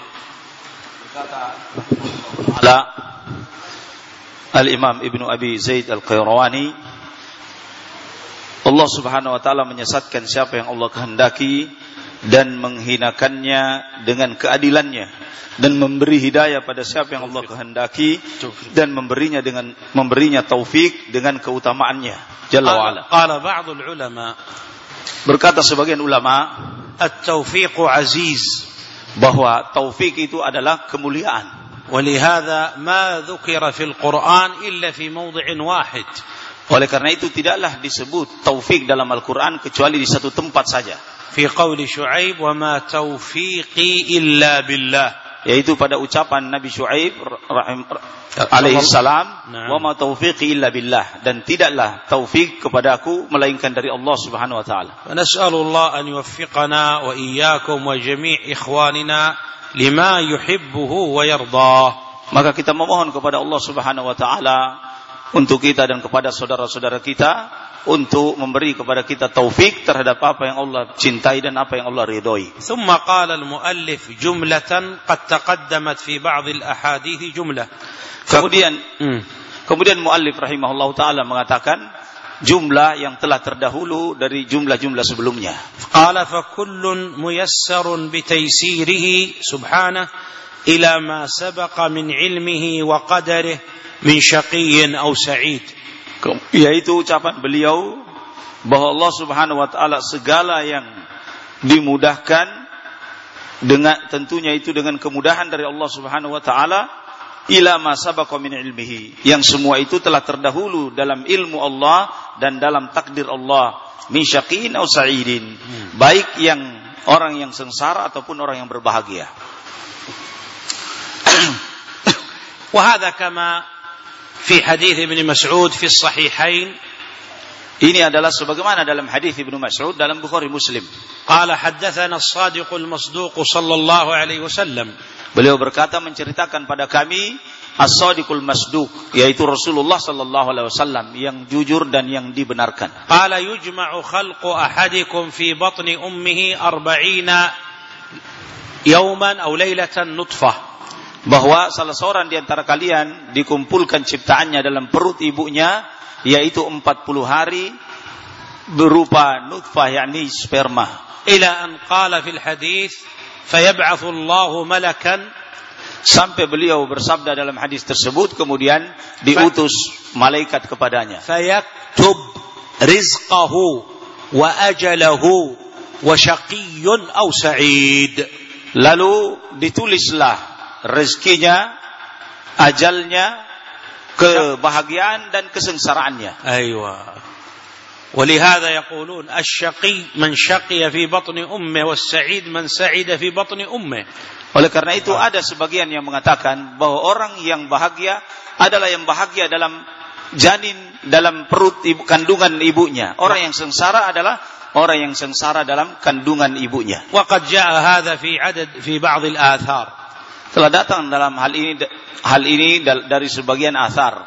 على Al-Imam Ibnu Abi Zaid Al-Qayrawani, Allah Subhanahu wa taala menyesatkan siapa yang Allah kehendaki dan menghinakannya dengan keadilannya, dan memberi hidayah pada siapa yang Allah kehendaki dan memberinya dengan memberinya taufik dengan keutamaannya jalla wa ala. Qala ba'd al-ulama, berkata sebagian ulama, at-taufiq aziz, bahwa taufik itu adalah kemuliaan. ولهذا ما ذكر في القرآن إلا في موضع واحد. Oleh karena itu tidaklah disebut taufik dalam Al-Quran kecuali di satu tempat saja. في قول شعيب وما توفيقي إلا بالله. Yaitu pada ucapan Nabi Syuaib rahim alaihi salam, wa ma taufiqi illa billah, dan tidaklah taufik kepadaku melainkan dari Allah Subhanahu wa taala. ونسأل الله أن يوفقنا وإياكم وجميع إخواننا lima yuhibbuhu wa yardah. Maka kita memohon kepada Allah Subhanahu wa taala untuk kita dan kepada saudara-saudara kita untuk memberi kepada kita taufik terhadap apa yang Allah cintai dan apa yang Allah ridhoi. ثم قال المؤلف جملة قد تقدمت في بعض الأحاديث جملة. Kemudian hmm. kemudian muallif rahimahullahu taala mengatakan jumlah yang telah terdahulu dari jumlah-jumlah sebelumnya. Qala fa kullun muyassarun bi taysirihi subhanahu ila ma sabaqa min ilmihi wa qadarihi min syaqiyyin aw sa'id. Yaitu ucapan beliau bahwa Allah Subhanahu wa taala segala yang dimudahkan dengan tentunya itu dengan kemudahan dari Allah Subhanahu wa taala ila ma sabaqa min ilmihi, yang semua itu telah terdahulu dalam ilmu Allah dan dalam takdir Allah, min syaqin aw sa'idin, hmm. baik yang orang yang sengsara ataupun orang yang berbahagia. Wa hadha kama fi hadits Ibnu Mas'ud fi as-sahihain. Ini adalah sebagaimana dalam hadis Ibnu Mas'ud dalam Bukhari Muslim. Qala haddatsana as-sadiq al-masduq sallallahu alaihi wasallam. Beliau berkata, menceritakan pada kami as-sadiqul masduq, yaitu Rasulullah sallallahu alaihi wasallam yang jujur dan yang dibenarkan. Qala yujma'u khalqu ahadikum fi batni ummihi arba'ina yawman aw laylatan nutfah. Bahwa salah seorang di antara kalian dikumpulkan ciptaannya dalam perut ibunya, yaitu empat puluh hari berupa nutfah, yakni sperma. Ila an qala fil hadits fayab'athu Allahu malakan, sampai beliau bersabda dalam hadis tersebut, kemudian diutus malaikat kepadanya. Fayaktub rizqahu wa ajalahu wa syaqiyyun aw sa'id. Lalu ditulislah rezekinya, ajalnya, kebahagiaan dan kesengsaraannya. Aywa. ولهذا يقولون الشقي من شقي في بطن أمه والسعيد من سعد في بطن أمه. Oleh karena itu ada sebagian yang mengatakan bahwa orang yang bahagia adalah yang bahagia dalam janin, dalam perut ibu, kandungan ibunya. Orang yang sengsara adalah orang yang sengsara dalam kandungan ibunya. وقد جاء هذا في عدد في بعض الآثار. Telah datang dalam hal ini hal ini dari sebagian athar.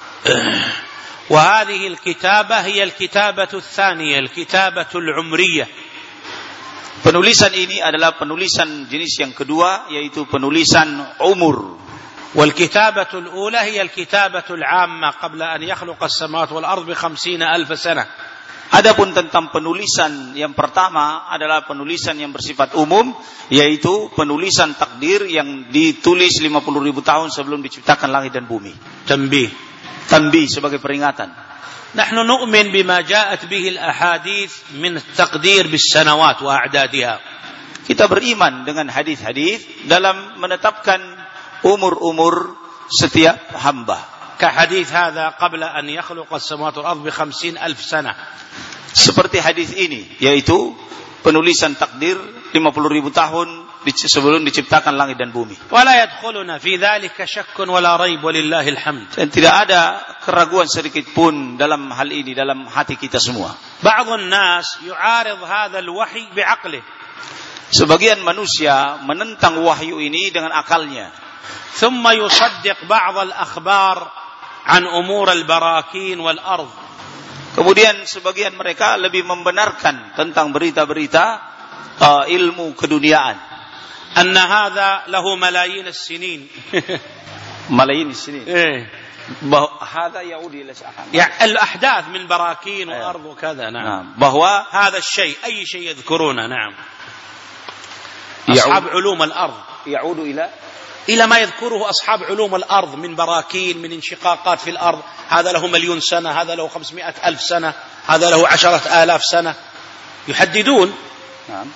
وهذه الكتابة هي الكتابة الثانية الكتابة العمرية. Penulisan ini adalah penulisan jenis yang kedua, yaitu penulisan umur. والكتابة الأولى هي الكتابة العامة قبل أن يخلق السماوات والأرض بخمسين ألف سنة. Adapun tentang penulisan yang pertama adalah penulisan yang bersifat umum, yaitu penulisan takdir yang ditulis lima puluh ribu tahun sebelum diciptakan langit dan bumi. Tanbih. Tanbih sebagai peringatan. نحن نؤمن بما جاءت به الأحاديث من التقدير بالسنوات وأعدادها. Kita beriman dengan hadis-hadis dalam menetapkan umur-umur setiap hamba. كحديث هذا قبل أن يخلق السماوات والأرض بخمسين ألف سنة. Seperti hadis ini, yaitu penulisan takdir lima puluh ribu tahun sebelum diciptakan langit dan bumi. ولا يدخلنا في ذلك شك ولا ريب ولله الحمد. Dan tidak ada keraguan sedikit pun dalam hal ini dalam hati kita semua. بعض الناس يعارض هذا الوحي بعقله. Sebagian manusia menentang wahyu ini dengan akalnya. ثم يصدق بعض الأخبار عن أمور البراكين والأرض. Kemudian sebagian mereka lebih membenarkan tentang berita-berita uh, ilmu keduniaan. أن هذا له ملايين السنين. ملايين السنين. إيه. هذا يعود إلى يعني الأحداث من براكين وأرض وكذا. نعم. bahwa هذا الشيء أي شيء يذكرونه. نعم. أصحاب علوم الأرض. يعود إلى إلى ما يذكره أصحاب علوم الأرض من براكين من انشقاقات في الأرض. هذا له مليون سنة، هذا له خمسمائة ألف سنة، هذا له عشرة آلاف سنة. يحددون. نعم.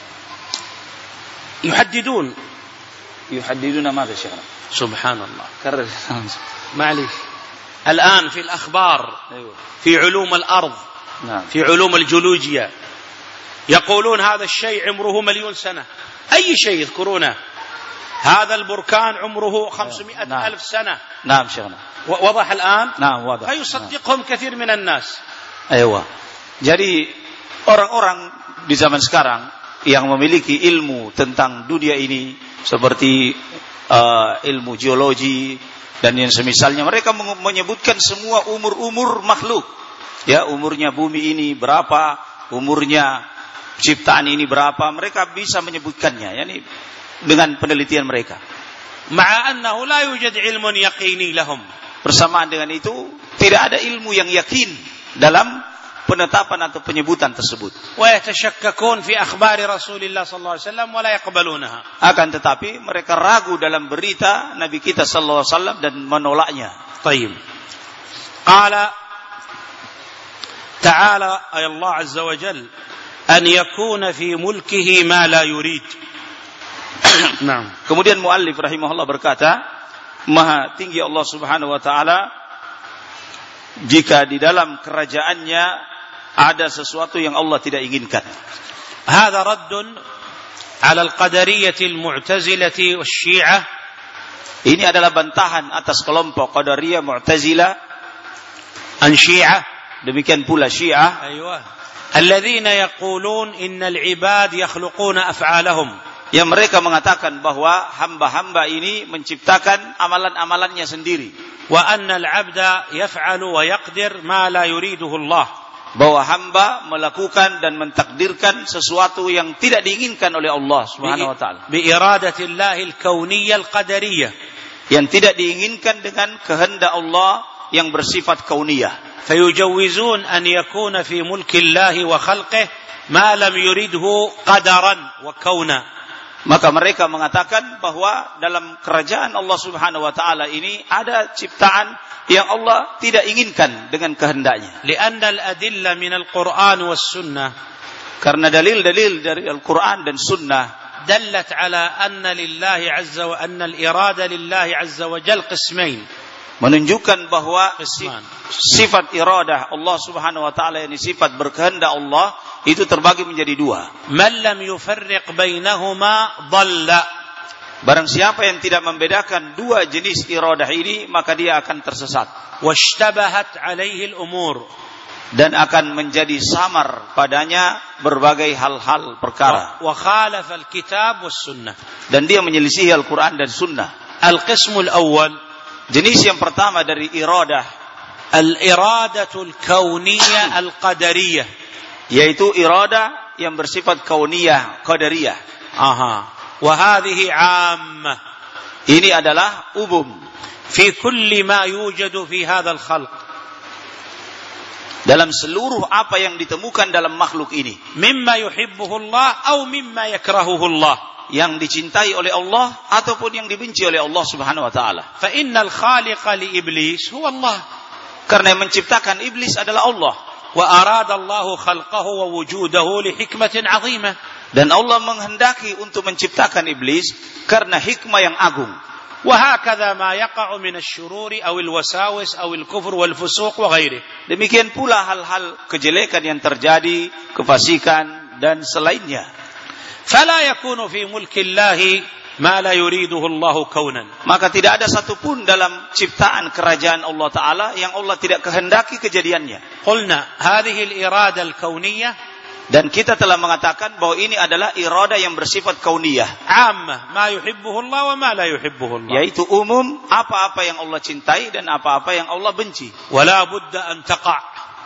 يحددون. يحددون ماذا شيخنا؟ سبحان الله. كرر. معليش. الآن في الأخبار في علوم الأرض. نعم. في علوم الجيولوجيا يقولون هذا الشيء عمره مليون سنة. أي شيء يذكرونه. هذا البركان عمره خمسمائة نعم. ألف سنة. نعم شيخنا. وضح الآن. نعم واضح. فيصدقهم نعم. كثير من الناس. أيوة. Jadi orang-orang di zaman sekarang yang memiliki ilmu tentang dunia ini seperti uh, ilmu geologi dan yang semisalnya, mereka menyebutkan semua umur-umur makhluk. Ya, umurnya bumi ini berapa, umurnya ciptaan ini berapa, mereka bisa menyebutkannya. Yani dengan penelitian mereka. Ma'a annahu la yujad ilmun yaqini lahum. Bersamaan dengan itu tidak ada ilmu yang yakin dalam penetapan atau penyebutan tersebut. Wa yatashakkakun fi akhbari Rasulillah sallallahu alaihi wasallam wa la yaqbalunaha. Akan tetapi mereka ragu dalam berita Nabi kita sallallahu alaihi wasallam dan menolaknya. Tayyib. Qala ta'ala ay Allah azza wa jalla an yakuna fi mulkihi ma la yurid. Nah. Kemudian muallif rahimahullah berkata, Maha tinggi Allah Subhanahu wa taala jika di dalam kerajaannya ada sesuatu yang Allah tidak inginkan. Hadza raddun 'ala al-qadariyyah al-mu'tazilah wash-syi'ah. Ini adalah bantahan atas kelompok Qadariyah, Mu'tazilah, an Syi'ah, demikian pula Syiah. Aywa. Alladzina yaqulun innal 'ibad yakhluquna af'alahum. Yang mereka mengatakan bahwa hamba-hamba ini menciptakan amalan-amalannya sendiri. Wa anna al-'abda yaf'alu wa yaqdir ma la yuriduhu Allah. Bahwa hamba melakukan dan mentakdirkan sesuatu yang tidak diinginkan oleh Allah Subhanahu wa taala. Bi iradatillahi al-kauniyyah al-qadariyah. Yang tidak diinginkan dengan kehendak Allah yang bersifat kauniyah. Fayujawwizun an yakuna fi mulki Allah wa khalqihi ma lam yuridhu qadaran wa kauna. Maka mereka mengatakan bahwa dalam kerajaan Allah Subhanahu wa taala ini ada ciptaan yang Allah tidak inginkan dengan kehendaknya. Li'anna al-adilla min al-Qur'an was sunnah. Karena dalil-dalil dari Al-Qur'an dan sunnah dallat ala anna lillahi azza wa anna al-irada lillahi azza wa jal qismain. Menunjukkan bahwa sifat iradah Allah Subhanahu wa taala, ini sifat berkehendak Allah, itu terbagi menjadi dua. Man lam yufarriq bainahuma dhalla. Barang siapa yang tidak membedakan dua jenis iradah ini, maka dia akan tersesat. Washtabahat alaihi al-umur, dan akan menjadi samar padanya berbagai hal-hal perkara. Wa khalafa al-kitab was sunnah, dan dia menyelisihi Al-Qur'an dan sunnah. Al-qismul awwal, jenis yang pertama dari iradah, al-iradatul kauniyah al-qadariyah, yaitu iradah yang bersifat kauniyah, qadariyah. Aha. Wa hadhihi 'ammah, ini adalah umum fi kulli ma yujadu fi hadzal khalq, dalam seluruh apa yang ditemukan dalam makhluk ini, mimma yuhibbuhu Allah atau mimma yakrahuhu Allah, yang dicintai oleh Allah ataupun yang dibenci oleh Allah Subhanahu wa taala. Fa innal khaliqa li iblis huwa Allah, karena yang menciptakan iblis adalah Allah. Wa arada Allahu khalqahu wa wujudahu li hikmatin 'azimah, dan Allah menghendaki untuk menciptakan iblis karena hikmah yang agung. Wa hakadha ma yaqa'u min asy-syururi aw al-wasawis aw al-kufr wal fusuq wa ghairihi. Demikian pula hal-hal kejelekan yang terjadi, kefasikan dan selainnya. Fala yakunu fi mulki Allah ma la yuriduhu Allah kaunan. Maka tidak ada satupun dalam ciptaan kerajaan Allah Ta'ala yang Allah tidak kehendaki kejadiannya. Qulna hadhihi al-irada al-kauniyah, dan kita telah mengatakan bahwa ini adalah iradah yang bersifat kauniyah, ammah, ma yuhibbuhu Allah wa ma la yuhibbuhu Allah, yaitu umum apa-apa yang Allah cintai dan apa-apa yang Allah benci. Wala budda an taqa',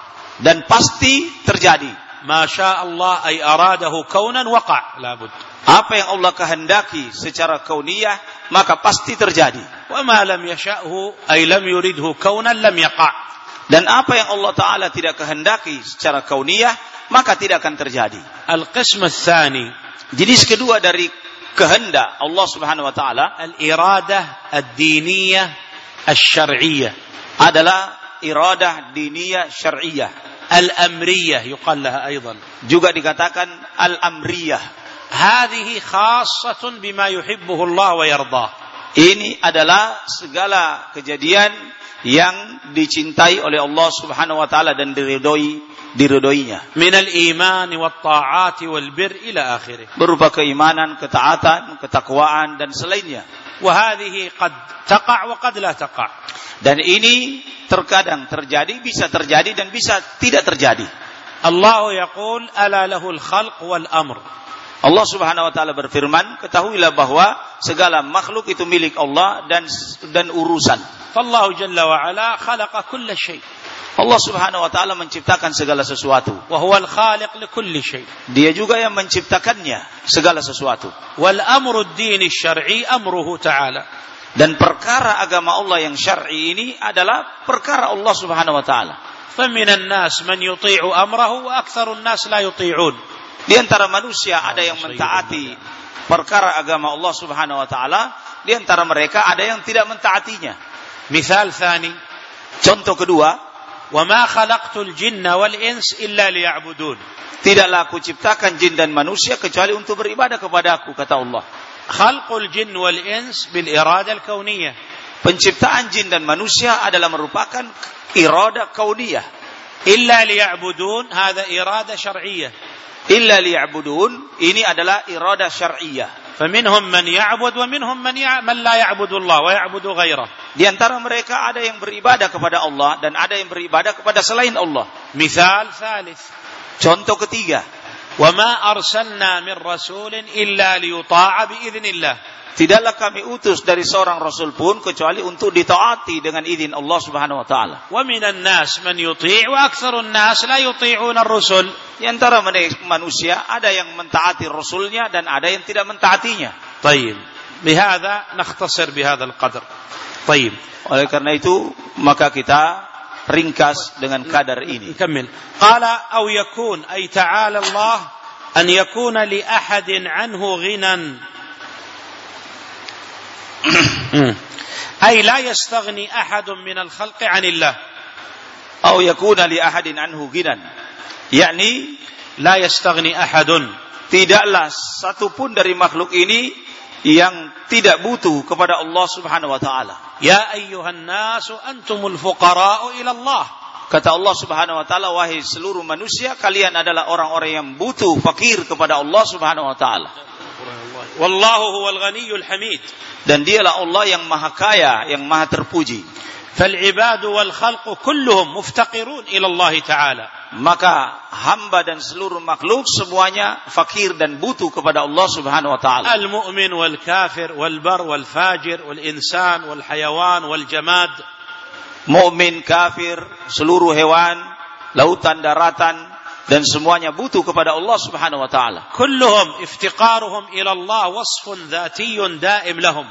dan pasti terjadi. Ma syaa Allah ay aradahu kaunan waqa', la bud. Apa yang Allah kehendaki secara kauniyah maka pasti terjadi. Wa ma lam yasha'hu ay lam yuridhu kaunan lam yaqa'. Dan apa yang Allah Ta'ala tidak kehendaki secara kauniyah maka tidak akan terjadi. Al-qism ats-tsani, jenis kedua dari kehendak Allah Subhanahu wa taala, al-iradah ad-diniyah asy-syar'iyyah, adalah iradah diniyah syar'iyyah. Al-amriyah yuqal laha aidan, juga dikatakan al-amriyah. Hadhihi khassatun bima yuhibbuhu Allah wa yardah. Ini adalah segala kejadian yang dicintai oleh Allah Subhanahu wa taala dan diridhoi diridhoinya. Minal iman wat ta'ati wal bir ila akhirih. Berupa keimanan, ketaatan, ketakwaan dan selainnya. Wa hadhihi qad taqa' wa qad la taqa'. Dan ini terkadang terjadi, bisa terjadi dan bisa tidak terjadi. Allah yaqul ala lahul khalq wal amr. Allah Subhanahu wa taala berfirman, ketahuilah bahwa segala makhluk itu milik Allah dan dan urusan. Fallahu jalla wa ala khalaqa kulla syai'. Allah Subhanahu wa taala menciptakan segala sesuatu. Wa huwal khaliq li kulli syai'. Dia juga yang menciptakannya segala sesuatu. Wal amru ad-din asy-syar'i amruhu ta'ala. Dan perkara agama Allah yang syar'i ini adalah perkara Allah Subhanahu wa taala. Faminan nas man yuti'u amrahu wa aktsarun nas la yuti'un. Di antara manusia ada yang mentaati perkara agama Allah Subhanahu wa taala, di antara mereka ada yang tidak mentaatinya. Misal tsani, contoh kedua, وَمَا خَلَقْتُ الْجِنَّ وَالْإِنسَ إِلَّا لِيَعْبُدُونَ. Tidaklah aku ciptakan jin dan manusia kecuali untuk beribadah kepada aku, kata Allah. خَلْقُ الْجِنِّ وَالْإِنسِ بِالْإِرَادَةِ الْكَوْنِيَّةِ. Penciptaan jin dan manusia adalah merupakan iradah kauniyah. إِلَّا لِيَعْبُدُونَ هذا إرادة شرعية. إِلَّا لِيَعْبُدُونَ ini adalah iradah syar'iyyah. فمنهم من يعبد ومنهم من من لا يعبد الله ويعبد غيره. Di antara mereka ada yang beribadah kepada Allah dan ada yang beribadah kepada selain Allah. Misal ثالث. Contoh ketiga. وما أرسلنا من رسول إلا ليطاع بإذن الله. Tidaklah kami utus dari seorang rasul pun kecuali untuk ditaati dengan izin Allah Subhanahu wa taala. ومن الناس من يطيع وأكثر الناس لا يطيعون الرسل. Di antara manusia ada yang mentaati rasulnya dan ada yang tidak mentaatinya. طيب بهذا نختصر بهذا القدر. طيب oleh karena itu maka kita ringkas dengan kadar ini. نكمل. قال أو يكون أي تعالى الله أن يكون لأحد عنه غنى أي لا يستغني أحد من الخلق عن الله. أو يكون لأحد عنه غنى yakni لا يستغني أحد, tidaklah satupun dari makhluk ini yang tidak butuh kepada Allah Subhanahu wa taala. Ya ayyuhan nas antumul fuqara'u ila Allah. Kata Allah Subhanahu wa taala, wahai seluruh manusia, kalian adalah orang-orang yang butuh, fakir kepada Allah Subhanahu wa taala. Wallahu huwal ghaniyyul hamid. Dan dialah Allah yang maha kaya, yang maha terpuji. فالعباد والخلق كلهم مفتقرون إلى الله تعالى. Maka hamba dan seluruh makhluk semuanya fakir dan butuh kepada Allah Subhanahu wa taala. المؤمن والكافر والبر والفاجر والإنسان والحيوان والجماد. Mukmin, kafir, seluruh hewan, lautan, daratan, dan semuanya butuh kepada Allah Subhanahu wa taala. كلهم افتقارهم إلى الله وصف ذاتي دائم لهم.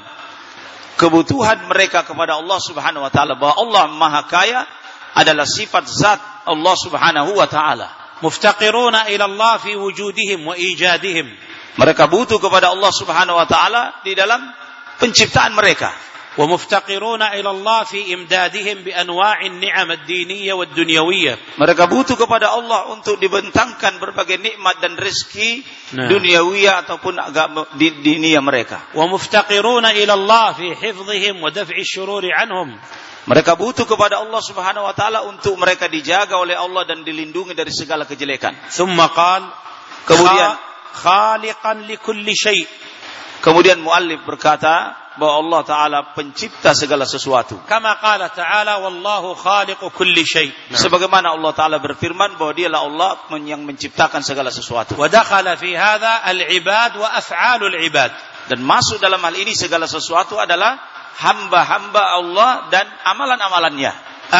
Kebutuhan mereka kepada Allah Subhanahu wa taala, bahwa Allah Maha Kaya adalah sifat zat Allah Subhanahu wa taala. Muftaqiruna ila Allah fi wujudihim wa ijadihim. Mereka butuh kepada Allah Subhanahu wa taala di dalam penciptaan mereka. Wa muftaqiruna ila Allah fi imdadihim bi anwa'in ni'am ad-diniyah wad dunyawiyyah. Mereka butuh kepada Allah untuk dibentangkan berbagai nikmat dan rezeki nah. duniawiyah ataupun agama di dunia mereka. Wa muftaqiruna ila Allah fi hifdhihim wa daf'i asy-syururi 'anhum. Mereka butuh kepada Allah Subhanahu wa taala untuk mereka dijaga oleh Allah dan dilindungi dari segala kejelekan. Tsumma qala, kemudian khaliqan likulli syai'. Kemudian muallif berkata bahwa Allah taala pencipta segala sesuatu. Kama qala ta'ala wallahu khaliqu kulli syai'. Sebagaimana Allah taala berfirman bahwa dialah Allah yang menciptakan segala sesuatu. Wa dakhala fi hadha al-ibad wa af'alul ibad. Dan masuk dalam hal ini segala sesuatu adalah hamba-hamba Allah dan amalan-amalannya.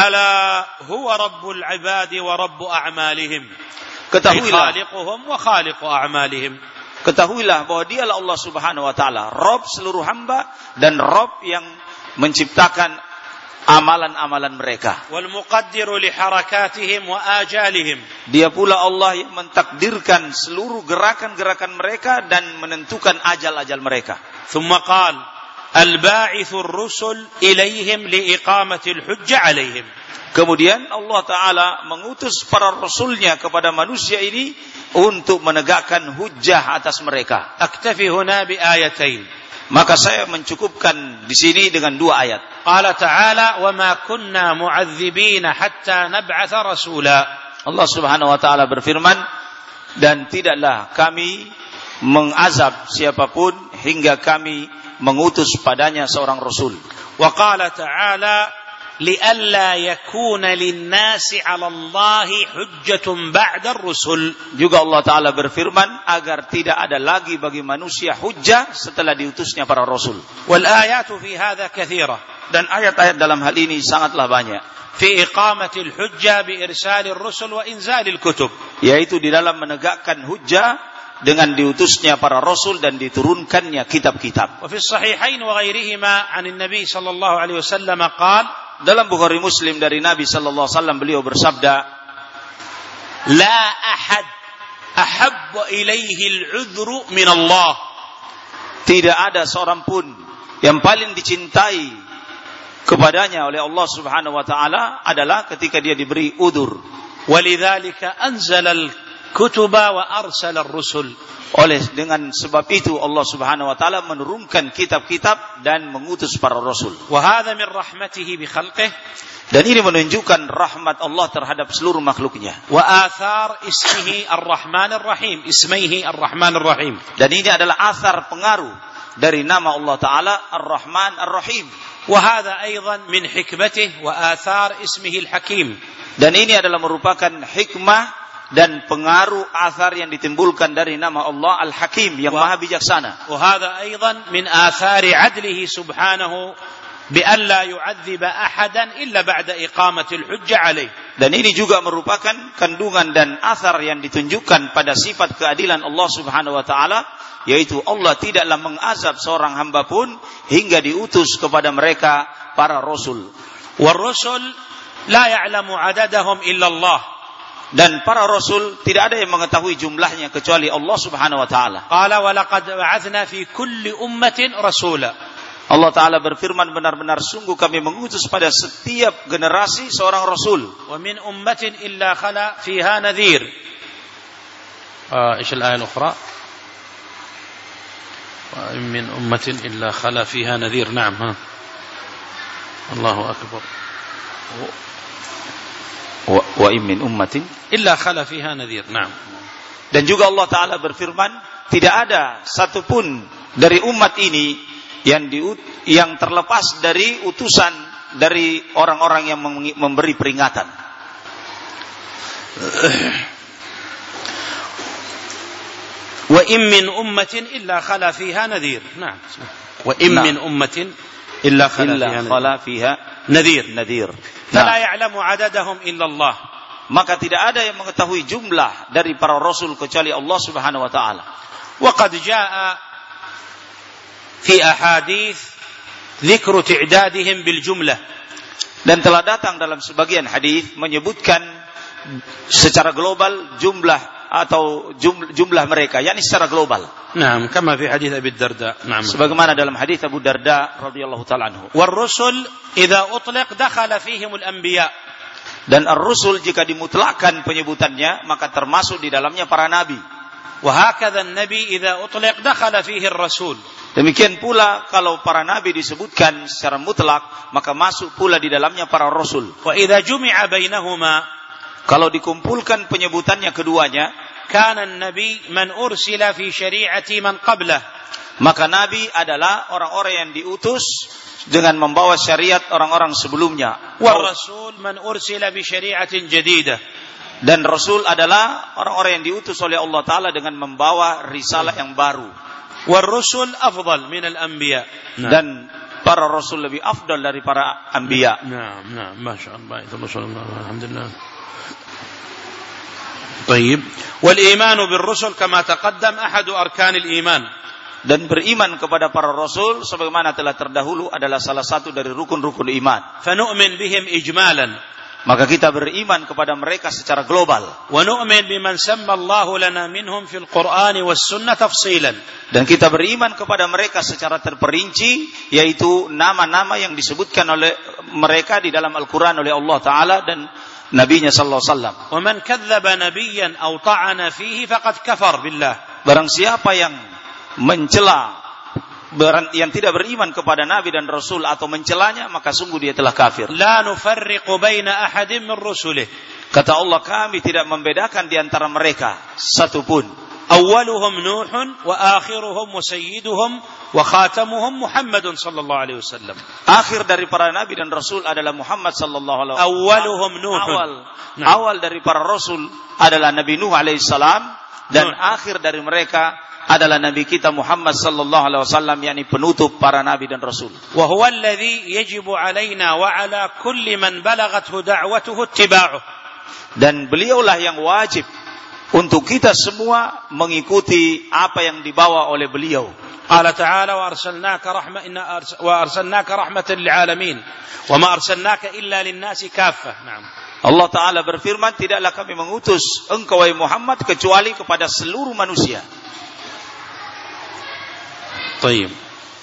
Ala huwa rabbul ibadi wa rabbu a'malihim. Ketahuilah khaliquhum wa khaliqu a'malihim. Ketahuilah bahwa dialah Allah Subhanahu wa taala, Rabb seluruh hamba dan Rabb yang menciptakan amalan-amalan mereka. Wal muqaddiru li harakatihim wa ajalihim. Dia pula Allah yang mentakdirkan seluruh gerakan-gerakan mereka dan menentukan ajal-ajal mereka. Tsumma qala al-ba'ithu ar-rusul ilaihim li iqamati al-hujjah 'alaihim. Kemudian Allah taala mengutus para rasulnya kepada manusia ini untuk menegakkan hujjah atas mereka. Aktafi huna bi ayatain. Maka saya mencukupkan di sini dengan dua ayat. Qala ta'ala wa ma kunna mu'adzibina hatta nab'atha rasula. Allah Subhanahu wa taala berfirman, dan tidaklah kami mengazab siapapun hingga kami mengutus padanya seorang rasul. Wa qala ta'ala li'alla yakuna lin-nasi 'ala Allahi hujjatun ba'da ar-rusul. Juga Allah taala berfirman agar tidak ada lagi bagi manusia hujjah setelah diutusnya para rasul. Wal ayatu fi hadha katsira. Dan ayat-ayat dalam hal ini sangatlah banyak. Fi iqamati al-hujjah bi irsali ar-rusul wa inzali al-kutub. Yaitu di dalam menegakkan hujjah dengan diutusnya para rasul dan diturunkannya kitab-kitab. Wa fi as-sahihain wa ghairihima 'an an-nabi sallallahu alaihi wasallam qala, dalam Bukhari Muslim dari Nabi sallallahu alaihi wasallam beliau bersabda, la ahad ahabba ilaihi al-'udhru min Allah. Tidak ada seorang pun yang paling dicintai kepadanya oleh Allah Subhanahu wa taala adalah ketika dia diberi udzur. Walidzalika anzala al-kutuba wa arsala ar-rusul. Oleh dengan sebab itu Allah Subhanahu wa taala menurunkan kitab-kitab dan mengutus para rasul. Wa hadha min rahmatihi bi khalqihi. Dan ini menunjukkan rahmat Allah terhadap seluruh makhluknya. Wa athar ismihi Ar-Rahman Ar-Rahim, ismihi Ar-Rahman Ar-Rahim. Dan ini adalah athar pengaruh dari nama Allah taala Ar-Rahman Ar-Rahim. Wa hadha aidan min hikmatihi wa athar ismihi Al-Hakim. Dan ini adalah merupakan hikmah dan pengaruh athar yang ditimbulkan dari nama Allah Al-Hakim yang Maha Bijaksana. Wa hadha aidan min athari 'adlihi subhanahu bi an la yu'adziba ahadan illa ba'da iqamati al-hujjah 'alayh. Dan ini juga merupakan kandungan dan athar yang ditunjukkan pada sifat keadilan Allah Subhanahu wa taala, yaitu Allah tidaklah mengazab seorang hamba pun hingga diutus kepada mereka para rasul. War rusul la ya'lamu 'adadahum illa Allah. Dan para rasul tidak ada yang mengetahui jumlahnya kecuali Allah Subhanahu wa taala. Qala wa laqad ba'athna fi kulli ummatin rasula. Allah taala berfirman, benar-benar sungguh kami mengutus pada setiap generasi seorang rasul. Wa min ummatin illa khala fiha nadhir. Ah, ايش الآية الأخرى؟ ومن أمة إلا خلا فيها نذير. نعم ها. الله أكبر. Wa in min ummatin illa khala fiha nadhir. Naam. Dan juga Allah taala berfirman, tidak ada satupun dari umat ini yang di, yang terlepas dari utusan dari orang-orang yang memberi peringatan. Wa in min ummatin illa khala fiha nadhir. Nah, wa in min ummatin illa khala fiha nadhir. Nadhir. Fala ya'lamu 'adadahum illa Allah. Maka tidak ada yang mengetahui jumlah dari para rasul kecuali Allah Subhanahu wa taala. Wa qad jaa'a fi ahadits dzikru ti'dadihim bil jumlah. Dan telah datang dalam sebagian hadis menyebutkan secara global jumlah atau jumlah, jumlah mereka, yakni secara global. Naam, kama fi hadis Abi Darda. Naam. Sebagaimana dalam hadis Abu Darda radhiyallahu taala anhu. War rusul idza utlaq dakhala fihim al anbiya. Dan ar-rusul jika dimutlakkan penyebutannya maka termasuk di dalamnya para nabi. Wa hakadha an-nabi idza utlaq dakhala fihi ar-rasul. Demikian pula kalau para nabi disebutkan secara mutlak maka masuk pula di dalamnya para rasul. Wa idza jumi'a bainahuma, kalau dikumpulkan penyebutannya keduanya, kana an-nabi man ursila fi syari'ati man qablah. Maka nabi adalah orang-orang yang diutus dengan membawa syariat orang-orang sebelumnya. Wa rasul man ursila bi syari'atin jadidah. Dan rasul adalah orang-orang yang diutus oleh Allah taala dengan membawa risalah yang baru. Wa rusul afdal min al-anbiya. Dan para rasul lebih afdal dari para anbiya. Naam, naam, masyaallah. Alhamdulillah. طيب والإيمان بالرسل كما تقدم أحد أركان الإيمان. Dan beriman kepada para rasul sebagaimana telah terdahulu adalah salah satu dari rukun-rukun iman. فنؤمن بهم إجمالا. Maka kita beriman kepada mereka secara global. ونؤمن بمن سمى الله لنا منهم في القرآن والسنة تفصيلا. Dan kita beriman kepada mereka secara terperinci, yaitu nama-nama yang disebutkan oleh mereka di dalam Al-Quran oleh Allah Taala dan Nabi-Nya sallallahu alaihi wasallam. ومن كذب نبيا أو طعن فيه فقد كفر بالله. Barang siapa yang mencela, yang tidak beriman kepada Nabi dan Rasul atau mencelanya, maka sungguh dia telah kafir. لا نفرق بين أحد من رسله. Kata Allah, kami tidak membedakan di antara mereka satupun. أولهم نوح وآخرهم وسيدهم وخاتمهم محمد صلى الله عليه وسلم. Akhir dari para nabi dan rasul adalah Muhammad sallallahu alaihi wasallam. أولهم نوح. Awal, awal dari para rasul adalah Nabi Nuh alaihi salam, dan Nuh. Akhir dari mereka adalah Nabi kita Muhammad sallallahu alaihi wasallam, yakni penutup para nabi dan rasul. وهو الذي يجب علينا وعلى كل من بلغته دعوته اتباعه. Dan beliaulah yang wajib untuk kita semua mengikuti apa yang dibawa oleh beliau. قال تعالى وأرسلناك رحمة إنا وأرسلناك رحمة للعالمين وما أرسلناك إلا للناس كافة. نعم. Allah Taala berfirman, tidaklah kami mengutus engkau wahai Muhammad kecuali kepada seluruh manusia. طيب.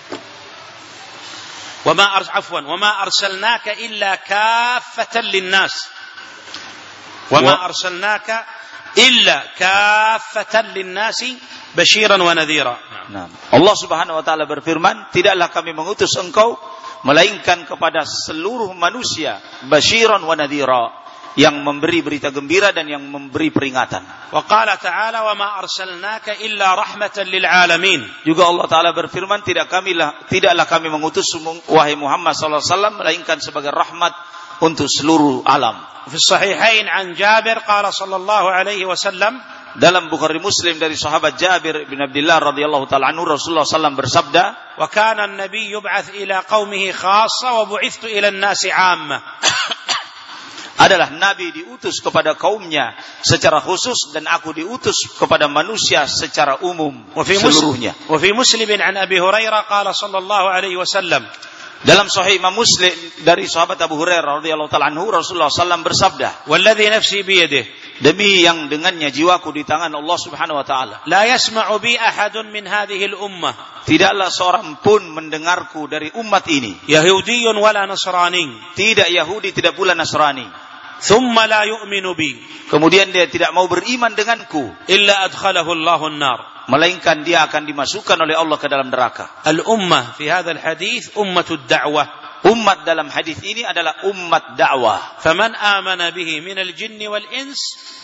وما أرس عفوا وما أرسلناك إلا كافة للناس. وما أرسلناك إلا كافة للناس بشيرا ونذيرا. Nah, Allah Subhanahu wa taala berfirman, tidaklah kami mengutus engkau melainkan kepada seluruh manusia, basyiran wa nadhira, yang memberi berita gembira dan yang memberi peringatan. Wa qala ta'ala wa ma arsalnaka illa rahmatan lil alamin. Juga Allah Taala berfirman, tidak kami lah, tidaklah kami mengutus wahai Muhammad sallallahu alaihi wasallam melainkan sebagai rahmat untuk seluruh alam. Fi sahihain an Jabir qala sallallahu alaihi wasallam, dalam Bukhari Muslim dari sahabat Jabir bin Abdullah radhiyallahu taala anhu, Rasulullah sallallahu alaihi wasallam bersabda, wa kana an-nabiy yub'ats ila qaumihi khassa wa bu'ithtu ila an-nasi 'amma. Adalah nabi diutus kepada kaumnya secara khusus dan aku diutus kepada manusia secara umum seluruhnya. Wa fi Muslim an Abi Hurairah qala sallallahu alaihi wasallam, dalam Sahih Imam Muslim dari sahabat Abu Hurairah radhiyallahu taala anhu, Rasulullah sallallahu alaihi wasallam bersabda, "Walladzi nafsi bi yadihi, demi yang dengannya jiwaku di tangan Allah Subhanahu wa taala, la yasma'u bi ahadun min hadhihi al-ummah, tidaklah seorang pun mendengarku dari umat ini, Yahudiyyun wala Nasrani, tidak Yahudi tidak pula Nasrani, thumma la yu'minu bi, kemudian dia tidak mau beriman denganku, illa adkhalahu Allahu an-nar, melainkan dia akan dimasukkan oleh Allah ke dalam neraka." Al-ummah fi hadzal hadits ummatud da'wah. Umat dalam hadis ini adalah umat dakwah. Faman amana bihi minal jinni wal ins,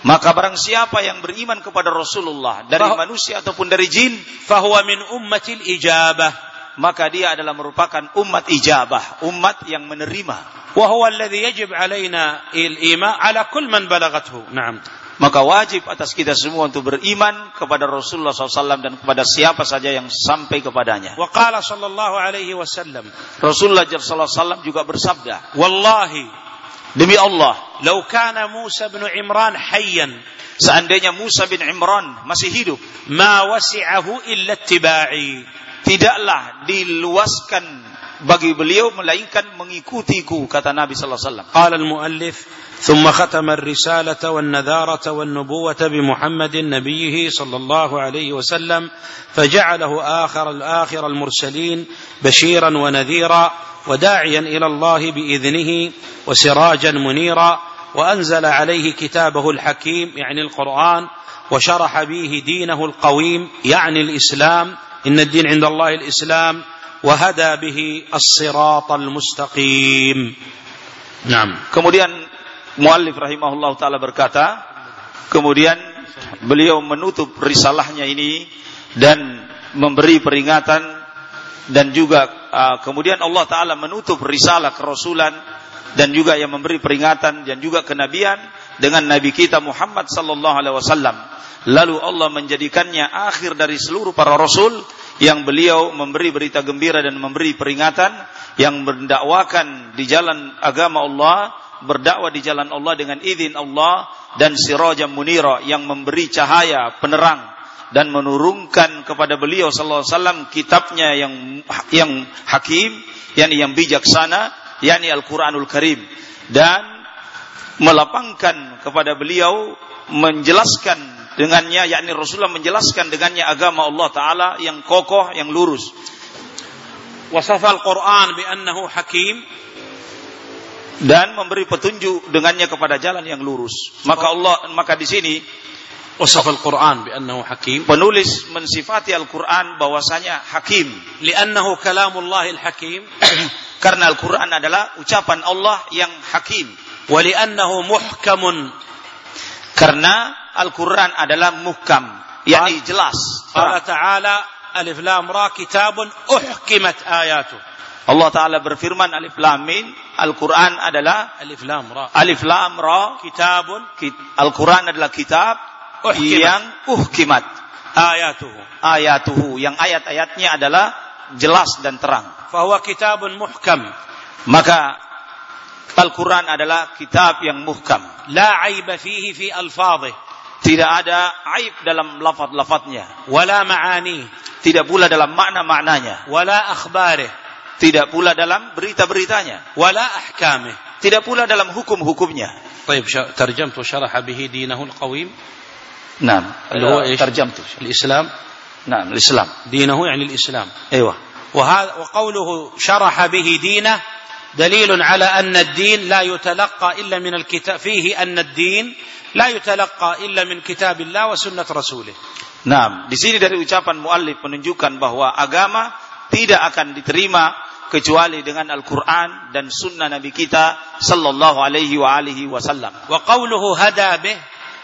Maka barang siapa yang beriman kepada Rasulullah dari Fahu, manusia ataupun dari jin, fahuwa min ummatil ijabah, maka dia adalah merupakan umat ijabah, umat yang menerima. Wa huwa alladhi yajib alaina al-iman ala kull man balaghathu. Naam. Maka wajib atas kita semua untuk beriman kepada Rasulullah shallallahu alaihi wasallam dan kepada siapa saja yang sampai kepadanya. Wa qala sallallahu alaihi wasallam, Rasulullah shallallahu alaihi wasallam juga bersabda, wallahi, demi Allah, lau kana Musa bin Imran hayyan, seandainya Musa bin Imran masih hidup, ma wasi'ahu illa ittiba'i, tidaklah diluaskan bagi beliau melainkan mengikutiku, kata Nabi sallallahu alaihi wasallam. Qala al-muallif ثم ختم الرسالة والنذارة والنبوة بمحمد نبيه صلى الله عليه وسلم فجعله آخر الآخر المرسلين بشيرا ونذيرا وداعيا إلى الله بإذنه وسراجا منيرا وأنزل عليه كتابه الحكيم يعني القرآن وشرح به دينه القويم يعني الإسلام إن الدين عند الله الإسلام وهدى به الصراط المستقيم. نعم. Kemudian muallif rahimahullah ta'ala berkata, kemudian beliau menutup risalahnya ini dan memberi peringatan, dan juga uh, kemudian Allah ta'ala menutup risalah kerasulan dan juga yang memberi peringatan dan juga kenabian dengan Nabi kita Muhammad sallallahu alaihi wasallam. Lalu Allah menjadikannya akhir dari seluruh para rasul, yang beliau memberi berita gembira dan memberi peringatan, yang mendakwakan di jalan agama Allah, berdakwah di jalan Allah dengan izin Allah, dan sirajan munira, yang memberi cahaya penerang dan menurunkan kepada beliau sallallahu alaihi wasallam kitabnya yang yang hakim, yakni yang bijaksana, yakni Al-Qur'anul Karim, dan melapangkan kepada beliau menjelaskan dengannya, yakni Rasulullah menjelaskan dengannya agama Allah Ta'ala yang kokoh, yang lurus. Wasafa Al-Quran bi annahu hakim, dan memberi petunjuk dengannya kepada jalan yang lurus. Maka Allah, maka di sini wasafa Al-Quran bi annahu hakim, penulis mensifati Al-Quran bahwasanya hakim, li'annahu kalamullahil hakim, karena Al-Quran adalah ucapan Allah yang hakim, wa li'annahu muhkamun, karena Al-Quran adalah muhkam, yakni jelas. Allah Ta'ala alif lam ra kitabun uhkimat ayatuh. Allah Ta'ala berfirman alif lam mim, Al-Quran adalah alif lam ra, alif lam ra kitabun, Al-Quran adalah kitab uhkimat, yang uhkimat ayatuhu, ayatuhu, yang ayat-ayatnya adalah jelas dan terang. Fahuwa kitabun muhkam, maka Al-Quran adalah kitab yang muhkam. La aiba fihi fi alfadhih, tidak ada aib dalam lafaz-lafaznya. Wala ma'ani, tidak pula dalam makna-maknanya. Wala akhbarih, tidak pula dalam berita-beritanya. Wala ahkamih, tidak pula dalam hukum-hukumnya. طيب ترجمت وشرح به دينه القويم. نعم. اللي هو ايش؟ ترجمت الإسلام. نعم الإسلام. دينه يعني الإسلام. أيوة. وهذا وقوله شرح به دينه دليل على أن الدين لا يتلقى إلا من الكتاب، فيه أن الدين لا يتلقى إلا من كتاب الله وسنة رسوله. Nah, di sini dari ucapan muallif menunjukkan bahwa agama tidak akan diterima kecuali dengan Al-Quran dan sunnah Nabi kita sallallahu alaihi wa alihi wasallam. Wa qawluhu hada bih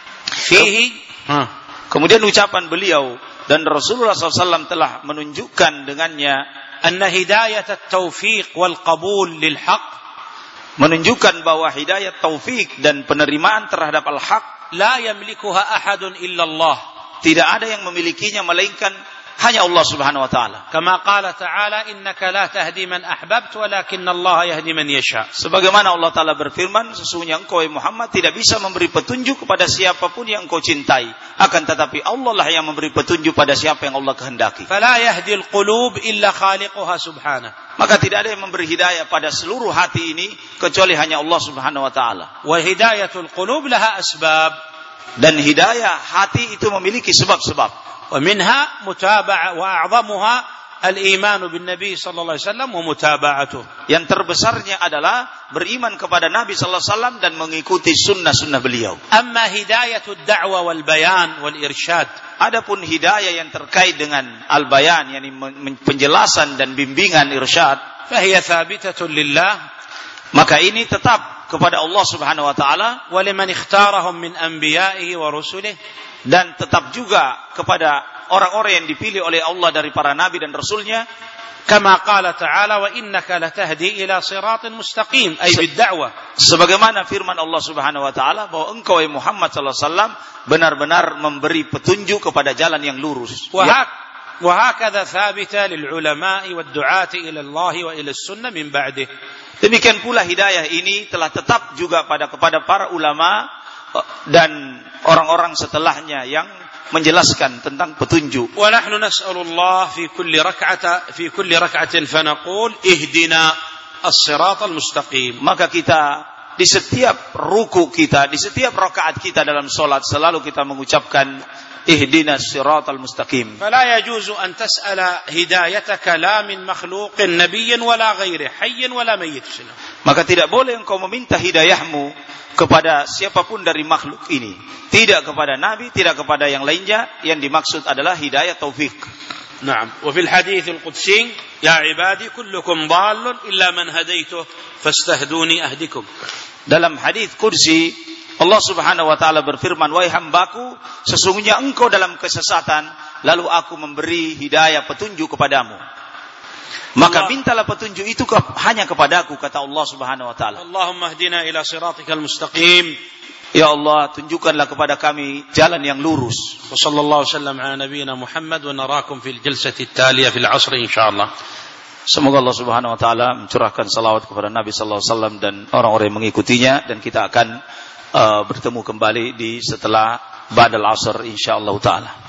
fihi, kemudian ucapan beliau dan Rasulullah sallallahu alaihi wasallam telah menunjukkan dengannya anna hidayat at-taufiq wal qabul lil haq, menunjukkan bahwa hidayah taufik dan penerimaan terhadap al-haq la yamlikuha ahadun illa Allah, tidak ada yang memilikinya melainkan hanya Allah Subhanahu wa taala. Kama qala ta'ala innaka la tahdi man ahbabt walakinna Allah yahdi man yasha. Sebagaimana Allah Taala berfirman, sesungguhnya engkau Muhammad tidak bisa memberi petunjuk kepada siapapun yang engkau cintai, akan tetapi Allah lah yang memberi petunjuk pada siapa yang Allah kehendaki. Fala yahdi al-qulub illa khaliquha subhanahu. Maka tidak ada yang memberi hidayah pada seluruh hati ini kecuali hanya Allah Subhanahu wa taala. Wa hidayatul qulub laha asbab, dan hidayah hati itu memiliki sebab-sebab. ومنها متابعة وأعظمها الإيمان بالنبي صلى الله عليه وسلم ومتابعته. Yang terbesarnya adalah beriman kepada Nabi sallallahu alaihi wasallam dan mengikuti sunnah-sunnah beliau. أما هداية الدعوة والبيان والإرشاد, adapun hidayah yang terkait dengan al-bayan, yakni penjelasan dan bimbingan irsyad, فهي ثابتة لله, maka ini tetap kepada Allah Subhanahu wa taala, wa liman ikhtarahum min anbiya'ihi wa rusulihi, dan tetap juga kepada orang-orang yang dipilih oleh Allah dari para nabi dan rasulnya. Kama qala ta'ala wa innaka latahdi ila siratin mustaqim, ay bid-da'wah. Sebagaimana firman Allah Subhanahu wa taala bahwa engkau wahai Muhammad sallallahu alaihi wasallam benar-benar memberi petunjuk kepada jalan yang lurus. Wa hakadha thabita lil ulama'i wad du'ati ila Allah wa ila as-sunnah min ba'dih. Demikian pula hidayah ini telah tetap juga pada kepada para ulama dan orang-orang setelahnya yang menjelaskan tentang petunjuk. Wa nahnu nas'alullah fi kulli rak'ata fi kulli rak'atin fa naqul ihdina as-siratal mustaqim. Maka kita di setiap ruku kita, di setiap rakaat kita dalam salat selalu kita mengucapkan ihdinas siratal mustaqim. Fala yajuzu an tas'ala hidayataka la min makhluqin nabiyyin wala ghairihi hayyin wala mayyit. Maka tidak boleh engkau meminta hidayahmu kepada siapapun dari makhluk ini, tidak kepada nabi, tidak kepada yang lainnya. Yang dimaksud adalah hidayah taufik. Naam. Wa fil hadits al-qudsi ya ibadi kullukum dhallun illa man hadaituh fastahduni ahdikum. Dalam hadits qudsi Allah Subhanahu wa taala berfirman, wahai hambaku, sesungguhnya engkau dalam kesesatan lalu aku memberi hidayah petunjuk kepadamu. Maka mintalah petunjuk itu ke, hanya kepadaku, kata Allah Subhanahu wa taala. Allahumma hdina ila siratikal mustaqim. Ya Allah, tunjukkanlah kepada kami jalan yang lurus. Wa sallallahu wasallam ala nabiyyina Muhammad wa narakum fil jalsati at-taliyah fil 'asr insyaallah. Semoga Allah Subhanahu wa taala mencurahkan salawat kepada Nabi sallallahu alaihi wasallam dan orang-orang yang mengikutinya, dan kita akan uh, bertemu kembali di setelah ba'dal 'asr insyaallah taala.